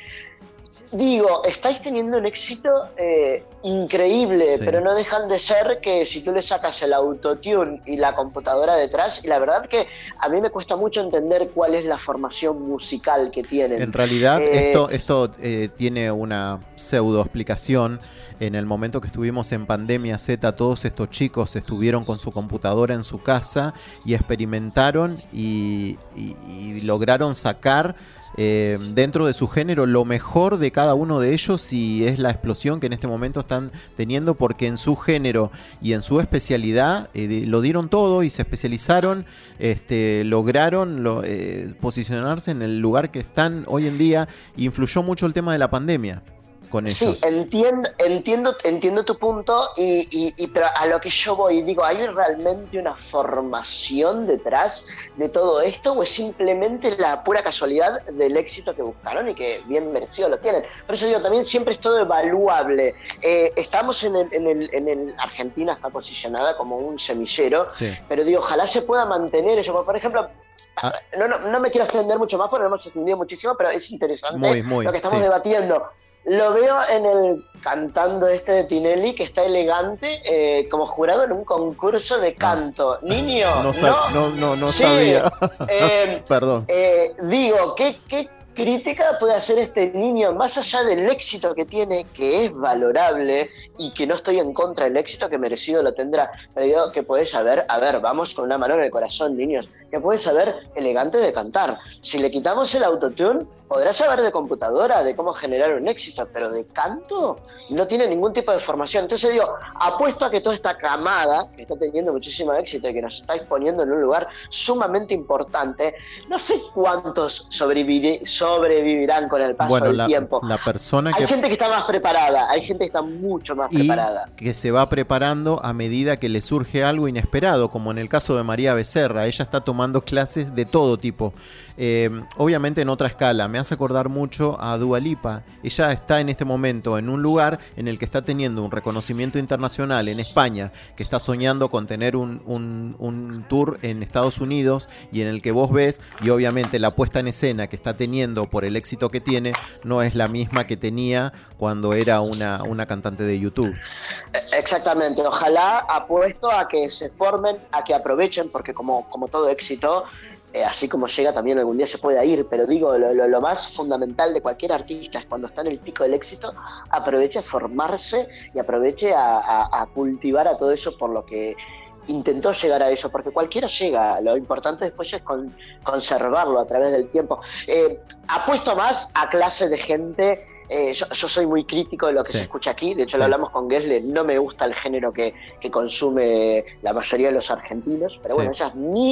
digo, estáis teniendo un éxito eh, increíble, Sí. pero no dejan de ser que si tú le sacas el autotune y la computadora detrás, y la verdad que a mí me cuesta mucho entender cuál es la formación musical que tienen. En realidad, Eh, esto, esto eh, tiene una pseudo explicación. En el momento que estuvimos en pandemia Z, todos estos chicos estuvieron con su computadora en su casa y experimentaron y, y- y lograron sacar eh, dentro de su género lo mejor de cada uno de ellos, y es la explosión que en este momento están teniendo, porque en su género y en su especialidad eh, de- lo dieron todo y se especializaron, este, lograron lo- eh, posicionarse en el lugar que están hoy en día. Influyó mucho el tema de la pandemia con ellos. Sí, entiendo, entiendo, entiendo tu punto, y, y- y- pero a lo que yo voy, digo, ¿hay realmente una formación detrás de todo esto o es simplemente la pura casualidad del éxito que buscaron y que bien merecido lo tienen? Por eso digo, también siempre es todo evaluable. Eh, estamos en el, en el, en el Argentina está posicionada como un semillero, Sí. pero digo, ojalá se pueda mantener eso. Por ejemplo, Ah. no, no, no me quiero extender mucho más porque no hemos extendido muchísimo, pero es interesante Muy, muy, lo que estamos sí. debatiendo. Lo veo en el cantando este de Tinelli, que está elegante, eh, como jurado en un concurso de canto. Niño, No, no, sa- no, no, no Sí, sabía. eh, Perdón. eh, digo, ¿qué, qué crítica puede hacer este niño más allá del éxito que tiene, que es valorable y que no estoy en contra del éxito, que merecido lo tendrá? Pero digo, que puede saber, a ver, vamos con una mano en el corazón, niños, que puede saber elegante de cantar. Si le quitamos el autotune, podrá saber de computadora, de cómo generar un éxito, pero de canto no tiene ningún tipo de formación. Entonces digo, apuesto a que toda esta camada, que está teniendo muchísimo éxito y que nos estáis poniendo en un lugar sumamente importante, no sé cuántos sobrevivi- sobrevivirán con el paso Bueno, del la, tiempo. la persona Hay que gente que está más preparada, hay gente que está mucho más y preparada. que se va preparando a medida que le surge algo inesperado, como en el caso de María Becerra. Ella está tomando clases de todo tipo, eh, obviamente en otra escala. Me hace acordar mucho a Dua Lipa. Ella está en este momento en un lugar en el que está teniendo un reconocimiento internacional en España, que está soñando con tener un, un, un tour en Estados Unidos, y en el que vos ves, y obviamente la puesta en escena que está teniendo por el éxito que tiene no es la misma que tenía cuando era una, una cantante de YouTube. Exactamente, ojalá apuesto a que se formen, a que aprovechen, porque como, como todo éxito, eh, así como llega también algún día se puede ir, pero digo, lo, lo, lo más fundamental de cualquier artista es cuando está en el pico del éxito, aproveche a formarse y aproveche a, a, a cultivar a todo eso por lo que intentó llegar a eso, porque cualquiera llega, lo importante después es con, conservarlo a través del tiempo. Eh, apuesto más a clase de gente. Eh, yo, yo soy muy crítico de lo que Sí. se escucha aquí, de hecho Sí. lo hablamos con Gesle, no me gusta el género que, que consume la mayoría de los argentinos, pero Sí. bueno, esa es mi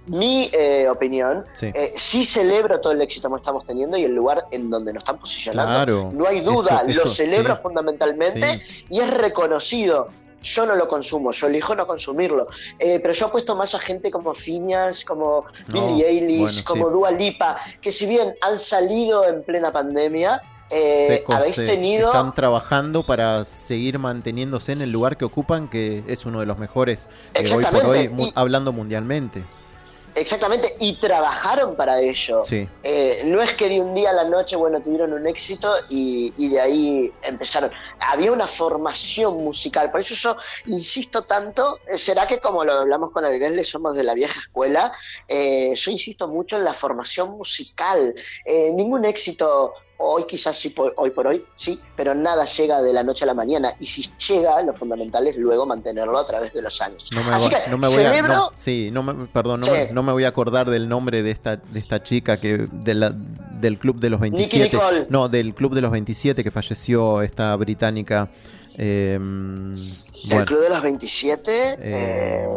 mi eh, opinión, Sí. eh, sí celebro todo el éxito que estamos teniendo y el lugar en donde nos están posicionando. Claro. No hay duda, Eso- eso, lo celebro sí. fundamentalmente y es reconocido. Yo no lo consumo, yo elijo no consumirlo. Eh, pero yo apuesto más a gente como Phineas, como No, Billie Eilish, bueno, como sí. Dua Lipa, que si bien han salido en plena pandemia, eh, Se co- habéis se- tenido... Están trabajando para seguir manteniéndose en el lugar que ocupan, que es uno de los mejores eh, hoy por Exactamente, hoy, mu- y- hablando mundialmente. Exactamente, y trabajaron para ello. Sí. Eh, no es que de un día a la noche, bueno, tuvieron un éxito y, y de ahí empezaron. Había una formación musical, por eso yo insisto tanto, eh, será que como lo hablamos con el Guesle, somos de la vieja escuela, eh, yo insisto mucho en la formación musical. Eh, ningún éxito... Hoy quizás sí, por- hoy por hoy, sí, pero nada llega de la noche a la mañana. Y si llega, lo fundamental es luego mantenerlo a través de los años. No me, Así va- que no me voy a, celebro... no, sí, no me, perdón, no, Sí. me, no me voy a acordar del nombre de esta de esta chica que de la, del club de los veintisiete. Nicole. No, del club de los veintisiete que falleció esta británica. eh, El bueno, Club de los veintisiete. Eh, eh,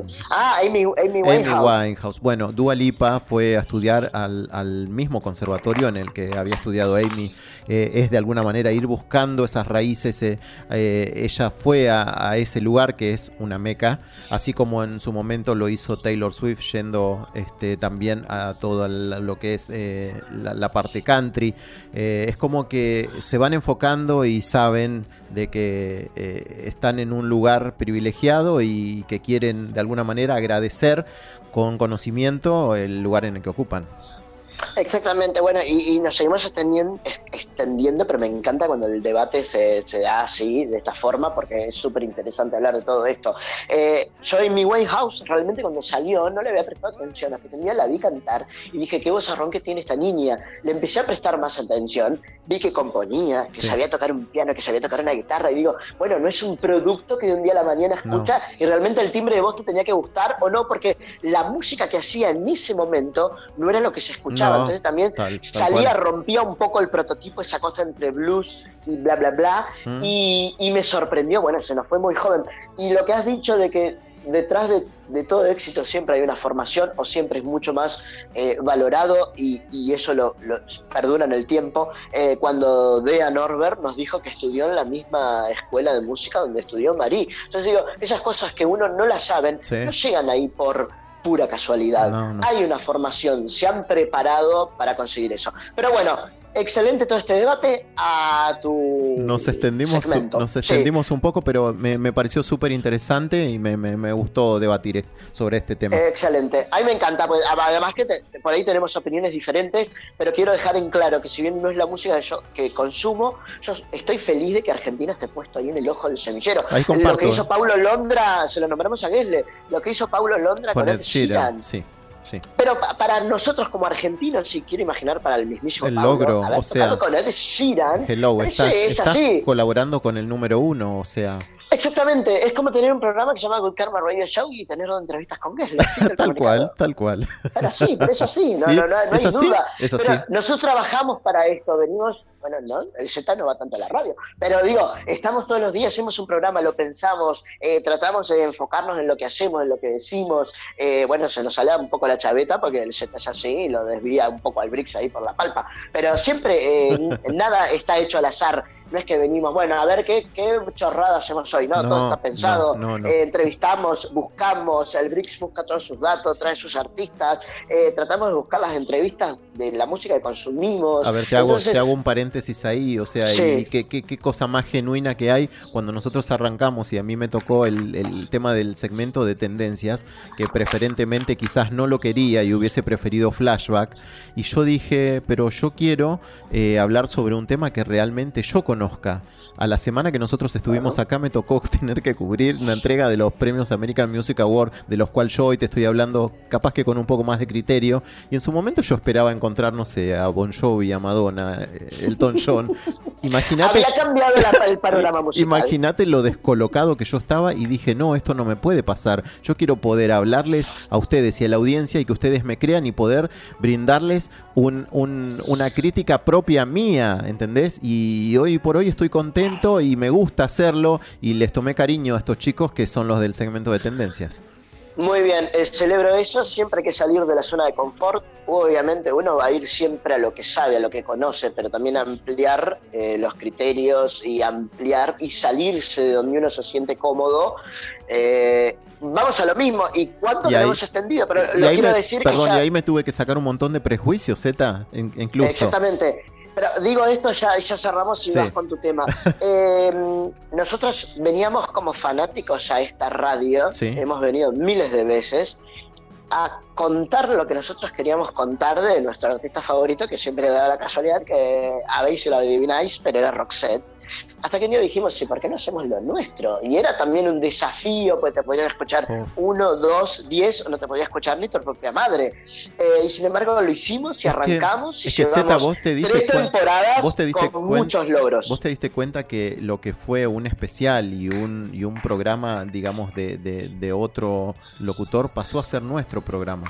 Ah, Amy, Amy Amy Winehouse. Winehouse. Bueno, Dua Lipa fue a estudiar al, al mismo conservatorio en el que había estudiado Amy. Eh, es de alguna manera ir buscando esas raíces. eh, eh, ella fue a, a ese lugar que es una meca, así como en su momento lo hizo Taylor Swift, yendo este, también a todo el- lo que es eh, la, la parte country. Eh, es como que se van enfocando y saben de que eh, están en un lugar privilegiado y que quieren de alguna manera agradecer con conocimiento el lugar en el que ocupan. Exactamente, bueno, y, y nos seguimos extendiendo, est- extendiendo, pero me encanta cuando el debate se, se da así, de esta forma, porque es súper interesante hablar de todo esto. Eh, yo en mi Winehouse, realmente cuando salió, no le había prestado atención, hasta que un día la vi cantar y dije, qué vozarrón que tiene esta niña. Le empecé a prestar más atención, vi que componía, que Sí. sabía tocar un piano, que sabía tocar una guitarra, y digo, bueno, no es un producto que de un día a la mañana escucha y realmente el timbre de voz te tenía que gustar o no, porque la música que hacía en ese momento no era lo que se escuchaba. No, Entonces también tal- tal salía, cual. rompía un poco el prototipo, esa cosa entre blues y bla, bla, bla. Mm. Y, y me sorprendió, bueno, se nos fue muy joven. Y lo que has dicho de que detrás de, de todo éxito siempre hay una formación o siempre es mucho más eh, valorado y, y eso lo, lo perdura en el tiempo. Eh, cuando Dea Norbert nos dijo que estudió en la misma escuela de música donde estudió Marie. Entonces digo, esas cosas que uno no las saben, Sí. no llegan ahí por pura casualidad. No, no. Hay una formación, se han preparado para conseguir eso. Pero bueno, excelente todo este debate. A tu Nos extendimos, segmento. nos Sí. extendimos un poco, pero me, me pareció súper interesante y me, me- me gustó debatir est- sobre este tema. Excelente. A mí me encanta, pues, además que te- por ahí tenemos opiniones diferentes, pero quiero dejar en claro que si bien no es la música que yo que consumo, yo estoy feliz de que Argentina esté puesto ahí en el ojo del semillero. Ahí comparto, Lo que hizo eh. Paulo Londra, se lo nombramos a Guesle, lo que hizo Paulo Londra con, Con Ed Ed Sheeran, Sheeran. sí, sí. Pero pa- para nosotros como argentinos, si quiero imaginar para el mismísimo El Paulo, logro, haber o sea, tocado con Ed Sheeran, Hello, ese estás, es estás así. colaborando con el número uno, o sea, Exactamente, es como tener un programa que se llama Good Karma Radio Show y tener entrevistas con Guesle. Fin del tal comunicado. cual, tal cual. Pero sí, pero es así, no, Sí, no, no, no es hay así, duda. es Pero así. nosotros trabajamos para esto, venimos, bueno, no, el Z no va tanto a la radio, pero digo, estamos todos los días, hacemos un programa, lo pensamos, eh, tratamos de enfocarnos en lo que hacemos, en lo que decimos. Eh, bueno, se nos sale un poco la chaveta porque el Z es así y lo desvía un poco al Brix ahí por la palpa. Pero siempre, eh, nada está hecho al azar. No es que venimos, bueno, a ver qué, qué chorrada hacemos hoy, ¿no? No, Todo está pensado, no, no, no. eh, entrevistamos, buscamos, el Brix busca todos sus datos, trae sus artistas, eh, tratamos de buscar las entrevistas de la música que consumimos. A ver, te hago, Entonces, te hago un paréntesis ahí, o sea, Sí. y qué, qué, qué cosa más genuina que hay cuando nosotros arrancamos y a mí me tocó el, el tema del segmento de tendencias, que preferentemente quizás no lo quería y hubiese preferido flashback, y yo dije, pero yo quiero eh, hablar sobre un tema que realmente yo conozca. A la semana que nosotros estuvimos acá me tocó tener que cubrir una entrega de los premios American Music Award, de los cuales yo hoy te estoy hablando capaz que con un poco más de criterio, y en su momento yo esperaba encontrar, no sé, a Bon Jovi, a Madonna, eh, Elton John. Imagínate, había cambiado la- el panorama musical. imagínate lo descolocado que yo estaba y dije, no, esto no me puede pasar. Yo quiero poder hablarles a ustedes y a la audiencia y que ustedes me crean y poder brindarles un, un- una crítica propia mía, ¿entendés? Y hoy por hoy estoy contento y me gusta hacerlo y les tomé cariño a estos chicos que son los del segmento de tendencias. Muy bien, eh, celebro eso. Siempre hay que salir de la zona de confort. Obviamente uno va a ir siempre a lo que sabe, a lo que conoce, pero también ampliar eh, los criterios y ampliar y salirse de donde uno se siente cómodo. Eh, vamos a lo mismo. ¿Y cuánto Y lo ahí- hemos extendido? Pero Y lo ahí quiero me- decir perdón, que ya... y ahí me tuve que sacar un montón de prejuicios, Z, in- incluso. Exactamente. Pero digo esto, ya, ya cerramos y Sí. vas con tu tema. Eh, nosotros veníamos como fanáticos a esta radio, Sí. hemos venido miles de veces a contar lo que nosotros queríamos contar de nuestro artista favorito, que siempre da la casualidad que habéis y lo adivináis, pero era Roxette. Hasta que un día dijimos, sí, ¿por qué no hacemos lo nuestro? Y era también un desafío, pues te podían escuchar uno, dos, diez, o no te podía escuchar ni tu propia madre. Eh, y sin embargo lo hicimos y Es que- arrancamos y es que, Zeta, llevamos vos te diste tres cuen- temporadas vos te diste con cuen- muchos logros. Vos te diste cuenta que lo que fue un especial y un, y un programa, digamos, de, de, de otro locutor pasó a ser nuestro programa.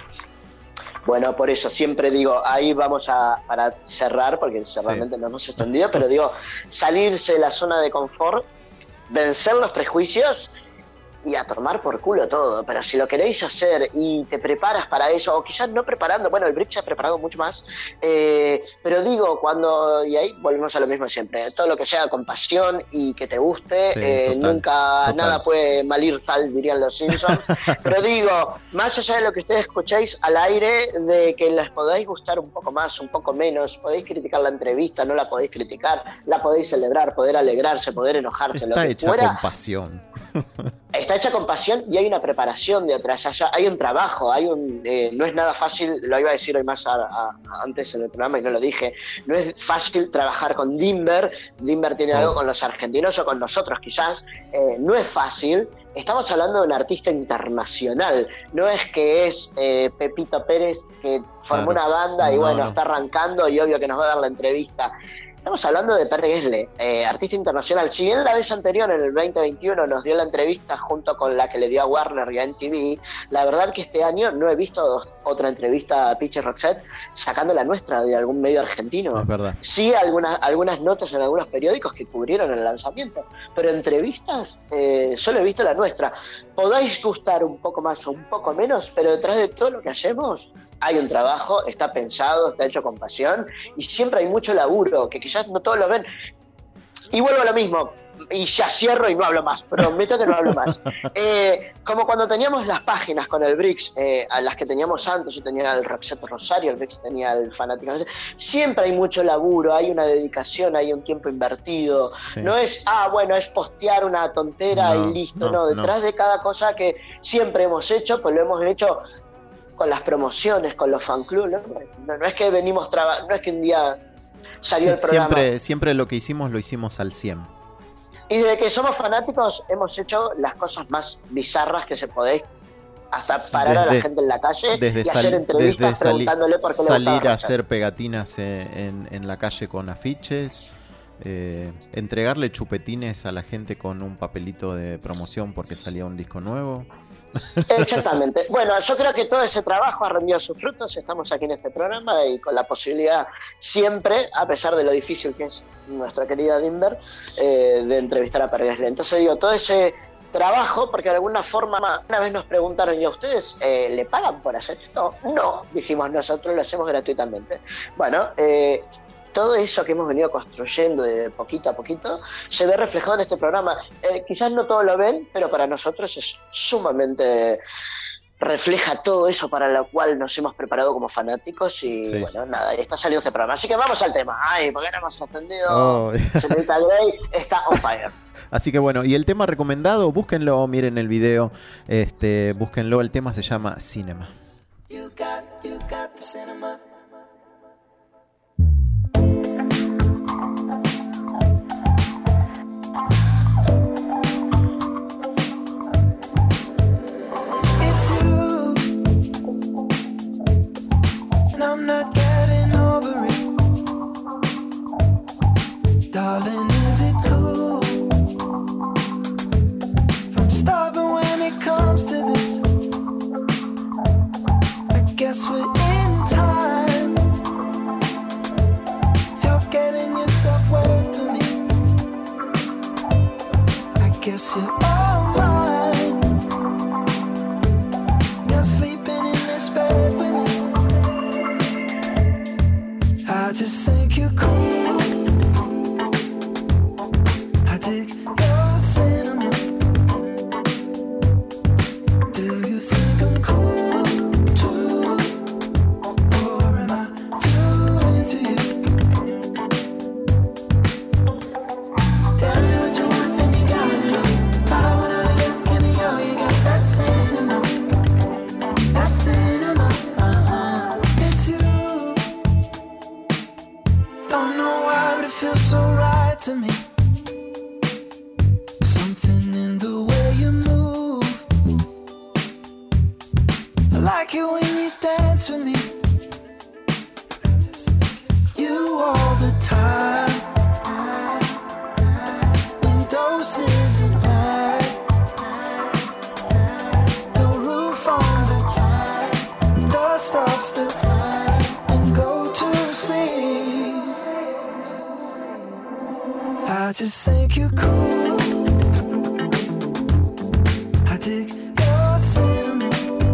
Bueno, por eso siempre digo, ahí vamos a para cerrar, porque realmente nos hemos extendido, pero digo, salirse de la zona de confort, vencer los prejuicios y a tomar por culo todo. Pero si lo queréis hacer y te preparas para eso, o quizás no preparando, bueno, el Brick se ha preparado mucho más, eh, pero digo, cuando, y ahí volvemos a lo mismo siempre, todo lo que sea con pasión y que te guste, Sí, eh, total, nunca, total. nada puede malir sal, dirían los Simpsons. Pero digo, más allá de lo que ustedes escuchéis al aire, de que les podáis gustar un poco más, un poco menos, podéis criticar la entrevista, no la podéis criticar, la podéis celebrar, poder alegrarse, poder enojarse, lo Está que hecha fuera. con pasión. Está hecha con pasión y hay una preparación de atrás, hay, hay un trabajo, hay un, eh, no es nada fácil, lo iba a decir hoy más a, a, antes en el programa y no lo dije, no es fácil trabajar con Dimber, Dimber tiene Oh. algo con los argentinos o con nosotros quizás, eh, no es fácil, estamos hablando de un artista internacional, no es que es eh, Pepito Pérez que formó Claro. una banda y No, bueno, no. está arrancando y obvio que nos va a dar la entrevista. Estamos hablando de Per Gessle, eh, artista internacional. Si bien la vez anterior, en el veinte veintiuno, nos dio la entrevista junto con la que le dio a Warner y a M T V, la verdad que este año no he visto otra entrevista a Pichi Roxette sacando la nuestra de algún medio argentino. Es verdad. Sí, algunas, algunas notas en algunos periódicos que cubrieron el lanzamiento, pero entrevistas eh, solo he visto la nuestra. Podáis gustar un poco más o un poco menos, pero detrás de todo lo que hacemos hay un trabajo, está pensado, está hecho con pasión y siempre hay mucho laburo, que quizás no todos lo ven. Y vuelvo a lo mismo, y ya cierro y no hablo más, prometo que no hablo más. Eh, como cuando teníamos las páginas con el Brix, eh, a las que teníamos antes, yo tenía el Roxette Rosario, el Brix tenía el Fanático, siempre hay mucho laburo, hay una dedicación, hay un tiempo invertido. Sí. No es, ah, bueno, es postear una tontera No, y listo, no, no, no. detrás de cada cosa que siempre hemos hecho, pues lo hemos hecho con las promociones, con los fan clubs, ¿no? No, no es que venimos traba- no es que un día salió Sí, el programa. siempre, siempre lo que hicimos lo hicimos al cien. Y desde que somos fanáticos hemos hecho las cosas más bizarras que se podéis, hasta parar a la Desde- gente en la calle Desde, y sal- hacer entrevistas desde sali- preguntándole por qué le salir gustaba a Roxette. hacer pegatinas eh, en, en la calle con afiches, eh, entregarle chupetines a la gente con un papelito de promoción porque salía un disco nuevo. Exactamente. Bueno, yo creo que todo ese trabajo ha rendido sus frutos. Estamos aquí en este programa y con la posibilidad siempre, a pesar de lo difícil que es nuestra querida Dimber, eh, de entrevistar a Per Gessle. Entonces digo, todo ese trabajo, porque de alguna forma una vez nos preguntaron, ¿y a ustedes eh, le pagan por hacer esto? No, dijimos nosotros, lo hacemos gratuitamente. Bueno, eh, todo eso que hemos venido construyendo de poquito a poquito se ve reflejado en este programa. Eh, quizás no todos lo ven, pero para nosotros es sumamente... refleja todo eso para lo cual nos hemos preparado como fanáticos y Sí. bueno, nada, y está saliendo este programa. Así que vamos al tema. Ay, ¿por qué no hemos atendido? Oh. Señorita Grey está on fire. Así que bueno, y el tema recomendado, búsquenlo, miren el video, este, búsquenlo, el tema se llama Cinema. You got, you got the cinema. It's you, and I'm not getting over it. Darling, is it cool? From starving when it comes to this. I guess we're in time. If you're getting yourself wet for me, I guess you're all mine. to me. Something in the way you move. I like it when you dance with me. You all the time. In doses of night. No roof on the dust off the and go to sleep. I just think you're cool. I dig your cinnamon.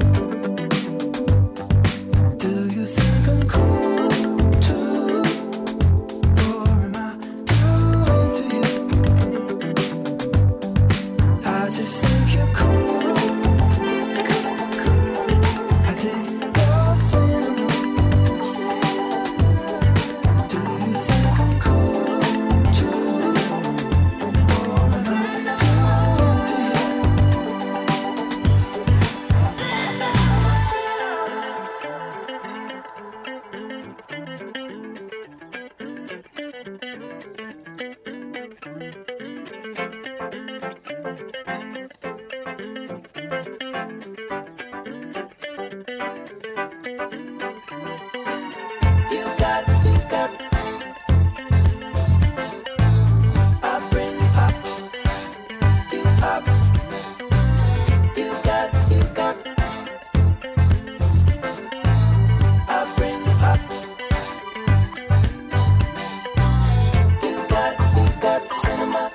Do you think I'm cool too? Or am I too into you? I just think you're cool. I dig your cinnamon. Do you think I'm cool too? Or am I too into you? You got, you got. I bring pop. You pop. You got, you got. I bring pop. You got, you got the cinema.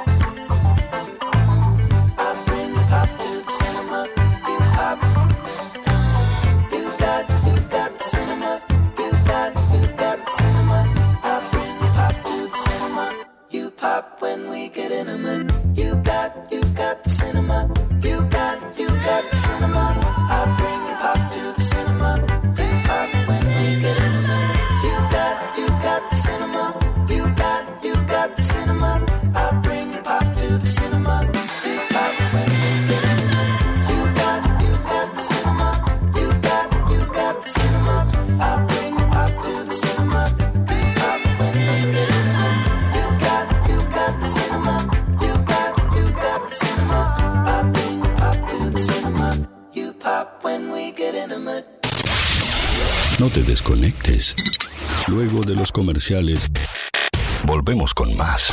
I bring pop to the cinema. You pop. You got, you got the cinema. You got, you got the cinema. I bring pop to the cinema. You pop when we get intimate. You got, you got the cinema. You got, you got the cinema. I bring pop to the cinema. You pop when we get intimate. You got, you got the cinema. You got, you got the cinema. I bring pop to the cinema. You pop when we get intimate. You got, you got the cinema. You got, you got the cinema. I bring pop to the cinema. You pop when we get intimate. You got, you got the cinema. You got, you got the cinema. I bring pop to the cinema. You pop when we get intimate. No te desconectes. Luego de los comerciales, volvemos con más.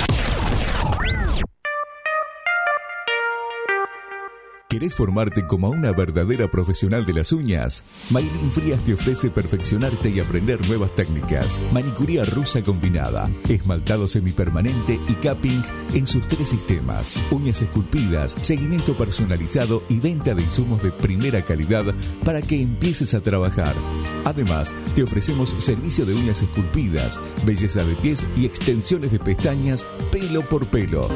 ¿Querés formarte como una verdadera profesional de las uñas? Maylin Frías te ofrece perfeccionarte y aprender nuevas técnicas. Manicuría rusa combinada, esmaltado semipermanente y capping en sus tres sistemas. Uñas esculpidas, seguimiento personalizado y venta de insumos de primera calidad para que empieces a trabajar. Además, te ofrecemos servicio de uñas esculpidas, belleza de pies y extensiones de pestañas pelo por pelo.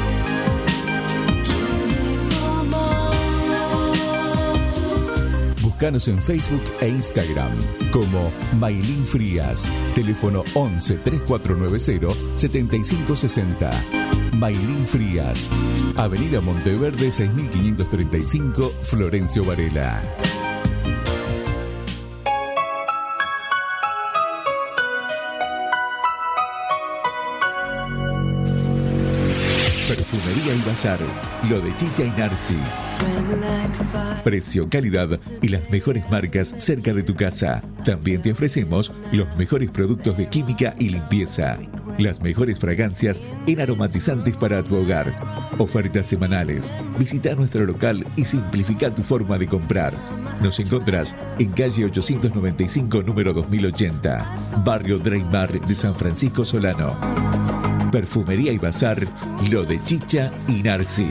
Búscanos en Facebook e Instagram como Maylin Frías. Teléfono once, treinta y cuatro noventa, setenta y cinco sesenta. Maylin Frías. Avenida Monteverde seis mil quinientos treinta y cinco, Florencio Varela. Perfumería y Bazar. Lo de Chicha y Narci. Precio, calidad y las mejores marcas cerca de tu casa. También te ofrecemos los mejores productos de química y limpieza. Las mejores fragancias en aromatizantes para tu hogar. Ofertas semanales. Visita nuestro local y simplifica tu forma de comprar. Nos encontrás en calle ochocientos noventa y cinco, número dos mil ochenta. Barrio Dreymar de San Francisco Solano. Perfumería y Bazar. Lo de Chicha y Narci.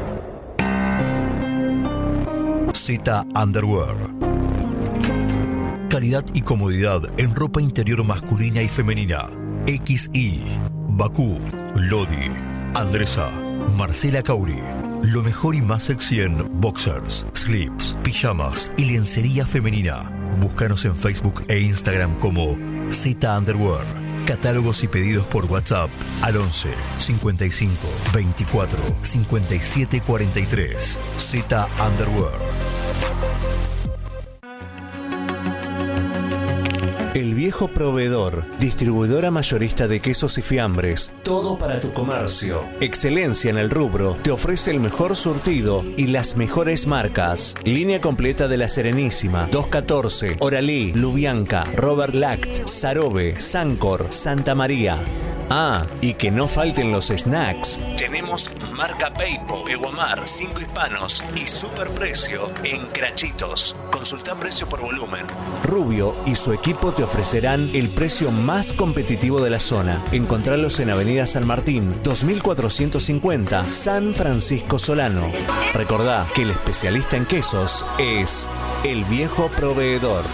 Z Underwear. Calidad y comodidad en ropa interior masculina y femenina. X I, Bakú, Lodi, Andresa, Marcela Cauri. Lo mejor y más sexy en boxers, slips, pijamas y lencería femenina. Búscanos en Facebook e Instagram como Z Underwear. Catálogos y pedidos por WhatsApp al once, cincuenta y cinco, veinticuatro, cincuenta y siete cuarenta y tres. Z Underwear. El Viejo Proveedor, distribuidora mayorista de quesos y fiambres, todo para tu comercio. Excelencia en el rubro, te ofrece el mejor surtido y las mejores marcas. Línea completa de La Serenísima, doscientos catorce, Oralí, Lubianca, Robert Lact, Sarobe, Sancor, Santa María. Ah, y que no falten los snacks. Tenemos marca Peipo, Eguamar, Cinco Hispanos y superprecio en Crachitos. Consulta precio por volumen. Rubio y su equipo te ofrecerán el precio más competitivo de la zona. Encontralos en Avenida San Martín, dos mil cuatrocientos cincuenta, San Francisco Solano. Recordá que el especialista en quesos es El Viejo Proveedor.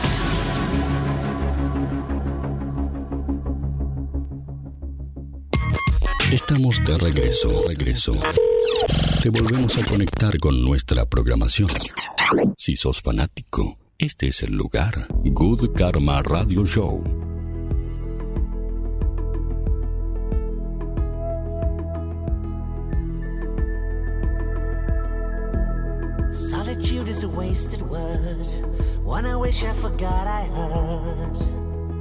Estamos de regreso, regreso. Te volvemos a conectar con nuestra programación. Si sos fanático, este es el lugar. Good Karma Radio Show. Solitude is a wasted word. One I wish I forgot I heard.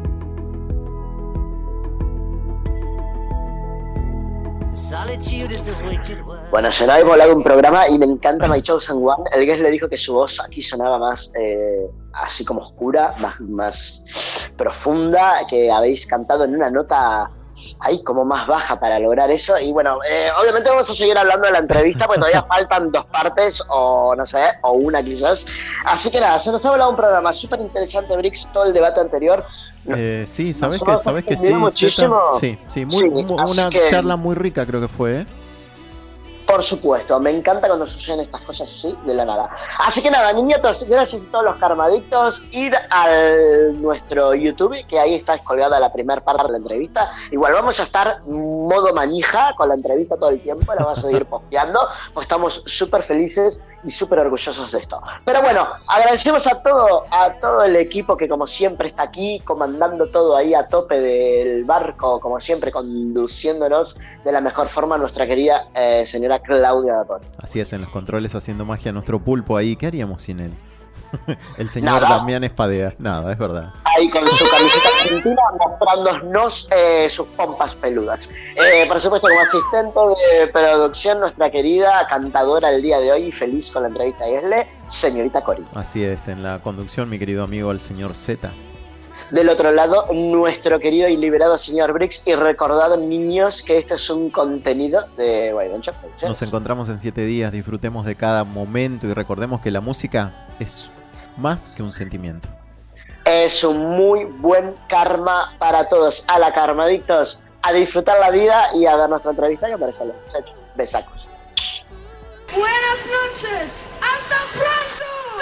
Solitude is a wicked word. Bueno, se nos ha volado un programa y me encanta My Chosen One. El guest le dijo que su voz aquí sonaba más eh, así como oscura, más, más profunda, que habéis cantado en una nota ahí como más baja para lograr eso. Y bueno, eh, obviamente vamos a seguir hablando de la entrevista porque todavía faltan dos partes o no sé, o una quizás. Así que nada, se nos ha volado un programa súper interesante, Brix, todo el debate anterior. Eh, sí, sabes Nos que, sabes que sí, sorprendió muchísimo. Zeta? Sí, sí, muy, Sí, muy- así una que- charla muy rica creo que fue, ¿eh? Por supuesto, me encanta cuando suceden estas cosas así de la nada. Así que nada, niñatos, gracias a todos los karmadictos. Ir al nuestro YouTube, que ahí está colgada la primera parte de la entrevista. Igual vamos a estar modo manija con la entrevista todo el tiempo, la vamos a seguir posteando, pues estamos súper felices y súper orgullosos de esto. Pero bueno, agradecemos a todo, a todo el equipo que como siempre está aquí, comandando todo ahí a tope del barco, como siempre conduciéndonos de la mejor forma, nuestra querida eh, señora Claudia Datón. Así es, en los controles haciendo magia nuestro pulpo ahí. ¿Qué haríamos sin él? El señor Nada. Damián Espadea. Nada, es verdad. Ahí con su camiseta argentina mostrándonos eh, sus pompas peludas. Eh, por supuesto, como asistente de producción, nuestra querida cantadora el día de hoy, y feliz con la entrevista de Esle, señorita Cori. Así es, en la conducción mi querido amigo el señor Z. Del otro lado, nuestro querido y liberado señor Brix, y recordad, niños, que este es un contenido de Widen Shop Productions. Nos encontramos en siete días, disfrutemos de cada momento y recordemos que la música es más que un sentimiento. Es un muy buen karma para todos. A la karmadictos, a disfrutar la vida y a ver nuestra entrevista, que parece lo hemos hecho. Besacos. Buenas noches. Hasta pronto.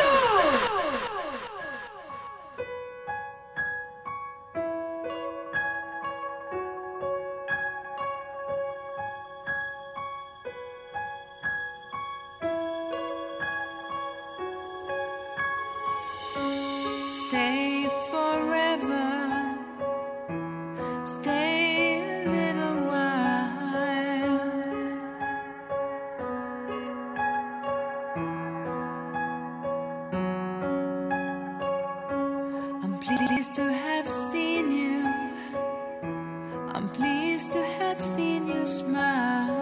Stay forever. Stay a little while. I'm pleased to have seen you. I'm pleased to have seen you smile.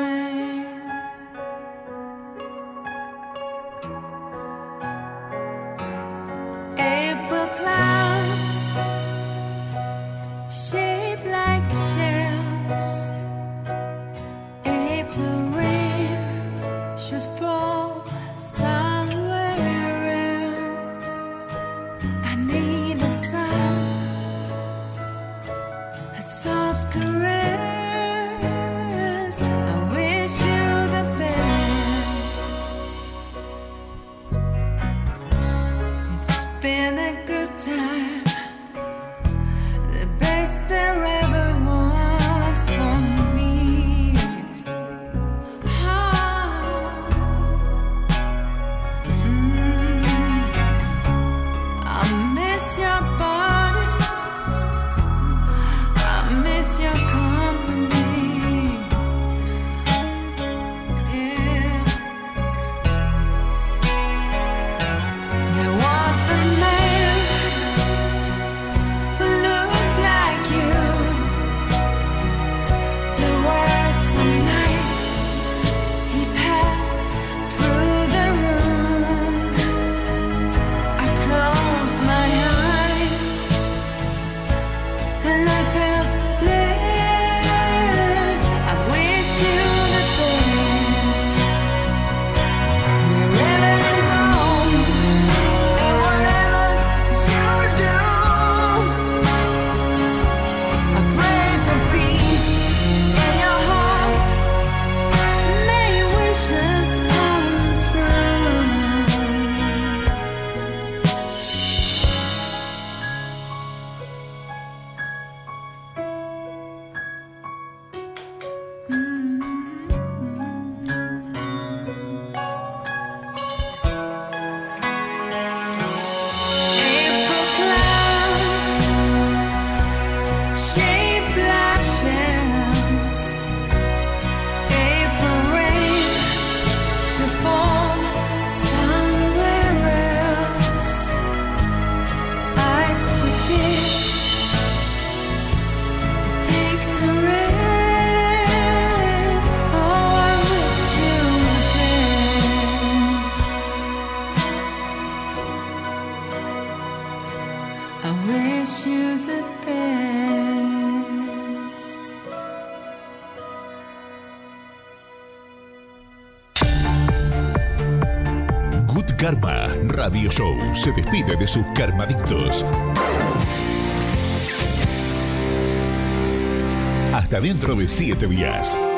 April clouds shaped like shells. April rain should fall somewhere else. I need a sun, a soft caress. I wish you the best. Good Karma Radio Show se despide de sus karmadictos. Hasta dentro de siete días.